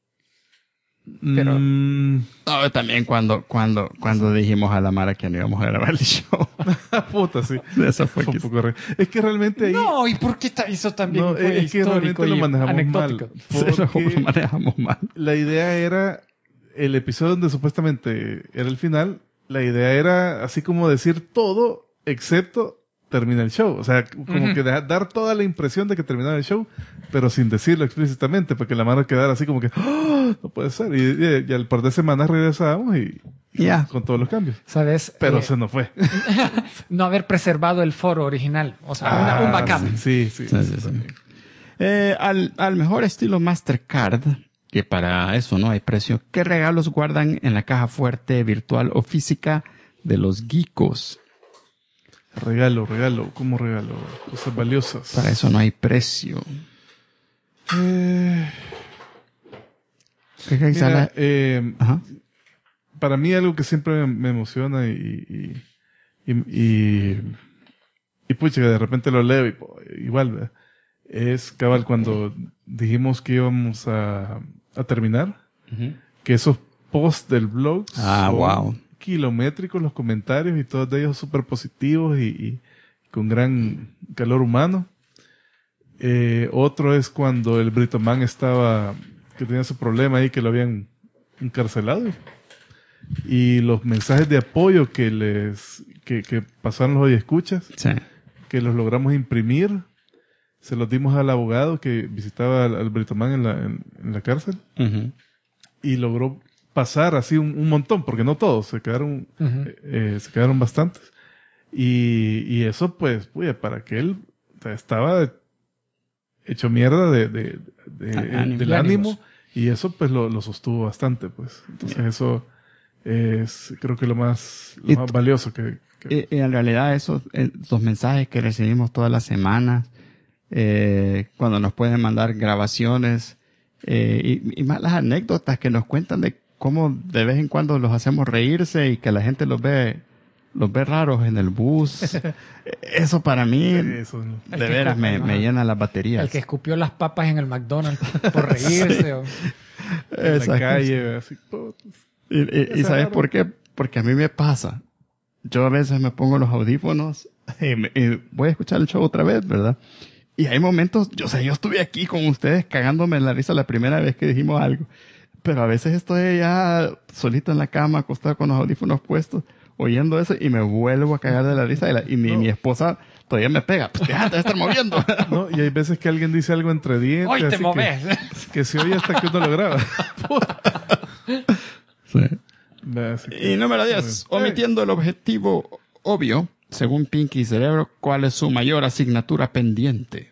Pero
no, también cuando dijimos a la Mara que no íbamos a grabar el show.
Puta, sí.
Eso fue
un poco raro. Es que realmente ahí...
No, ¿y por qué eso también fue
es que realmente lo manejamos mal.
Lo manejamos mal.
La idea era, el episodio donde supuestamente era el final, la idea era así como decir todo, excepto termina el show. O sea, como que dar toda la impresión de que terminaba el show, pero sin decirlo explícitamente, para que la mano quedara así como que, ¡oh! No puede ser. Y al par de semanas regresábamos y con todos los cambios.
¿Sabes?
Pero se nos fue.
No haber preservado el foro original. O sea, un backup.
Sí.
Al mejor estilo Mastercard, que para eso no hay precio, ¿qué regalos guardan en la caja fuerte, virtual o física de los geekos?
Regalo. ¿Cómo regalo? Cosas valiosas.
Para eso no hay precio.
Para mí algo que siempre me emociona y pucha, que de repente lo leo y igual, ¿verdad? Es cabal cuando dijimos que íbamos a terminar, que esos posts del blog son kilométricos los comentarios y todos de ellos súper positivos y con gran calor humano. Otro es cuando el Britoman que tenía su problema ahí, que lo habían encarcelado. Y los mensajes de apoyo que pasaron los escuchas, que los logramos imprimir, se los dimos al abogado que visitaba al Britoman en la cárcel, y logró pasar así un montón, porque no todos, se quedaron bastantes. Y eso pues, para que él estaba hecho mierda del ánimo, y eso pues lo sostuvo bastante, pues. Entonces eso es, creo que lo más valioso que...
En realidad los mensajes que recibimos todas las semanas, cuando nos pueden mandar grabaciones, y más las anécdotas que nos cuentan de cómo de vez en cuando los hacemos reírse y que la gente los ve los ve raros en el bus. Eso para mí,
Eso,
de veras, me llena las baterías.
El que escupió las papas en el McDonald's por reírse.
Sí.
O...
en la calle, así.
¿Y sabes por qué? Porque a mí me pasa. Yo a veces me pongo los audífonos y voy a escuchar el show otra vez, ¿verdad? Y hay momentos, yo estuve aquí con ustedes cagándome en la risa la primera vez que dijimos algo. Pero a veces estoy ya solito en la cama, acostado con los audífonos puestos, oyendo eso y me vuelvo a cagar de la risa y mi esposa todavía me pega. Pues déjate de estar moviendo.
No, y hay veces que alguien dice algo entre dientes.
¡Hoy te
así
moves!
Que se oye hasta que uno lo graba.
Sí.
Que,
y número 10. Omitiendo el objetivo obvio, según Pinky Cerebro, ¿cuál es su mayor asignatura pendiente?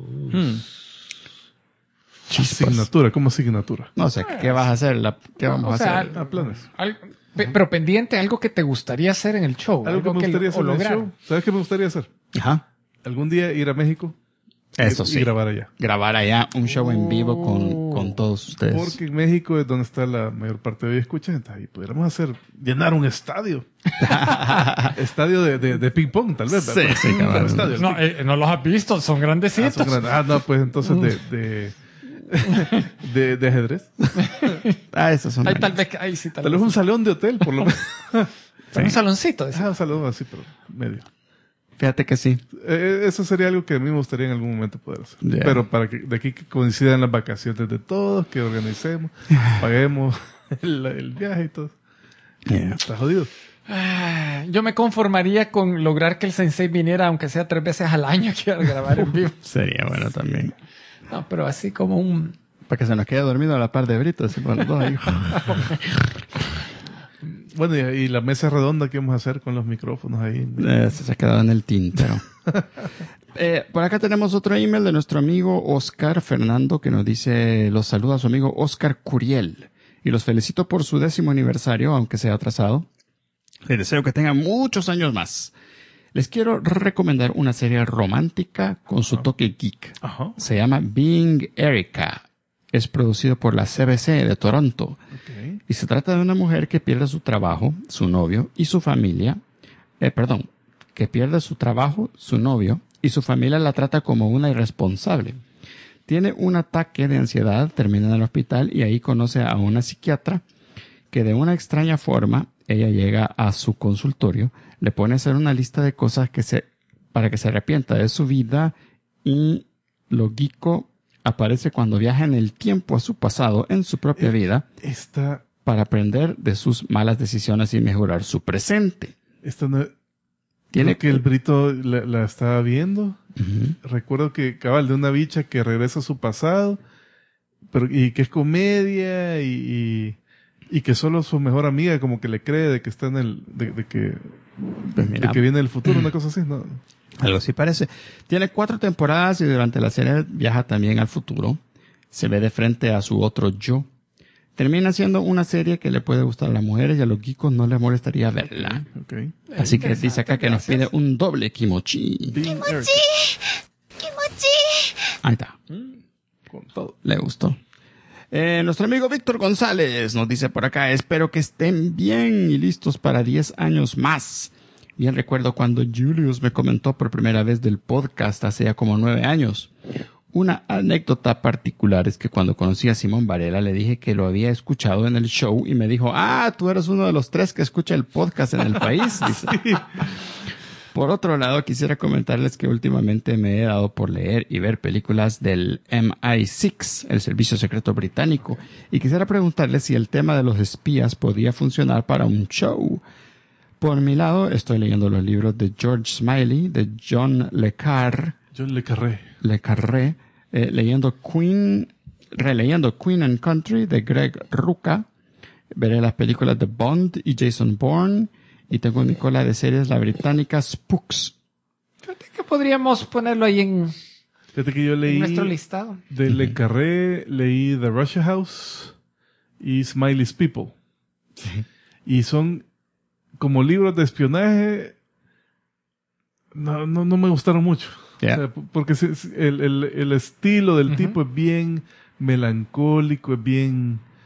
Asignatura, ¿cómo asignatura?
No sé, ¿qué vas a hacer? ¿Qué vamos a hacer?
Planes.
Pero pendiente, algo que te gustaría hacer en el show.
Algo que me gustaría hacer en el show. ¿Sabes qué me gustaría hacer?
Ajá.
Algún día ir a México.
Eso sí.
Y grabar allá.
Grabar allá un show en vivo con todos ustedes.
Porque en México es donde está la mayor parte de hoy escucha. Entonces ahí pudiéramos llenar un estadio. Estadio de ping pong, tal vez.
Sí, sí,
estadio.
No los has visto, son grandecitos.
No, pues entonces de ajedrez.
Esos son.
Tal vez
un salón de hotel, por lo menos.
Sí. Un saloncito.
Un salón así, pero medio.
Fíjate que sí.
Eso sería algo que a mí me gustaría en algún momento poder hacer.
Yeah.
Pero para que de aquí que coincidan las vacaciones de todos, que organicemos, paguemos el viaje y todo.
Yeah.
Está jodido.
Yo me conformaría con lograr que el sensei viniera, aunque sea 3 veces al año, que a grabar en vivo.
Sería bueno también.
No, pero así como un...
Para que se nos quede dormido a la par de Brito. Así por los dos ahí.
Bueno, y la mesa redonda que vamos a hacer con los micrófonos ahí.
Se ha quedado en el tintero. Por acá tenemos otro email de nuestro amigo Oscar Fernando que nos dice, los saluda a su amigo Oscar Curiel y los felicito por su 10º aniversario, aunque sea atrasado. Les deseo que tengan muchos años más. Les quiero recomendar una serie romántica con su toque geek. Se llama Being Erica. Es producido por la CBC de Toronto. Okay. Y se trata de una mujer que pierde su trabajo, su novio y su familia. Que pierde su trabajo, su novio y su familia la trata como una irresponsable. Tiene un ataque de ansiedad, termina en el hospital y ahí conoce a una psiquiatra que de una extraña forma, ella llega a su consultorio, le pone a hacer una lista de cosas para que se arrepienta de su vida y lo geeko aparece cuando viaja en el tiempo a su pasado, en su propia vida, para aprender de sus malas decisiones y mejorar su presente.
Tiene que el Brito la estaba viendo. Recuerdo que cabal de una bicha que regresa a su pasado, y que es comedia y que solo su mejor amiga como que le cree de que está en de que viene del futuro, una cosa así, ¿no?
Algo así parece. Tiene 4 temporadas y durante la serie viaja también al futuro. Se ve de frente a su otro yo. Termina siendo una serie que le puede gustar a las mujeres y a los geekos no les molestaría verla.
Okay.
Así que dice acá que nos pide un doble kimochi.
¡Kimochi!
Ahí está.
Con todo.
Le gustó. Nuestro amigo Víctor González nos dice por acá, espero que estén bien y listos para 10 años más. Bien recuerdo cuando Julius me comentó por primera vez del podcast hace ya como 9 años. Una anécdota particular es que cuando conocí a Simón Varela le dije que lo había escuchado en el show y me dijo, tú eres uno de los 3 que escucha el podcast en el país. Dice. Sí. Por otro lado, quisiera comentarles que últimamente me he dado por leer y ver películas del MI6, el Servicio Secreto Británico, y quisiera preguntarles si el tema de los espías podía funcionar para un show. Por mi lado, estoy leyendo los libros de George Smiley, de John Le Carré, releyendo Queen and Country de Greg Rucka, veré las películas de Bond y Jason Bourne, y tengo en mi cola de series la británica Spooks.
Fíjate que podríamos ponerlo ahí en nuestro listado.
De Le Carré leí The Russia House y Smiley's People. Sí. Y son como libros de espionaje, no me gustaron mucho. Yeah. O sea, porque el estilo del tipo es bien melancólico, es bien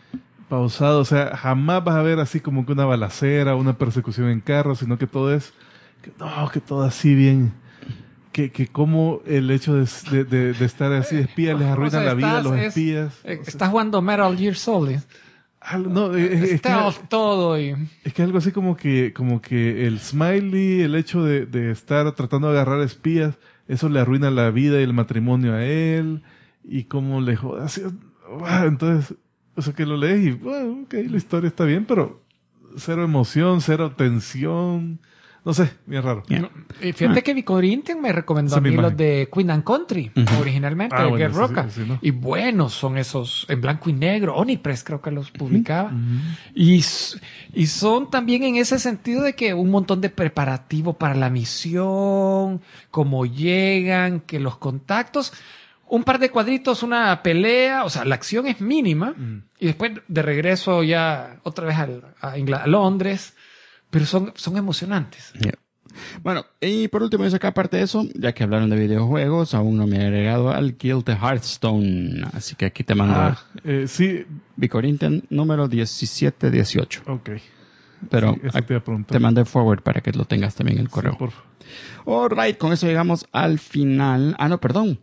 pausado. O sea, jamás vas a ver así como que una balacera, una persecución en carro, sino que todo es... que todo así bien... Que como el hecho de estar así de espía les arruina la vida a los espías.
Estás jugando Metal Gear Solid.
No, es
todo y...
Es que algo así como que el smiley, el hecho de estar tratando de agarrar espías, eso le arruina la vida y el matrimonio a él, y cómo le joda así. Entonces, o sea, que lo lees y, bueno, ok, la historia está bien, pero cero emoción, cero tensión. No sé, bien raro.
Yeah. Fíjate que Vicorintian me recomendó a mí los de Queen and Country, originalmente, de Get Roca. Sí, ¿no? Y buenos son esos, en blanco y negro. Onipress creo que los publicaba. Y son también en ese sentido de que un montón de preparativo para la misión, cómo llegan, que los contactos... Un par de cuadritos, una pelea, o sea, la acción es mínima. Y después de regreso ya otra vez a Londres... Pero son emocionantes.
Yeah. Bueno, y por último, dice acá, aparte de eso, ya que hablaron de videojuegos, aún no me he agregado al Guild de Hearthstone. Así que aquí te mando
sí.
Vicorintian número 1718.
Ok.
Pero
sí,
te mandé forward para que lo tengas también en el correo.
Sí, por favor.
Alright, con eso llegamos al final. No, perdón.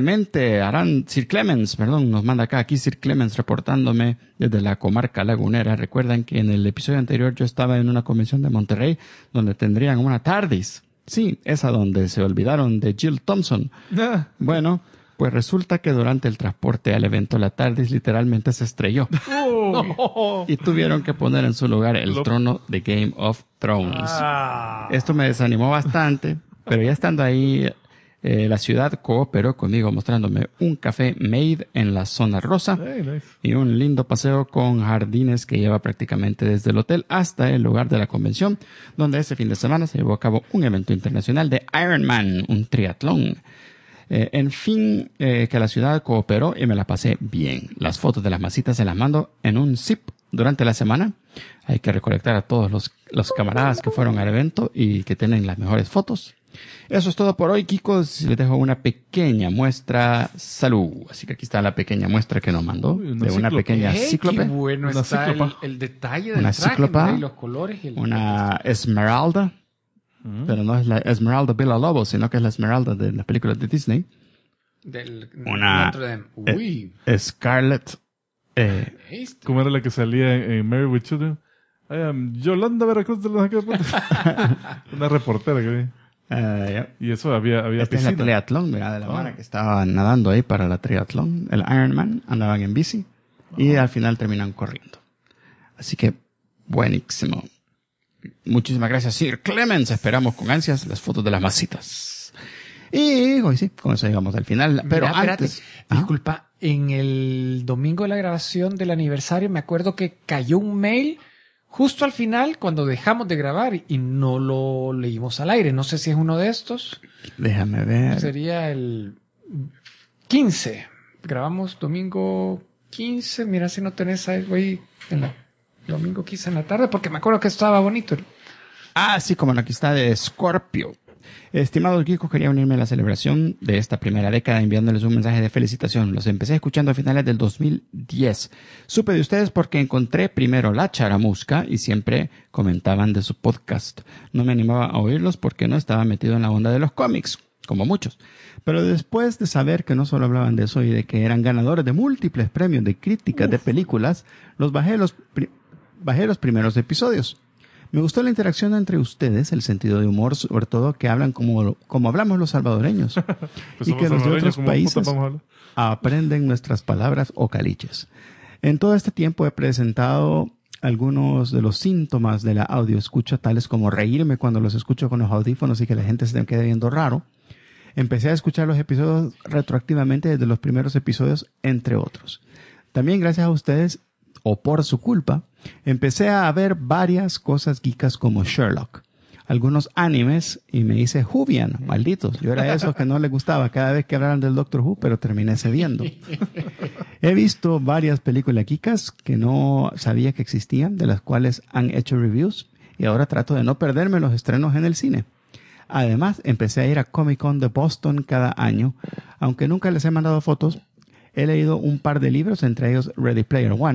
Sir Clemens, nos manda aquí Sir Clemens reportándome desde la comarca lagunera. Recuerdan que en el episodio anterior yo estaba en una convención de Monterrey donde tendrían una TARDIS. Sí, esa donde se olvidaron de Jill Thompson. Bueno, pues resulta que durante el transporte al evento la TARDIS literalmente se estrelló. Y tuvieron que poner en su lugar el trono de Game of Thrones. Esto me desanimó bastante, pero ya estando ahí... la ciudad cooperó conmigo mostrándome un café made en la zona rosa y un lindo paseo con jardines que lleva prácticamente desde el hotel hasta el lugar de la convención, donde ese fin de semana se llevó a cabo un evento internacional de Ironman, un triatlón. En fin, que la ciudad cooperó y me la pasé bien. Las fotos de las masitas se las mando en un zip durante la semana. Hay que recolectar a todos los camaradas que fueron al evento y que tienen las mejores fotos. Eso es todo por hoy, Kikos. Les dejo una pequeña muestra. Salud. Así que aquí está la pequeña muestra que nos mandó. Una pequeña cíclope.
Qué bueno
una
está el detalle del traje, y los colores.
Una Esmeralda. Pero no es la Esmeralda Villalobos, sino que es la Esmeralda de las películas de Disney. Una Scarlett.
¿Cómo era la que salía en Married with Children? Yolanda Veracruz de los... Una reportera que vi. Y eso había
esta
piscina.
Es la triatlón, de la mara que estaba nadando ahí para la triatlón. El Ironman, andaban en bici y al final terminan corriendo. Así que, buenísimo. Muchísimas gracias, Sir Clemens. Esperamos con ansias las fotos de las masitas. Y hoy sí, con eso llegamos al final. Pero antes...
Disculpa, en el domingo de la grabación del aniversario me acuerdo que cayó un mail... Justo al final, cuando dejamos de grabar y no lo leímos al aire. No sé si es uno de estos.
Déjame ver.
Sería el 15. Grabamos domingo 15. Mira si no tenés ahí, domingo 15 en la tarde, porque me acuerdo que estaba bonito.
Sí, como aquí está de Scorpio. Estimados geekos, quería unirme a la celebración de esta primera década enviándoles un mensaje de felicitación. Los empecé escuchando a finales del 2010. Supe de ustedes porque encontré primero La Charamusca y siempre comentaban de su podcast. No me animaba a oírlos porque no estaba metido en la onda de los cómics, como muchos. Pero después de saber que no solo hablaban de eso y de que eran ganadores de múltiples premios de críticas de películas, bajé los primeros episodios. Me gustó la interacción entre ustedes, el sentido de humor, sobre todo que hablan como hablamos los salvadoreños.
Pues
y que los de otros países aprenden nuestras palabras o caliches. En todo este tiempo he presentado algunos de los síntomas de la audioescucha, tales como reírme cuando los escucho con los audífonos y que la gente se me quede viendo raro. Empecé a escuchar los episodios retroactivamente desde los primeros episodios, entre otros. También gracias a ustedes, o por su culpa, empecé a ver varias cosas geekas como Sherlock, algunos animes y me hice Whovian, malditos. Yo era de esos que no les gustaba cada vez que hablaran del Doctor Who, pero terminé cediendo. He visto varias películas geekas que no sabía que existían, de las cuales han hecho reviews y ahora trato de no perderme los estrenos en el cine. Además, empecé a ir a Comic Con de Boston cada año, aunque nunca les he mandado fotos. He leído un par de libros, entre ellos Ready Player One.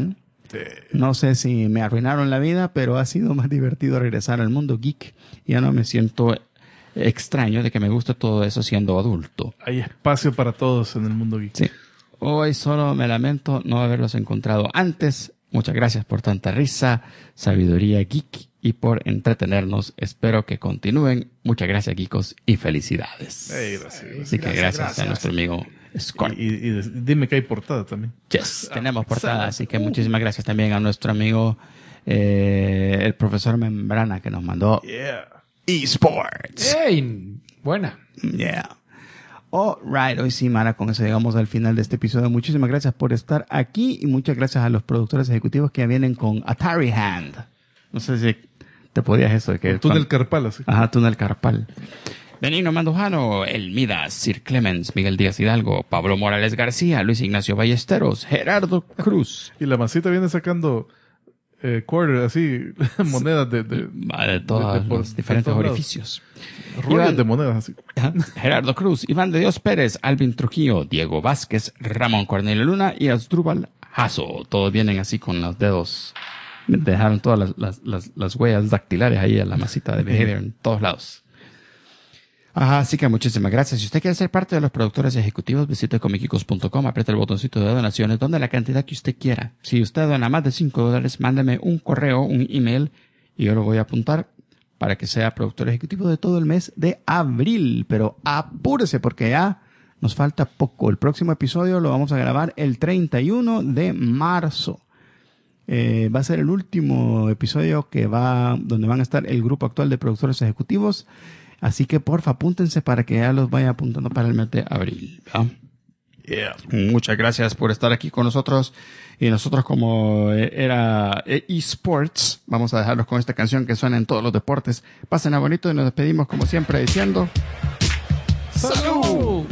No sé si me arruinaron la vida, pero ha sido más divertido regresar al mundo geek. Ya no me siento extraño de que me guste todo eso siendo adulto.
Hay espacio para todos en el mundo geek.
Sí. Hoy solo me lamento no haberlos encontrado antes. Muchas gracias por tanta risa, sabiduría geek y por entretenernos. Espero que continúen. Muchas gracias, geekos, y felicidades.
Gracias.
Así que gracias a nuestro amigo Scott.
Y dime que hay portada también.
Yes, tenemos portada, así que muchísimas gracias también a nuestro amigo el profesor Membrana que nos mandó eSports.
¡Ey! Buena.
Yeah. Alright, hoy sí, Mara, con eso llegamos al final de este episodio. Muchísimas gracias por estar aquí y muchas gracias a los productores ejecutivos que vienen con Atari Hand. No sé si te podías eso.
Túnel Carpal, así.
Ajá, Túnel Carpal. Benigno Mandujano, El Midas, Sir Clemens, Miguel Díaz Hidalgo, Pablo Morales García, Luis Ignacio Ballesteros, Gerardo Cruz.
Y la masita viene sacando quarter, así, monedas de
todos los diferentes orificios.
Rollos de monedas, así.
Gerardo Cruz, Iván de Dios Pérez, Alvin Trujillo, Diego Vázquez, Ramón Cornelio Luna y Asdrúbal Jasso. Todos vienen así con los dedos. Dejaron todas las huellas dactilares ahí a la masita de Behavior en todos lados. Así que muchísimas gracias. Si usted quiere ser parte de los productores ejecutivos, visite comicicos.com, aprieta el botoncito de donaciones, donde la cantidad que usted quiera. Si usted dona más de $5, mándeme un correo, un email, y yo lo voy a apuntar para que sea productor ejecutivo de todo el mes de abril. Pero apúrese porque ya nos falta poco. El próximo episodio lo vamos a grabar el 31 de marzo. Va a ser el último episodio donde van a estar el grupo actual de productores ejecutivos. Así que porfa, apúntense para que ya los vaya apuntando para el mes de abril. Yeah. Muchas gracias por estar aquí con nosotros. Y nosotros, como era eSports, vamos a dejarlos con esta canción que suena en todos los deportes. Pasen a bonito y nos despedimos como siempre diciendo ¡Salud!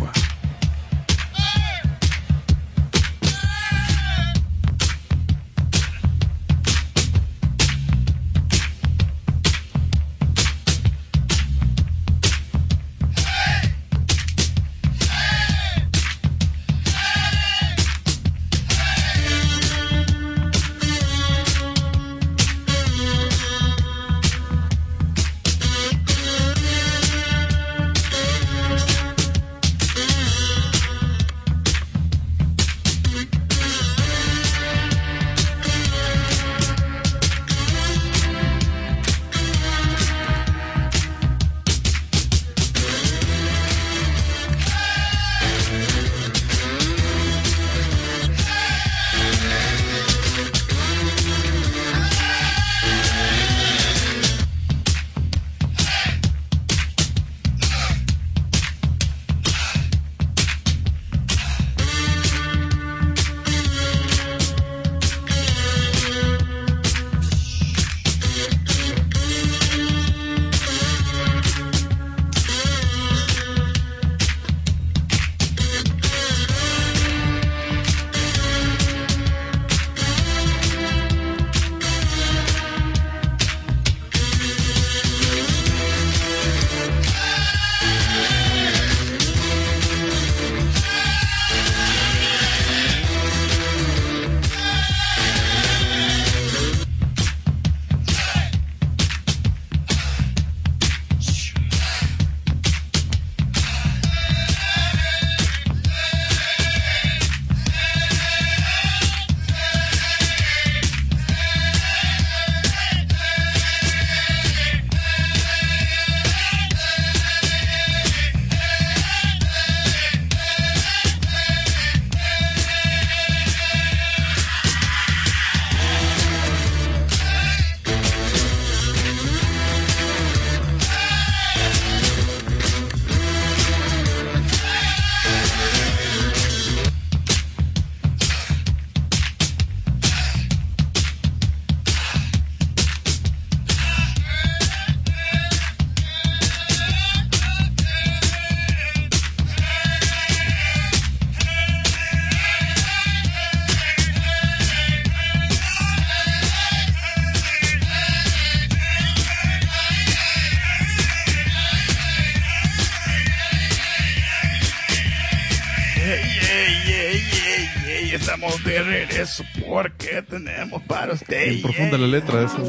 de regreso porque tenemos para usted.
Bien profunda la letra esa.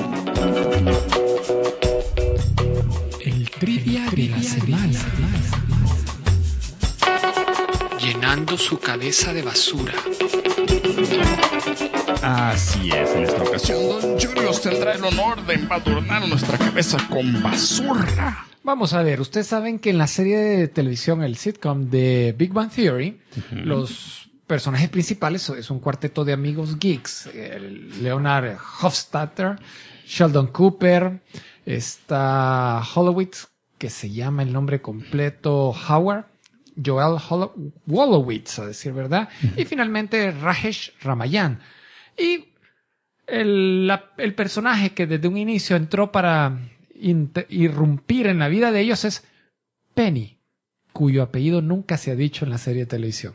El trivia de la semana. Llenando su cabeza de basura.
Así es, en esta ocasión Don Julius tendrá el honor de embadurnar nuestra cabeza con basura.
Vamos a ver, ustedes saben que en la serie de televisión, el sitcom de Big Bang Theory, los personajes principales es un cuarteto de amigos geeks. Leonard Hofstadter, Sheldon Cooper, está Wolowitz, que se llama el nombre completo Howard, Joel Wolowitz, a decir verdad, y finalmente Rajesh Ramayan. Y el personaje que desde un inicio entró para irrumpir en la vida de ellos es Penny, cuyo apellido nunca se ha dicho en la serie de televisión.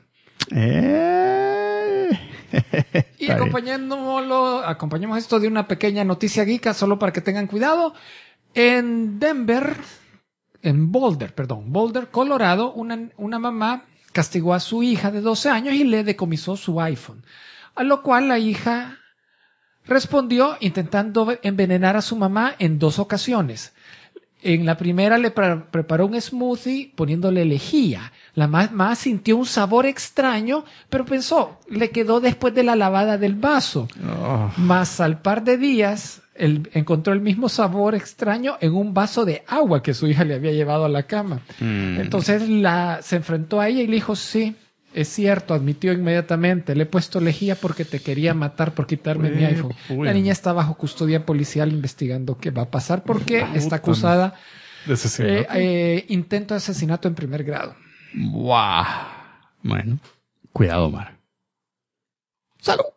Y acompañamos esto de una pequeña noticia geeka, solo para que tengan cuidado. En Boulder, Colorado, una mamá castigó a su hija de 12 años y le decomisó su iPhone. A lo cual la hija respondió intentando envenenar a su mamá en 2 ocasiones. En la primera le preparó un smoothie poniéndole lejía. La mamá sintió un sabor extraño, pero pensó, le quedó después de la lavada del vaso. Más al par de días, encontró el mismo sabor extraño en un vaso de agua que su hija le había llevado a la cama. Entonces se enfrentó a ella y le dijo, sí, es cierto, admitió inmediatamente, le he puesto lejía porque te quería matar por quitarme mi iPhone. La niña está bajo custodia policial investigando qué va a pasar porque está acusada
de asesinato.
Intento de asesinato en primer grado.
¡Wow! Bueno, cuidado, Omar. ¡Salud!